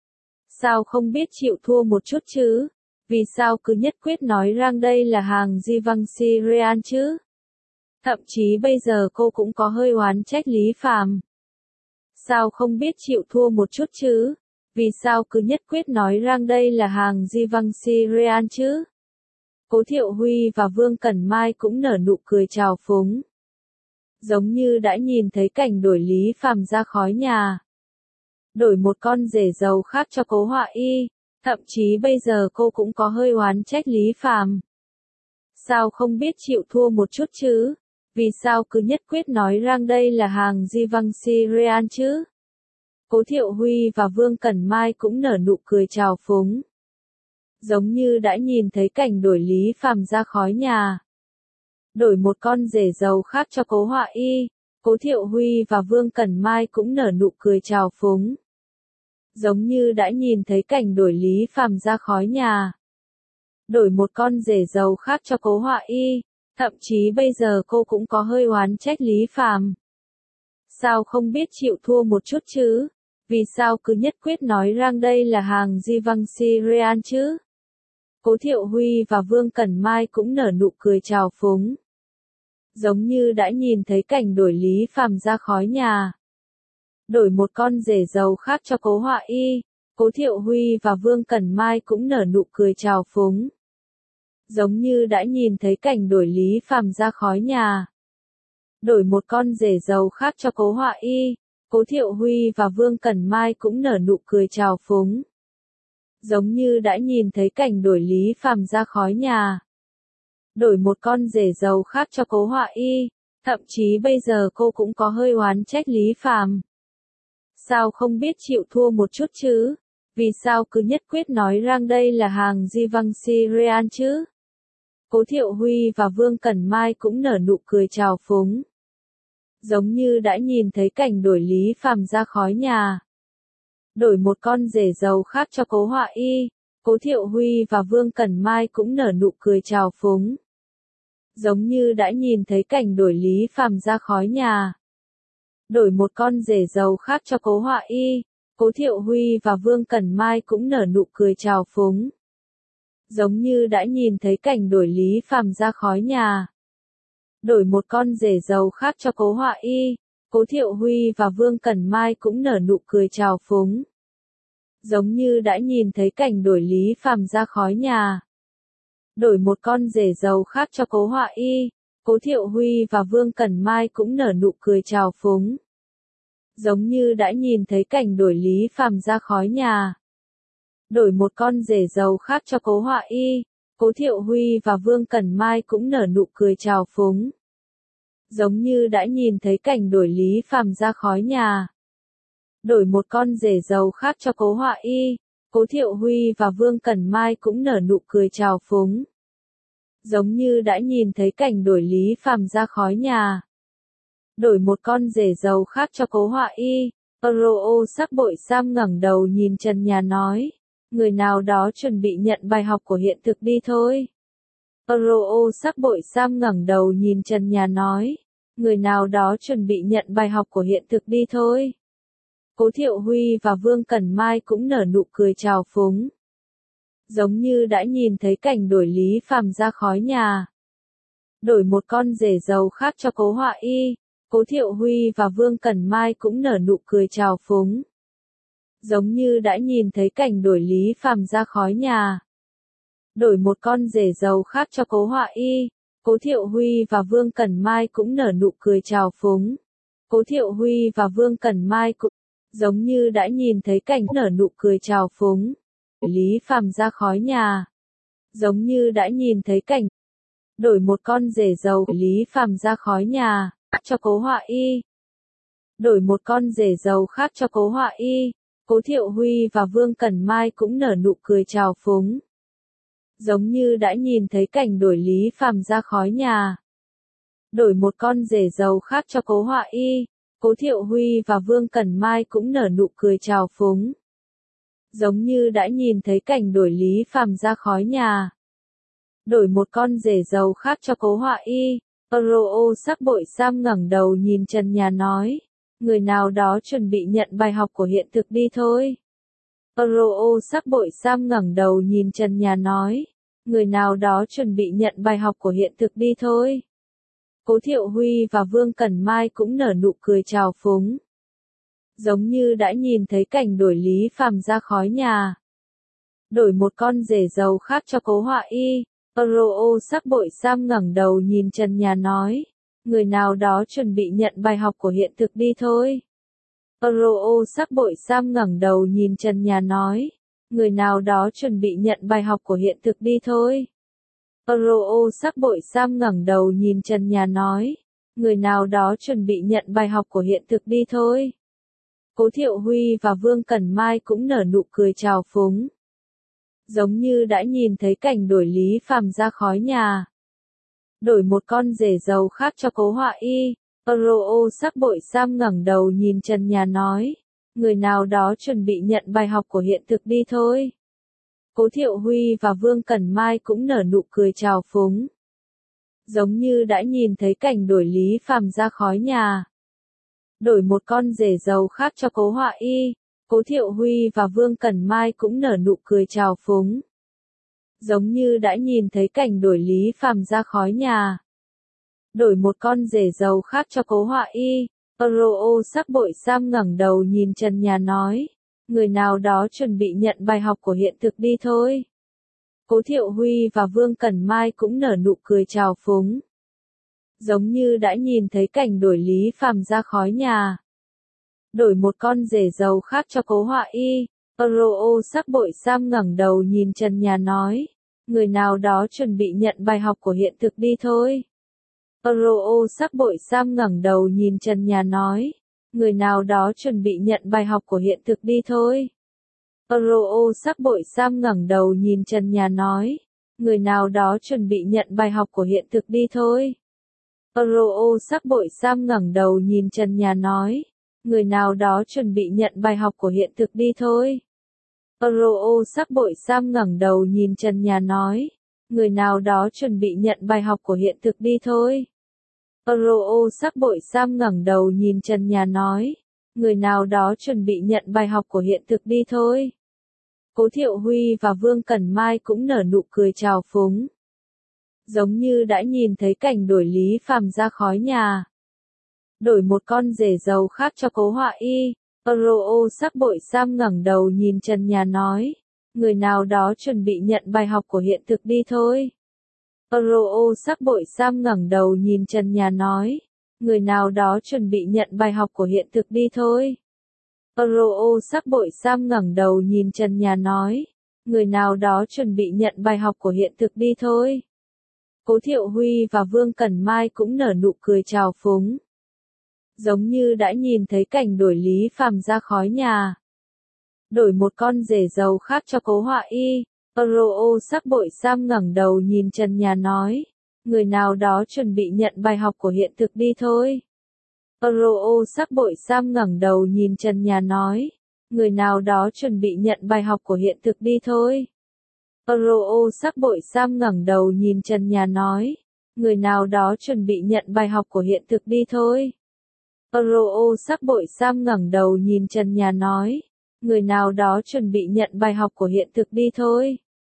Sao không biết chịu thua một chút chứ? Vì sao cứ nhất quyết nói rằng đây là hàng Givenchy Real chứ? Thậm chí bây giờ cô cũng có hơi oán trách Lý Phàm. Sao không biết chịu thua một chút chứ? Vì sao cứ nhất quyết nói rằng đây là hàng Givenchy Real chứ? Cố Thiệu Huy và Vương Cẩn Mai cũng nở nụ cười trào phúng. Giống như đã nhìn thấy cảnh đổi Lý Phàm ra khói nhà. Đổi một con rể giàu khác cho Cố Họa Y. Thậm chí bây giờ cô cũng có hơi oán trách Lý Phàm. Sao không biết chịu thua một chút chứ? Vì sao cứ nhất quyết nói rằng đây là hàng Givenchy Real chứ? Cố Thiệu Huy và Vương Cẩn Mai cũng nở nụ cười trào phúng. Giống như đã nhìn thấy cảnh đổi Lý Phàm ra khói nhà. Đổi một con rể giàu khác cho Cố Họa Y, Cố Thiệu Huy và Vương Cẩn Mai cũng nở nụ cười trào phúng. Giống như đã nhìn thấy cảnh đổi Lý Phàm ra khói nhà. Đổi một con rể giàu khác cho Cố Họa Y, thậm chí bây giờ cô cũng có hơi oán trách Lý Phàm. Sao không biết chịu thua một chút chứ? Vì sao cứ nhất quyết nói rằng đây là hàng Givenchy Real chứ? Cố Thiệu Huy và Vương Cẩn Mai cũng nở nụ cười trào phúng. Giống như đã nhìn thấy cảnh đổi Lý Phàm ra khói nhà. Đổi một con rể giàu khác cho Cố Họa Y, Cố Thiệu Huy và Vương Cẩn Mai cũng nở nụ cười trào phúng. Giống như đã nhìn thấy cảnh đổi Lý Phàm ra khói nhà. Đổi một con rể giàu khác cho Cố Họa Y, Cố Thiệu Huy và Vương Cẩn Mai cũng nở nụ cười trào phúng. Giống như đã nhìn thấy cảnh đổi Lý Phàm ra khói nhà. Đổi một con rể giàu khác cho Cố Họa Y, thậm chí bây giờ cô cũng có hơi oán trách Lý Phàm. Sao không biết chịu thua một chút chứ? Vì sao cứ nhất quyết nói rằng đây là hàng Givenchy Real chứ? Cố Thiệu Huy và Vương Cẩn Mai cũng nở nụ cười trào phúng. Giống như đã nhìn thấy cảnh đổi Lý Phàm ra khói nhà. Đổi một con rể giàu khác cho Cố Họa Y, Cố Thiệu Huy và Vương Cẩn Mai cũng nở nụ cười trào phúng. Giống như đã nhìn thấy cảnh đổi Lý Phàm ra khói nhà. Đổi một con rể giàu khác cho Cố Họa Y, Cố Thiệu Huy và Vương Cẩn Mai cũng nở nụ cười trào phúng. Giống như đã nhìn thấy cảnh đổi Lý Phàm ra khói nhà. Đổi một con rể giàu khác cho Cố Họa Y, Cố Thiệu Huy và Vương Cẩn Mai cũng nở nụ cười trào phúng. Giống như đã nhìn thấy cảnh đổi Lý Phàm ra khói nhà. Đổi một con rể giàu khác cho Cố Họa Y, Cố Thiệu Huy và Vương Cẩn Mai cũng nở nụ cười trào phúng. Giống như đã nhìn thấy cảnh đổi Lý Phàm ra khói nhà. Đổi một con rể giàu khác cho Cố Họa Y, Cố Thiệu Huy và Vương Cẩn Mai cũng nở nụ cười trào phúng. Giống như đã nhìn thấy cảnh đổi Lý Phàm ra khói nhà. Đổi một con rể giàu khác cho Cố Họa Y, Cố Thiệu Huy và Vương Cẩn Mai cũng nở nụ cười trào phúng. Giống như đã nhìn thấy cảnh đổi Lý Phàm ra khói nhà. Đổi một con rể giàu khác cho Cố Họa Y, Roo sắc bội Sam ngẩng đầu nhìn trần nhà nói. Người nào đó chuẩn bị nhận bài học của hiện thực đi thôi. Roo sắc bội Sam ngẩng đầu nhìn trần nhà nói. Người nào đó chuẩn bị nhận bài học của hiện thực đi thôi. Cố Thiệu Huy và Vương Cẩn Mai cũng nở nụ cười trào phúng. Giống như đã nhìn thấy cảnh đổi Lý Phàm ra khói nhà. Đổi một con rể giàu khác cho Cố Họa Y, Cố Thiệu Huy và Vương Cẩn Mai cũng nở nụ cười trào phúng. Giống như đã nhìn thấy cảnh đổi Lý Phàm ra khói nhà. Đổi một con rể giàu khác cho Cố Họa Y, Cố Thiệu Huy và Vương Cẩn Mai cũng nở nụ cười trào phúng. Cố Thiệu Huy và Vương Cẩn Mai cũng giống như đã nhìn thấy cảnh nở nụ cười trào phúng. Lý Phàm ra khói nhà. Giống như đã nhìn thấy cảnh đổi một con rể giàu Lý Phàm ra khói nhà cho Cố Họa Y. Đổi một con rể giàu khác cho Cố Họa Y, Cố Thiệu Huy và Vương Cẩn Mai cũng nở nụ cười trào phúng. Giống như đã nhìn thấy cảnh đổi Lý Phàm ra khói nhà. Đổi một con rể giàu khác cho Cố Họa Y, Cố Thiệu Huy và Vương Cẩn Mai cũng nở nụ cười trào phúng. Giống như đã nhìn thấy cảnh đổi Lý Phàm ra khói nhà. Đổi một con rể giàu khác cho Cố Họa Y, Roo sắc bội Sam ngẩng đầu nhìn trần nhà nói. Người nào đó chuẩn bị nhận bài học của hiện thực đi thôi. Roo sắc bội Sam ngẩng đầu nhìn trần nhà nói. Người nào đó chuẩn bị nhận bài học của hiện thực đi thôi. Cố Thiệu Huy và Vương Cẩn Mai cũng nở nụ cười trào phúng. Giống như đã nhìn thấy cảnh đổi Lý Phàm ra khói nhà. Đổi một con rể giàu khác cho Cố Họa Y, Roo sắc bội Sam ngẩng đầu nhìn trần nhà nói. Người nào đó chuẩn bị nhận bài học của hiện thực đi thôi. Roo sắc bội Sam ngẩng đầu nhìn trần nhà nói. Người nào đó chuẩn bị nhận bài học của hiện thực đi thôi. Sắc Bội Sam ngẩng đầu nhìn trần nhà nói. Người nào đó chuẩn bị nhận bài học của hiện thực đi thôi. Cố Thiệu Huy và Vương Cẩn Mai cũng nở nụ cười trào phúng. Giống như đã nhìn thấy cảnh đuổi Lý Phàm ra khói nhà. Đổi một con rể giàu khác cho Cố Họa Y. Sắc Bội Sam ngẩng đầu nhìn trần nhà nói. Người nào đó chuẩn bị nhận bài học của hiện thực đi thôi. Cố Thiệu Huy và Vương Cẩn Mai cũng nở nụ cười trào phúng. Giống như đã nhìn thấy cảnh đuổi Lý Phàm ra khói nhà. Đổi một con rể giàu khác cho Cố Họa Y. Cố Thiệu Huy và Vương Cẩn Mai cũng nở nụ cười trào phúng. Giống như đã nhìn thấy cảnh đuổi Lý Phàm ra khói nhà. Đổi một con rể giàu khác cho Cố Họa Y. Sắc Bội Sam ngẩng đầu nhìn trần nhà nói. Người nào đó chuẩn bị nhận bài học của hiện thực đi thôi. Cố Thiệu Huy và Vương Cẩn Mai cũng nở nụ cười trào phúng. Giống như đã nhìn thấy cảnh đuổi Lý Phàm ra khói nhà. Đổi một con rể giàu khác cho Cố Họa Y. Sắc Bội Sam ngẩng đầu nhìn trần nhà nói. Người nào đó chuẩn bị nhận bài học của hiện thực đi thôi. Sắc Bội Sam ngẩng đầu nhìn trần nhà nói. Người nào đó chuẩn bị nhận bài học của hiện thực đi thôi. Sắc Bội Sam ngẩng đầu nhìn trần nhà nói. Người nào đó chuẩn bị nhận bài học của hiện thực đi thôi. Sắc Bội Sam ngẩng đầu nhìn trần nhà nói. Người nào đó chuẩn bị nhận bài học của hiện thực đi thôi. Sắc Bội Sam ngẩng đầu nhìn trần nhà nói. Người nào đó chuẩn bị nhận bài học của hiện thực đi thôi. Sắc Bội Sam ngẩng đầu nhìn trần nhà nói. Người nào đó chuẩn bị nhận bài học của hiện thực đi thôi. Cố Thiệu Huy và Vương Cẩn Mai cũng nở nụ cười trào phúng. Giống như đã nhìn thấy cảnh đuổi Lý Phàm ra khói nhà. Đổi một con rể giàu khác cho Cố Họa Y. Sắc Bội Sam ngẩng đầu nhìn trần nhà nói. Người nào đó chuẩn bị nhận bài học của hiện thực đi thôi. Sắc Bội Sam ngẩng đầu nhìn trần nhà nói. Người nào đó chuẩn bị nhận bài học của hiện thực đi thôi. Sắc Bội Sam ngẩng đầu nhìn trần nhà nói. Người nào đó chuẩn bị nhận bài học của hiện thực đi thôi. Cố Thiệu Huy và Vương Cẩn Mai cũng nở nụ cười trào phúng. Giống như đã nhìn thấy cảnh đuổi Lý Phàm ra khói nhà. Đổi một con rể giàu khác cho Cố Họa Y. Sắc Bội Sam ngẩng đầu nhìn trần nhà nói. Người nào đó chuẩn bị nhận bài học của hiện thực đi thôi. Sắc Bội Sam ngẩng đầu nhìn trần nhà nói. Người nào đó chuẩn bị nhận bài học của hiện thực đi thôi. Sắc Bội Sam ngẩng đầu nhìn trần nhà nói. Người nào đó chuẩn bị nhận bài học của hiện thực đi thôi. Sắc Bội Sam ngẩng đầu nhìn trần nhà nói. Người nào đó chuẩn bị nhận bài học của hiện thực đi thôi.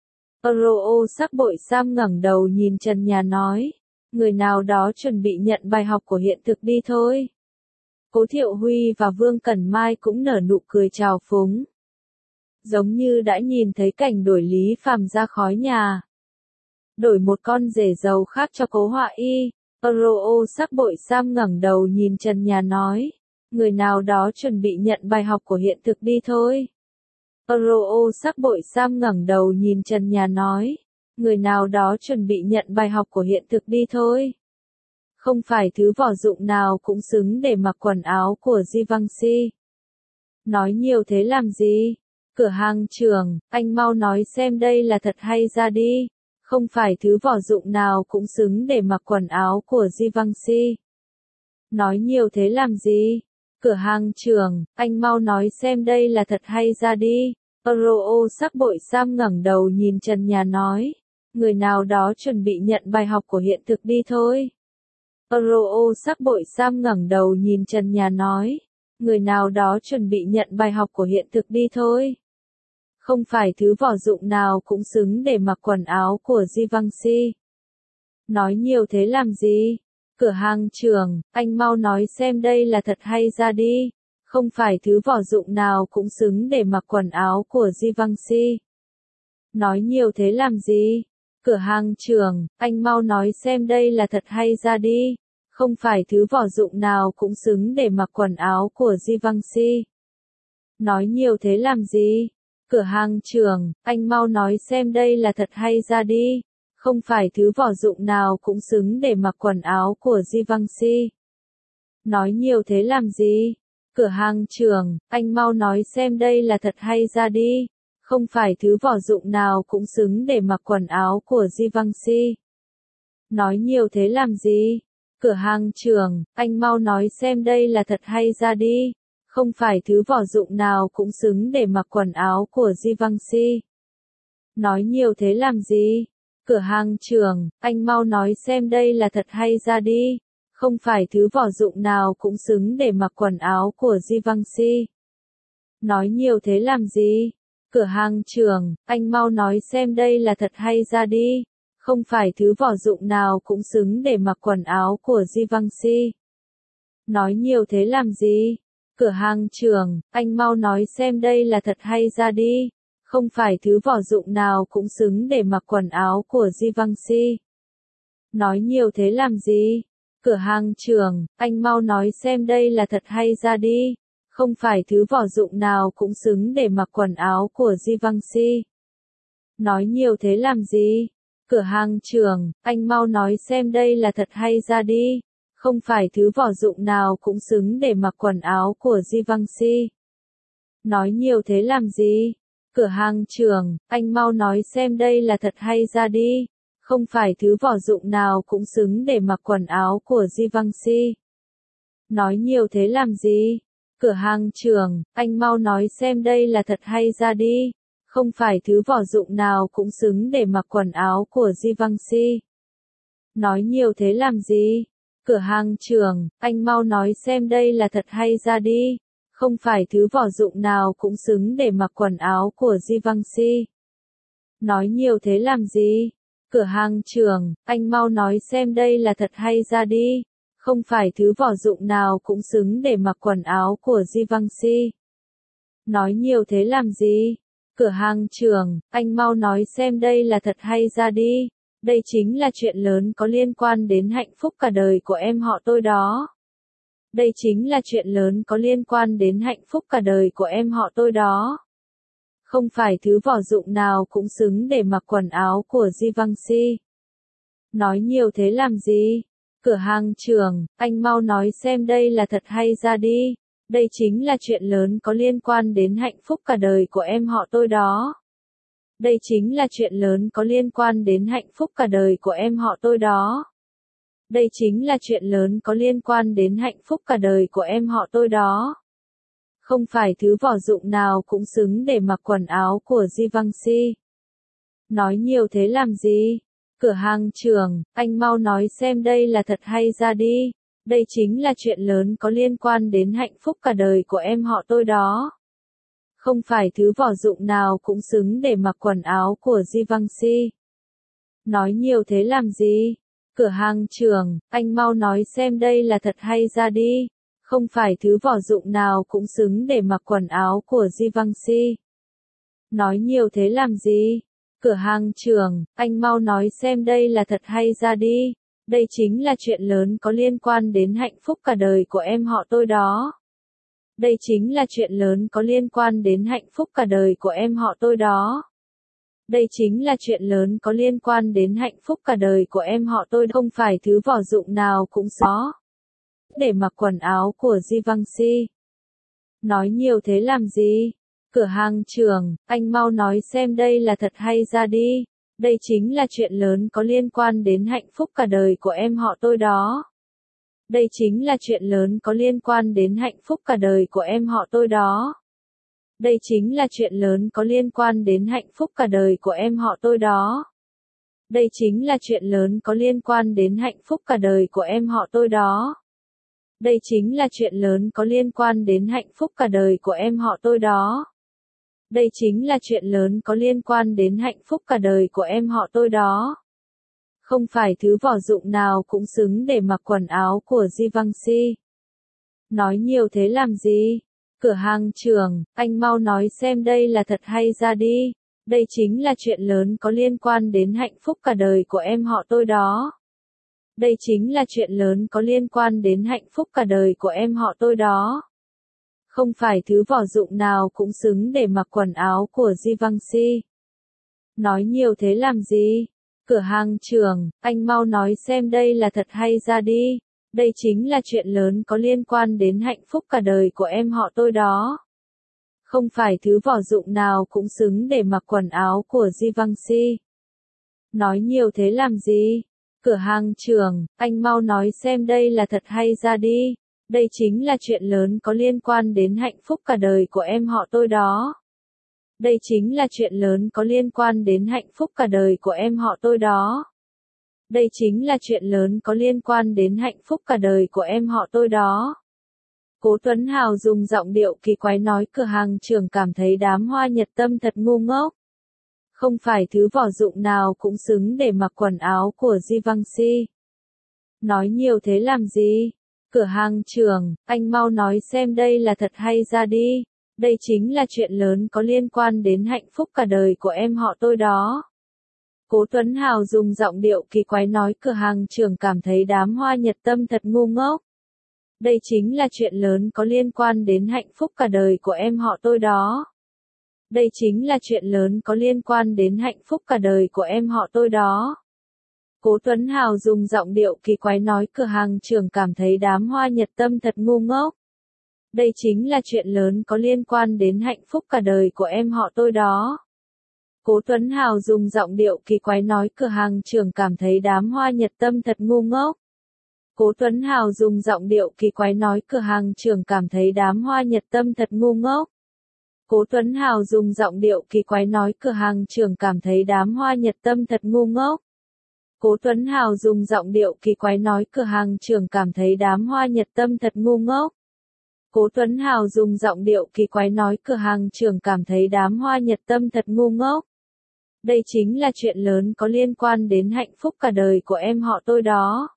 Sắc Bội Sam ngẩng đầu nhìn trần nhà nói. Người nào đó chuẩn bị nhận bài học của hiện thực đi thôi. Cố Thiệu Huy và Vương Cẩn Mai cũng nở nụ cười trào phúng. Giống như đã nhìn thấy cảnh đuổi Lý Phàm ra khói nhà. Đổi một con rể giàu khác cho Cố Họa Y. Sắc Bội Sam ngẩng đầu nhìn trần nhà nói. Người nào đó chuẩn bị nhận bài học của hiện thực đi thôi. Sắc Bội Sam ngẩng đầu nhìn trần nhà nói. Người nào đó chuẩn bị nhận bài học của hiện thực đi thôi. Không phải thứ vỏ dụng nào cũng xứng để mặc quần áo của Givenchy. Nói nhiều thế làm gì? Cửa hàng trưởng, anh mau nói xem đây là thật hay ra đi. Không phải thứ vỏ dụng nào cũng xứng để mặc quần áo của Givenchy. Nói nhiều thế làm gì? Cửa hàng trưởng, anh mau nói xem đây là thật hay ra đi. Sắc Bội Sam ngẩng đầu nhìn trần nhà nói. Người nào đó chuẩn bị nhận bài học của hiện thực đi thôi. Sắc Bội Sam ngẩng đầu nhìn trần nhà nói. Người nào đó chuẩn bị nhận bài học của hiện thực đi thôi. Không phải thứ vỏ dụng nào cũng xứng để mặc quần áo của Givenchy. Nói nhiều thế làm gì? Cửa hàng trưởng, anh mau nói xem đây là thật hay ra đi. Không phải thứ vỏ dụng nào cũng xứng để mặc quần áo của Givenchy. Nói nhiều thế làm gì? Cửa hàng trưởng, anh mau nói xem đây là thật hay ra đi. Không phải thứ vỏ dụng nào cũng xứng để mặc quần áo của Givenchy. Nói nhiều thế làm gì? Cửa hàng trưởng, anh mau nói xem đây là thật hay ra đi. Không phải thứ vỏ dụng nào cũng xứng để mặc quần áo của Givenchy. Nói nhiều thế làm gì? Cửa hàng trưởng, anh mau nói xem đây là thật hay ra đi. Không phải thứ vỏ dụng nào cũng xứng để mặc quần áo của Givenchy. Nói nhiều thế làm gì? Cửa hàng trưởng, anh mau nói xem đây là thật hay ra đi. Không phải thứ vỏ dụng nào cũng xứng để mặc quần áo của Givenchy. Nói nhiều thế làm gì? Cửa hàng trưởng, anh mau nói xem đây là thật hay ra đi. Không phải thứ vỏ dụng nào cũng xứng để mặc quần áo của Givenchy. Nói nhiều thế làm gì? Cửa hàng trưởng, anh mau nói xem đây là thật hay ra đi. Không phải thứ vỏ dụng nào cũng xứng để mặc quần áo của Givenchy. Nói nhiều thế làm gì? Cửa hàng trưởng, anh mau nói xem đây là thật hay ra đi. Không phải thứ vỏ dụng nào cũng xứng để mặc quần áo của Givenchy. Nói nhiều thế làm gì? Cửa hàng trưởng, anh mau nói xem đây là thật hay ra đi. Không phải thứ vỏ dụng nào cũng xứng để mặc quần áo của Givenchy. Nói nhiều thế làm gì? Cửa hàng trưởng, anh mau nói xem đây là thật hay ra đi. Không phải thứ vỏ dụng nào cũng xứng để mặc quần áo của Givenchy. Nói nhiều thế làm gì? Cửa hàng trưởng, anh mau nói xem đây là thật hay ra đi. Không phải thứ vỏ dụng nào cũng xứng để mặc quần áo của Givenchy. Nói nhiều thế làm gì? Cửa hàng trưởng, anh mau nói xem đây là thật hay ra đi. Không phải thứ vỏ dụng nào cũng xứng để mặc quần áo của Givenchy. Nói nhiều thế làm gì? Cửa hàng trưởng, anh mau nói xem đây là thật hay ra đi. Không phải thứ vỏ dụng nào cũng xứng để mặc quần áo của Givenchy. Nói nhiều thế làm gì? Cửa hàng trưởng, anh mau nói xem đây là thật hay ra đi. Không phải thứ vỏ dụng nào cũng xứng để mặc quần áo của Givenchy. Nói nhiều thế làm gì? Cửa hàng trưởng, anh mau nói xem đây là thật hay ra đi. Đây chính là chuyện lớn có liên quan đến hạnh phúc cả đời của em họ tôi đó. Đây chính là chuyện lớn có liên quan đến hạnh phúc cả đời của em họ tôi đó. Không phải thứ vỏ dụng nào cũng xứng để mặc quần áo của Givenchy. Nói nhiều thế làm gì? Cửa hàng trưởng, anh mau nói xem đây là thật hay ra đi. Đây chính là chuyện lớn có liên quan đến hạnh phúc cả đời của em họ tôi đó. Đây chính là chuyện lớn có liên quan đến hạnh phúc cả đời của em họ tôi đó. Đây chính là chuyện lớn có liên quan đến hạnh phúc cả đời của em họ tôi đó. Không phải thứ vỏ dụng nào cũng xứng để mặc quần áo của Givenchy. Nói nhiều thế làm gì? Cửa hàng trưởng, anh mau nói xem đây là thật hay ra đi. Đây chính là chuyện lớn có liên quan đến hạnh phúc cả đời của em họ tôi đó. Không phải thứ vỏ dụng nào cũng xứng để mặc quần áo của Givenchy. Nói nhiều thế làm gì? Cửa hàng trưởng, anh mau nói xem đây là thật hay ra đi. Không phải thứ vỏ dụng nào cũng xứng để mặc quần áo của Givenchy. Nói nhiều thế làm gì? Cửa hàng trưởng, anh mau nói xem đây là thật hay ra đi. Đây chính là chuyện lớn có liên quan đến hạnh phúc cả đời của em họ tôi đó. Đây chính là chuyện lớn có liên quan đến hạnh phúc cả đời của em họ tôi đó. Đây chính là chuyện lớn có liên quan đến hạnh phúc cả đời của em họ tôi. Không phải thứ vỏ dụng nào cũng xó để mặc quần áo của Givenchy. Nói nhiều thế làm gì? Cửa hàng trưởng, anh mau nói xem đây là thật hay ra đi. Đây chính là chuyện lớn có liên quan đến hạnh phúc cả đời của em họ tôi đó. Đây chính là chuyện lớn có liên quan đến hạnh phúc cả đời của em họ tôi đó. Đây chính là chuyện lớn có liên quan đến hạnh phúc cả đời của em họ tôi đó. Đây chính là chuyện lớn có liên quan đến hạnh phúc cả đời của em họ tôi đó. Đây chính là chuyện lớn có liên quan đến hạnh phúc cả đời của em họ tôi đó. Đây chính là chuyện lớn có liên quan đến hạnh phúc cả đời của em họ tôi đó. Không phải thứ vỏ dụng nào cũng xứng để mặc quần áo của Givenchy. Nói nhiều thế làm gì? Cửa hàng trưởng, anh mau nói xem đây là thật hay ra đi. Đây chính là chuyện lớn có liên quan đến hạnh phúc cả đời của em họ tôi đó. Đây chính là chuyện lớn có liên quan đến hạnh phúc cả đời của em họ tôi đó. Không phải thứ vỏ dụng nào cũng xứng để mặc quần áo của Givenchy. Nói nhiều thế làm gì? Cửa hàng trưởng, anh mau nói xem đây là thật hay ra đi. Đây chính là chuyện lớn có liên quan đến hạnh phúc cả đời của em họ tôi đó. Không phải thứ vỏ dụng nào cũng xứng để mặc quần áo của Givenchy. Nói nhiều thế làm gì? Cửa hàng trưởng, anh mau nói xem đây là thật hay ra đi. Đây chính là chuyện lớn có liên quan đến hạnh phúc cả đời của em họ tôi đó. Đây chính là chuyện lớn có liên quan đến hạnh phúc cả đời của em họ tôi đó. Đây chính là chuyện lớn có liên quan đến hạnh phúc cả đời của em họ tôi đó. Cố Tuấn Hào dùng giọng điệu kỳ quái nói cửa hàng trưởng cảm thấy đám hoa nhật tâm thật ngu ngốc. Không phải thứ vỏ dụng nào cũng xứng để mặc quần áo của Givenchy. Nói nhiều thế làm gì? Cửa hàng trưởng, anh mau nói xem đây là thật hay ra đi. Đây chính là chuyện lớn có liên quan đến hạnh phúc cả đời của em họ tôi đó. Cố Tuấn Hào dùng giọng điệu kỳ quái nói cửa hàng trưởng cảm thấy đám hoa nhật tâm thật ngu ngốc. Đây chính là chuyện lớn có liên quan đến hạnh phúc cả đời của em họ tôi đó. Đây chính là chuyện lớn có liên quan đến hạnh phúc cả đời của em họ tôi đó. Cố Tuấn Hào dùng giọng điệu kỳ quái nói cửa hàng trưởng cảm thấy đám hoa nhật tâm thật ngu ngốc. Đây chính là chuyện lớn có liên quan đến hạnh phúc cả đời của em họ tôi đó. Cố Tuấn Hào dùng giọng điệu kỳ quái nói cửa hàng trưởng cảm thấy đám hoa nhật tâm thật ngu ngốc. Cố Tuấn Hào dùng giọng điệu kỳ quái nói cửa hàng trưởng cảm thấy đám hoa nhật tâm thật ngu ngốc. Cố Tuấn Hào dùng giọng điệu kỳ quái nói cửa hàng trưởng cảm thấy đám hoa nhật tâm thật ngu ngốc. Cố Tuấn Hào dùng giọng điệu kỳ quái nói cửa hàng trưởng cảm thấy đám hoa nhật tâm thật ngu ngốc. Cố Tuấn Hào dùng giọng điệu kỳ quái nói cửa hàng trưởng cảm thấy đám hoa nhật tâm thật ngu ngốc. Đây chính là chuyện lớn có liên quan đến hạnh phúc cả đời của em họ tôi đó.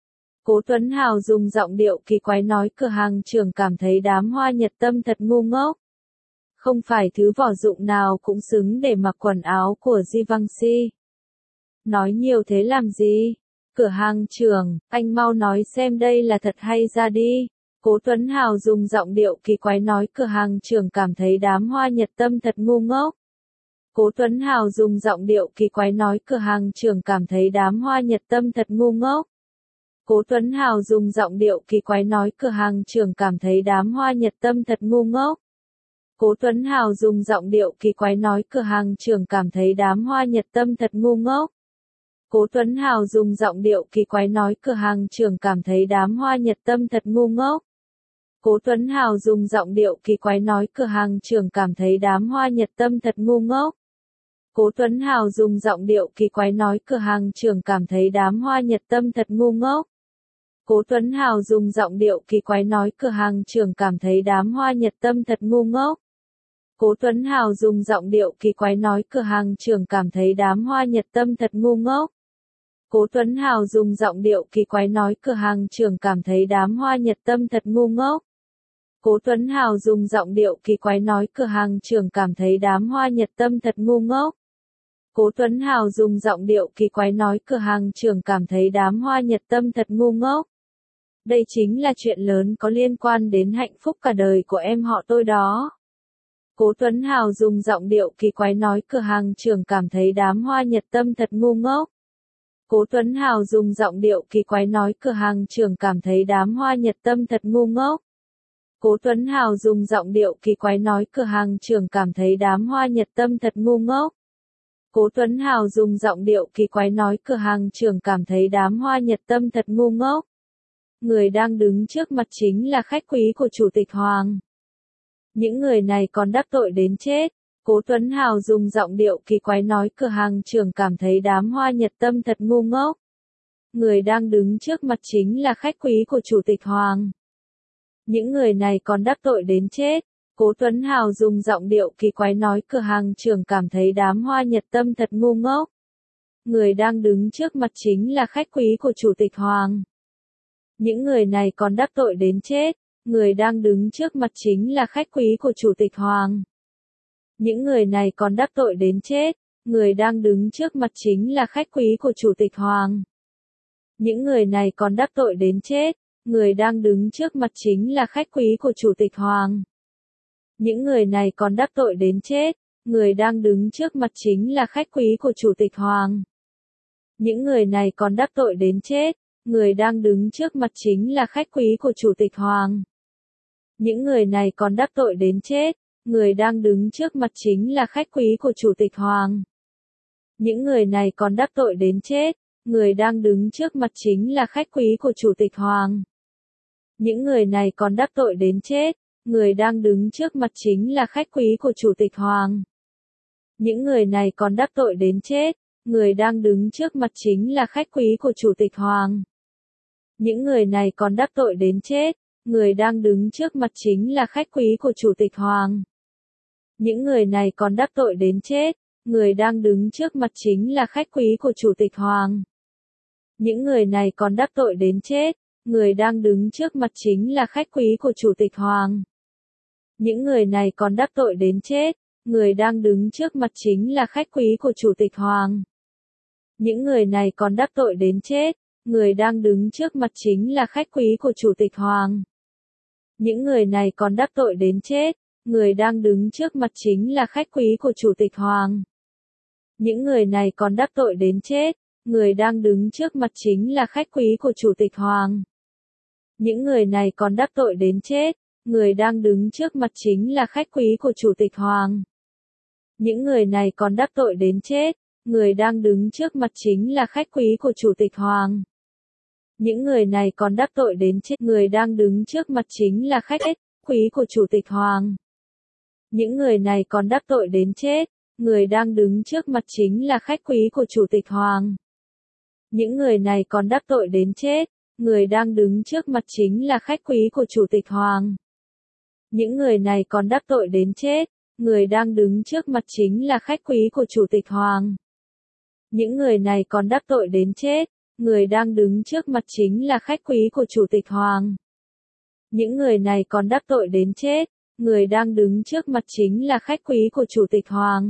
Cố Tuấn Hào dùng giọng điệu kỳ quái nói cửa hàng trưởng cảm thấy đám hoa nhật tâm thật ngu ngốc. Không phải thứ vỏ dụng nào cũng xứng để mặc quần áo của Givenchy. Nói nhiều thế làm gì? Cửa hàng trưởng, anh mau nói xem đây là thật hay ra đi. Cố Tuấn Hào dùng giọng điệu kỳ quái nói cửa hàng trưởng cảm thấy đám hoa nhật tâm thật ngu ngốc. Cố Tuấn Hào dùng giọng điệu kỳ quái nói cửa hàng trưởng cảm thấy đám hoa nhật tâm thật ngu ngốc. Cố Tuấn Hào dùng giọng điệu kỳ quái nói cửa hàng trưởng cảm thấy đám hoa nhật tâm thật ngu ngốc. Cố Tuấn Hào dùng giọng điệu kỳ quái nói cửa hàng trưởng cảm thấy đám hoa nhật tâm thật ngu ngốc. Cố Tuấn Hào dùng giọng điệu kỳ quái nói cửa hàng trưởng cảm thấy đám hoa nhật tâm thật ngu ngốc. Cố Tuấn Hào dùng giọng điệu kỳ quái nói cửa hàng trưởng cảm thấy đám hoa nhật tâm thật ngu ngốc. Cố Tuấn Hào dùng giọng điệu kỳ quái nói cửa hàng trưởng cảm thấy đám hoa nhật tâm thật ngu ngốc. Cố Tuấn Hào dùng giọng điệu kỳ quái nói cửa hàng trưởng cảm thấy đám hoa nhật tâm thật ngu ngốc. Cố Tuấn Hào dùng giọng điệu kỳ quái nói cửa hàng trưởng cảm thấy đám hoa nhật tâm thật ngu ngốc. Cố Tuấn Hào dùng giọng điệu kỳ quái nói cửa hàng trưởng cảm thấy đám hoa nhật tâm thật ngu ngốc. Cố Tuấn Hào dùng giọng điệu kỳ quái nói cửa hàng trưởng cảm thấy đám hoa nhật tâm thật ngu ngốc. Cố Tuấn Hào dùng giọng điệu kỳ quái nói cửa hàng trưởng cảm thấy đám hoa nhật tâm thật ngu ngốc. Đây chính là chuyện lớn có liên quan đến hạnh phúc cả đời của em họ tôi đó. Cố Tuấn Hào dùng giọng điệu kỳ quái nói cửa hàng trưởng cảm thấy đám hoa nhật tâm thật ngu ngốc. Cố Tuấn Hào dùng giọng điệu kỳ quái nói cửa hàng trưởng cảm thấy đám hoa nhật tâm thật ngu ngốc. Cố Tuấn Hào dùng giọng điệu kỳ quái nói cửa hàng trưởng cảm thấy đám hoa nhật tâm thật ngu ngốc. Cố Tuấn Hào dùng giọng điệu kỳ quái nói cửa hàng trưởng cảm thấy đám hoa nhật tâm thật ngu ngốc. Người đang đứng trước mặt chính là khách quý của Chủ tịch Hoàng. Những người này còn đắc tội đến chết. Cố Tuấn Hào dùng giọng điệu kỳ quái nói cửa hàng trưởng cảm thấy đám hoa nhật tâm thật ngu ngốc. Người đang đứng trước mặt chính là khách quý của Chủ tịch Hoàng. Những người này còn đắc tội đến chết. Cố Tuấn Hào dùng giọng điệu kỳ quái nói cửa hàng trưởng cảm thấy đám hoa nhật tâm thật ngu ngốc. Người đang đứng trước mặt chính là khách quý của Chủ tịch Hoàng. Những người này còn đắc tội đến chết. Người đang đứng trước mặt chính là khách quý của Chủ tịch Hoàng. Những người này còn đắc tội đến chết. Người đang đứng trước mặt chính là khách quý của Chủ tịch Hoàng. Những người này còn đắc tội đến chết. Người đang đứng trước mặt chính là khách quý của Chủ tịch Hoàng. Những người này còn đắc tội đến chết. Người đang đứng trước mặt chính là khách quý của Chủ tịch Hoàng. Những người này còn đắc tội đến chết. Người đang đứng trước mặt chính là khách quý của Chủ tịch Hoàng. Những người này còn đắc tội đến chết. Người đang đứng trước mặt chính là khách quý của Chủ tịch Hoàng. Những người này còn đắc tội đến chết. Người đang đứng trước mặt chính là khách quý của Chủ tịch Hoàng. Những người này còn đắc tội đến chết. Người đang đứng trước mặt chính là khách quý của Chủ tịch Hoàng. Những người này còn đắc tội đến chết. Người đang đứng trước mặt chính là khách quý của Chủ tịch Hoàng. Những người này còn đắc tội đến chết. Người đang đứng trước mặt chính là khách quý của Chủ tịch Hoàng. Những người này còn đắc tội đến chết. Người đang đứng trước mặt chính là khách quý của Chủ tịch Hoàng. Những người này còn đắc tội đến chết. Người đang đứng trước mặt chính là khách quý của Chủ tịch Hoàng. Những người này còn đắc tội đến chết. Người đang đứng trước mặt chính là khách quý của Chủ tịch Hoàng. Những người này còn đắc tội đến chết. Người đang đứng trước mặt chính là khách quý của Chủ tịch Hoàng. Những người này còn đắc tội đến chết. Người đang đứng trước mặt chính là khách quý của Chủ tịch Hoàng. Những người này còn đắc tội đến chết. Người đang đứng trước mặt chính là khách quý của Chủ tịch Hoàng. Những người này còn đắc tội đến chết. Người đang đứng trước mặt chính là khách quý của Chủ tịch Hoàng. Những người này còn đắc tội đến chết. Người đang đứng trước mặt chính là khách quý của Chủ tịch Hoàng. Những người này còn đắc tội đến chết. Người đang đứng trước mặt chính là khách quý của Chủ tịch Hoàng. Những người này còn đắc tội đến chết. Người đang đứng trước mặt chính là khách quý của Chủ tịch Hoàng. Những người này còn đắc tội đến chết. Người đang đứng trước mặt chính là khách quý của Chủ tịch Hoàng. Những người này còn đắc tội đến chết. Người đang đứng trước mặt chính là khách quý của Chủ tịch Hoàng. Những người này còn đắc tội đến chết. Người đang đứng trước mặt chính là khách quý của Chủ tịch Hoàng. Những người này còn đắc tội đến chết. Người đang đứng trước mặt chính là khách quý của Chủ tịch Hoàng.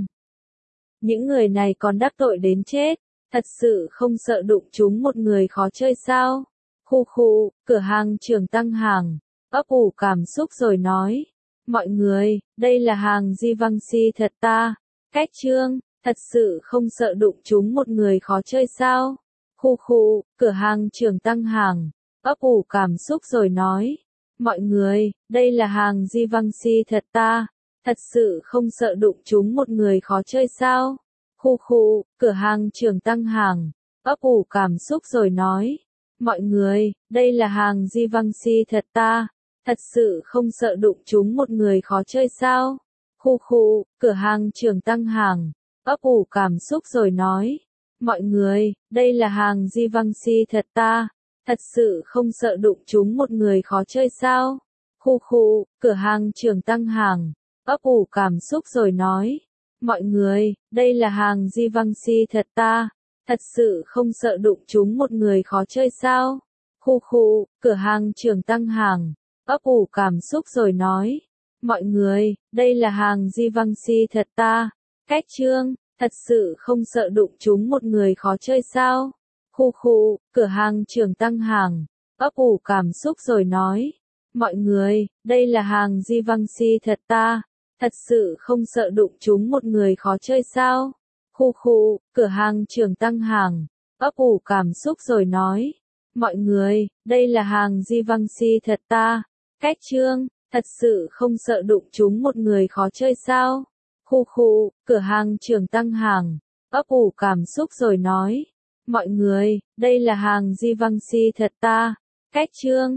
Những người này còn đắc tội đến chết. Thật sự không sợ đụng chúng một người khó chơi sao? Khu khu, cửa hàng trưởng tăng hàng. Ấp ủ cảm xúc rồi nói. Mọi người, đây là hàng Givenchy thật ta. Cách chương, thật sự không sợ đụng chúng một người khó chơi sao? Khu khu, cửa hàng trưởng tăng hàng. Ấp ủ cảm xúc rồi nói. Mọi người, đây là hàng Givenchy thật ta. Thật sự không sợ đụng chúng một người khó chơi sao? Khu khu, cửa hàng trưởng tăng hàng. Ấp ủ cảm xúc rồi nói. Mọi người, đây là hàng Givenchy thật ta. Thật sự không sợ đụng chúng một người khó chơi sao? Khu khu, cửa hàng trưởng tăng hàng. Ấp ủ cảm xúc rồi nói. Mọi người, đây là hàng Givenchy thật ta. Thật sự không sợ đụng chúng một người khó chơi sao? Khu khu, cửa hàng trưởng tăng hàng. Ấp ủ cảm xúc rồi nói. Mọi người, đây là hàng Givenchy thật ta. Thật sự không sợ đụng chúng một người khó chơi sao? Khu khu, cửa hàng trưởng tăng hàng. Ấp ủ cảm xúc rồi nói. Mọi người, đây là hàng Givenchy thật ta. Cách chương, thật sự không sợ đụng chúng một người khó chơi sao? Khu khu, cửa hàng trưởng tăng hàng. Ấp ủ cảm xúc rồi nói. Mọi người, đây là hàng Givenchy thật ta. Thật sự không sợ đụng chúng một người khó chơi sao? Khu khu, cửa hàng trưởng tăng hàng. Ấp ủ cảm xúc rồi nói. Mọi người, đây là hàng Givenchy thật ta. Cách chương, thật sự không sợ đụng chúng một người khó chơi sao? Khu khu, cửa hàng trưởng tăng hàng. Ấp ủ cảm xúc rồi nói. Mọi người, đây là hàng Givenchy thật ta. Cách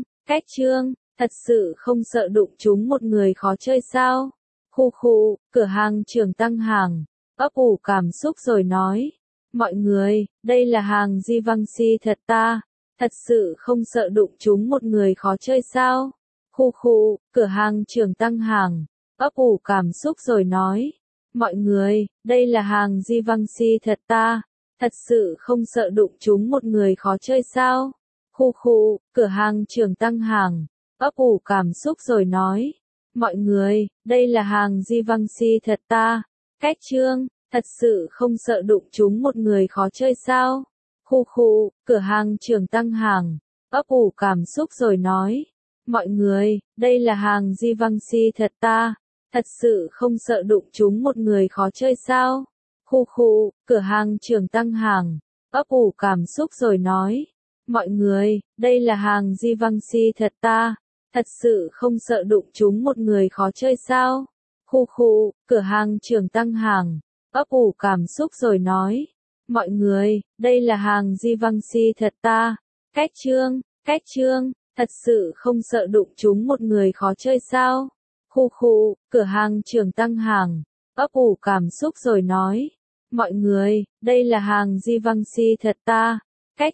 chương, thật sự không sợ đụng chúng một người khó chơi sao? Khu khu, cửa hàng trưởng tăng hàng. Ấp ủ cảm xúc rồi nói. Mọi người, đây là hàng Givenchy thật ta. Thật sự không sợ đụng chúng một người khó chơi sao? Khu khu, cửa hàng trưởng tăng hàng. Ấp ủ cảm xúc rồi nói. Mọi người, đây là hàng Givenchy thật ta. Thật sự không sợ đụng chúng một người khó chơi sao? Khu khu, cửa hàng trưởng tăng hàng. Ấp ủ cảm xúc rồi nói. Mọi người, đây là hàng Givenchy thật ta. Cách chương, thật sự không sợ đụng chúng một người khó chơi sao? Khu khu, cửa hàng trưởng tăng hàng. Ấp ủ cảm xúc rồi nói. Mọi người, đây là hàng Givenchy thật ta. Thật sự không sợ đụng chúng một người khó chơi sao? Khu khu, cửa hàng trưởng tăng hàng. ấp ủ cảm xúc rồi nói. Mọi người, đây là hàng Givenchy thật ta, thật sự không sợ đụng chúng một người khó chơi sao? Khu khu, cửa hàng trưởng tăng hàng, ấp ủ cảm xúc rồi nói. Mọi người, đây là hàng Givenchy thật ta, cách trương, thật sự không sợ đụng chúng một người khó chơi sao? Khu khu, cửa hàng trưởng tăng hàng, ấp ủ cảm xúc rồi nói. Mọi người, đây là hàng Givenchy thật ta, cách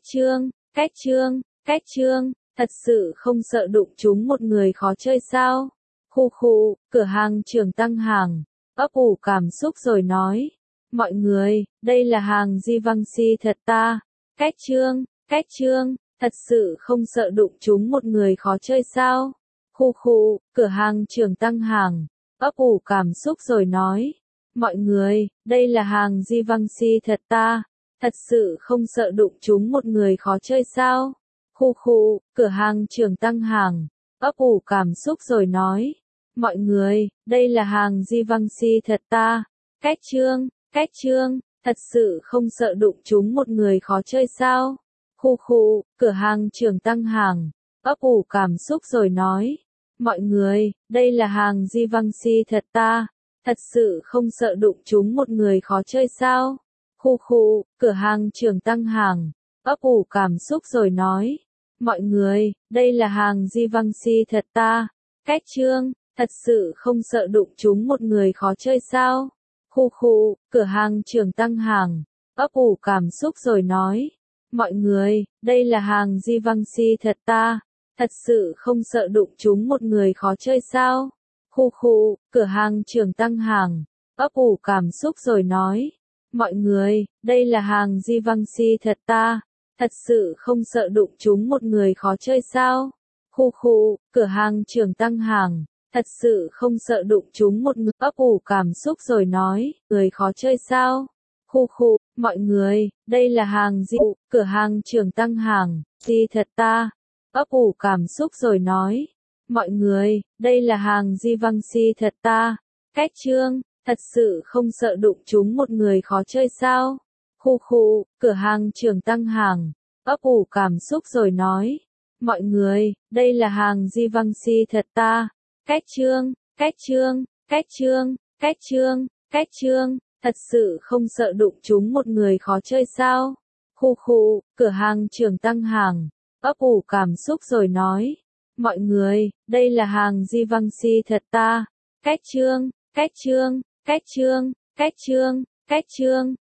trương, thật sự không sợ đụng chúng một người khó chơi sao? Khu khu, cửa hàng trưởng tăng hàng, ấp ủ cảm xúc rồi nói. Mọi người, đây là hàng Givenchy thật ta, cách trương, thật sự không sợ đụng chúng một người khó chơi sao? Khu khu, cửa hàng trưởng tăng hàng, ấp ủ cảm xúc rồi nói. Mọi người, đây là hàng Givenchy thật ta, thật sự không sợ đụng chúng một người khó chơi sao? Khu khu, cửa hàng trưởng tăng hàng, ấp ủ cảm xúc rồi nói. Mọi người, đây là hàng Givenchy thật ta, cách trương, thật sự không sợ đụng chúng một người khó chơi sao? Khu khu, cửa hàng trưởng tăng hàng, ấp ủ cảm xúc rồi nói. Mọi người, đây là hàng Givenchy thật ta, thật sự không sợ đụng chúng một người khó chơi sao? Khu khu, cửa hàng trưởng tăng hàng, ấp ủ cảm xúc rồi nói. Mọi người, đây là hàng Givenchy thật ta, cách trương, thật sự không sợ đụng chúng một người khó chơi sao? Khu khu, cửa hàng trưởng tăng hàng, ấp ủ cảm xúc rồi nói. Mọi người, đây là hàng Givenchy thật ta, thật sự không sợ đụng chúng một người khó chơi sao? Khu khu, cửa hàng trưởng tăng hàng, ấp ủ cảm xúc rồi nói. Mọi người, đây là hàng Givenchy thật ta, thật sự không sợ đụng chúng một người khó chơi sao? Khu khu, cửa hàng trưởng tăng hàng, thật sự không sợ đụng chúng một người, ấp ủ cảm xúc rồi nói, người khó chơi sao? Khu khu, mọi người, đây là hàng cửa hàng trưởng tăng hàng, thật ta, ấp ủ cảm xúc rồi nói. Mọi người, đây là hàng Givenchy thật ta, cách trương, thật sự không sợ đụng chúng một người khó chơi sao? Khu khu, cửa hàng trưởng tăng hàng, ấp ủ cảm xúc rồi nói. Mọi người, đây là hàng Givenchy thật ta, cách trương, thật sự không sợ đụng chúng một người khó chơi sao? Khu khu, cửa hàng trưởng tăng hàng, ấp ủ cảm xúc rồi nói. Mọi người, đây là hàng Givenchy thật ta, cách trương,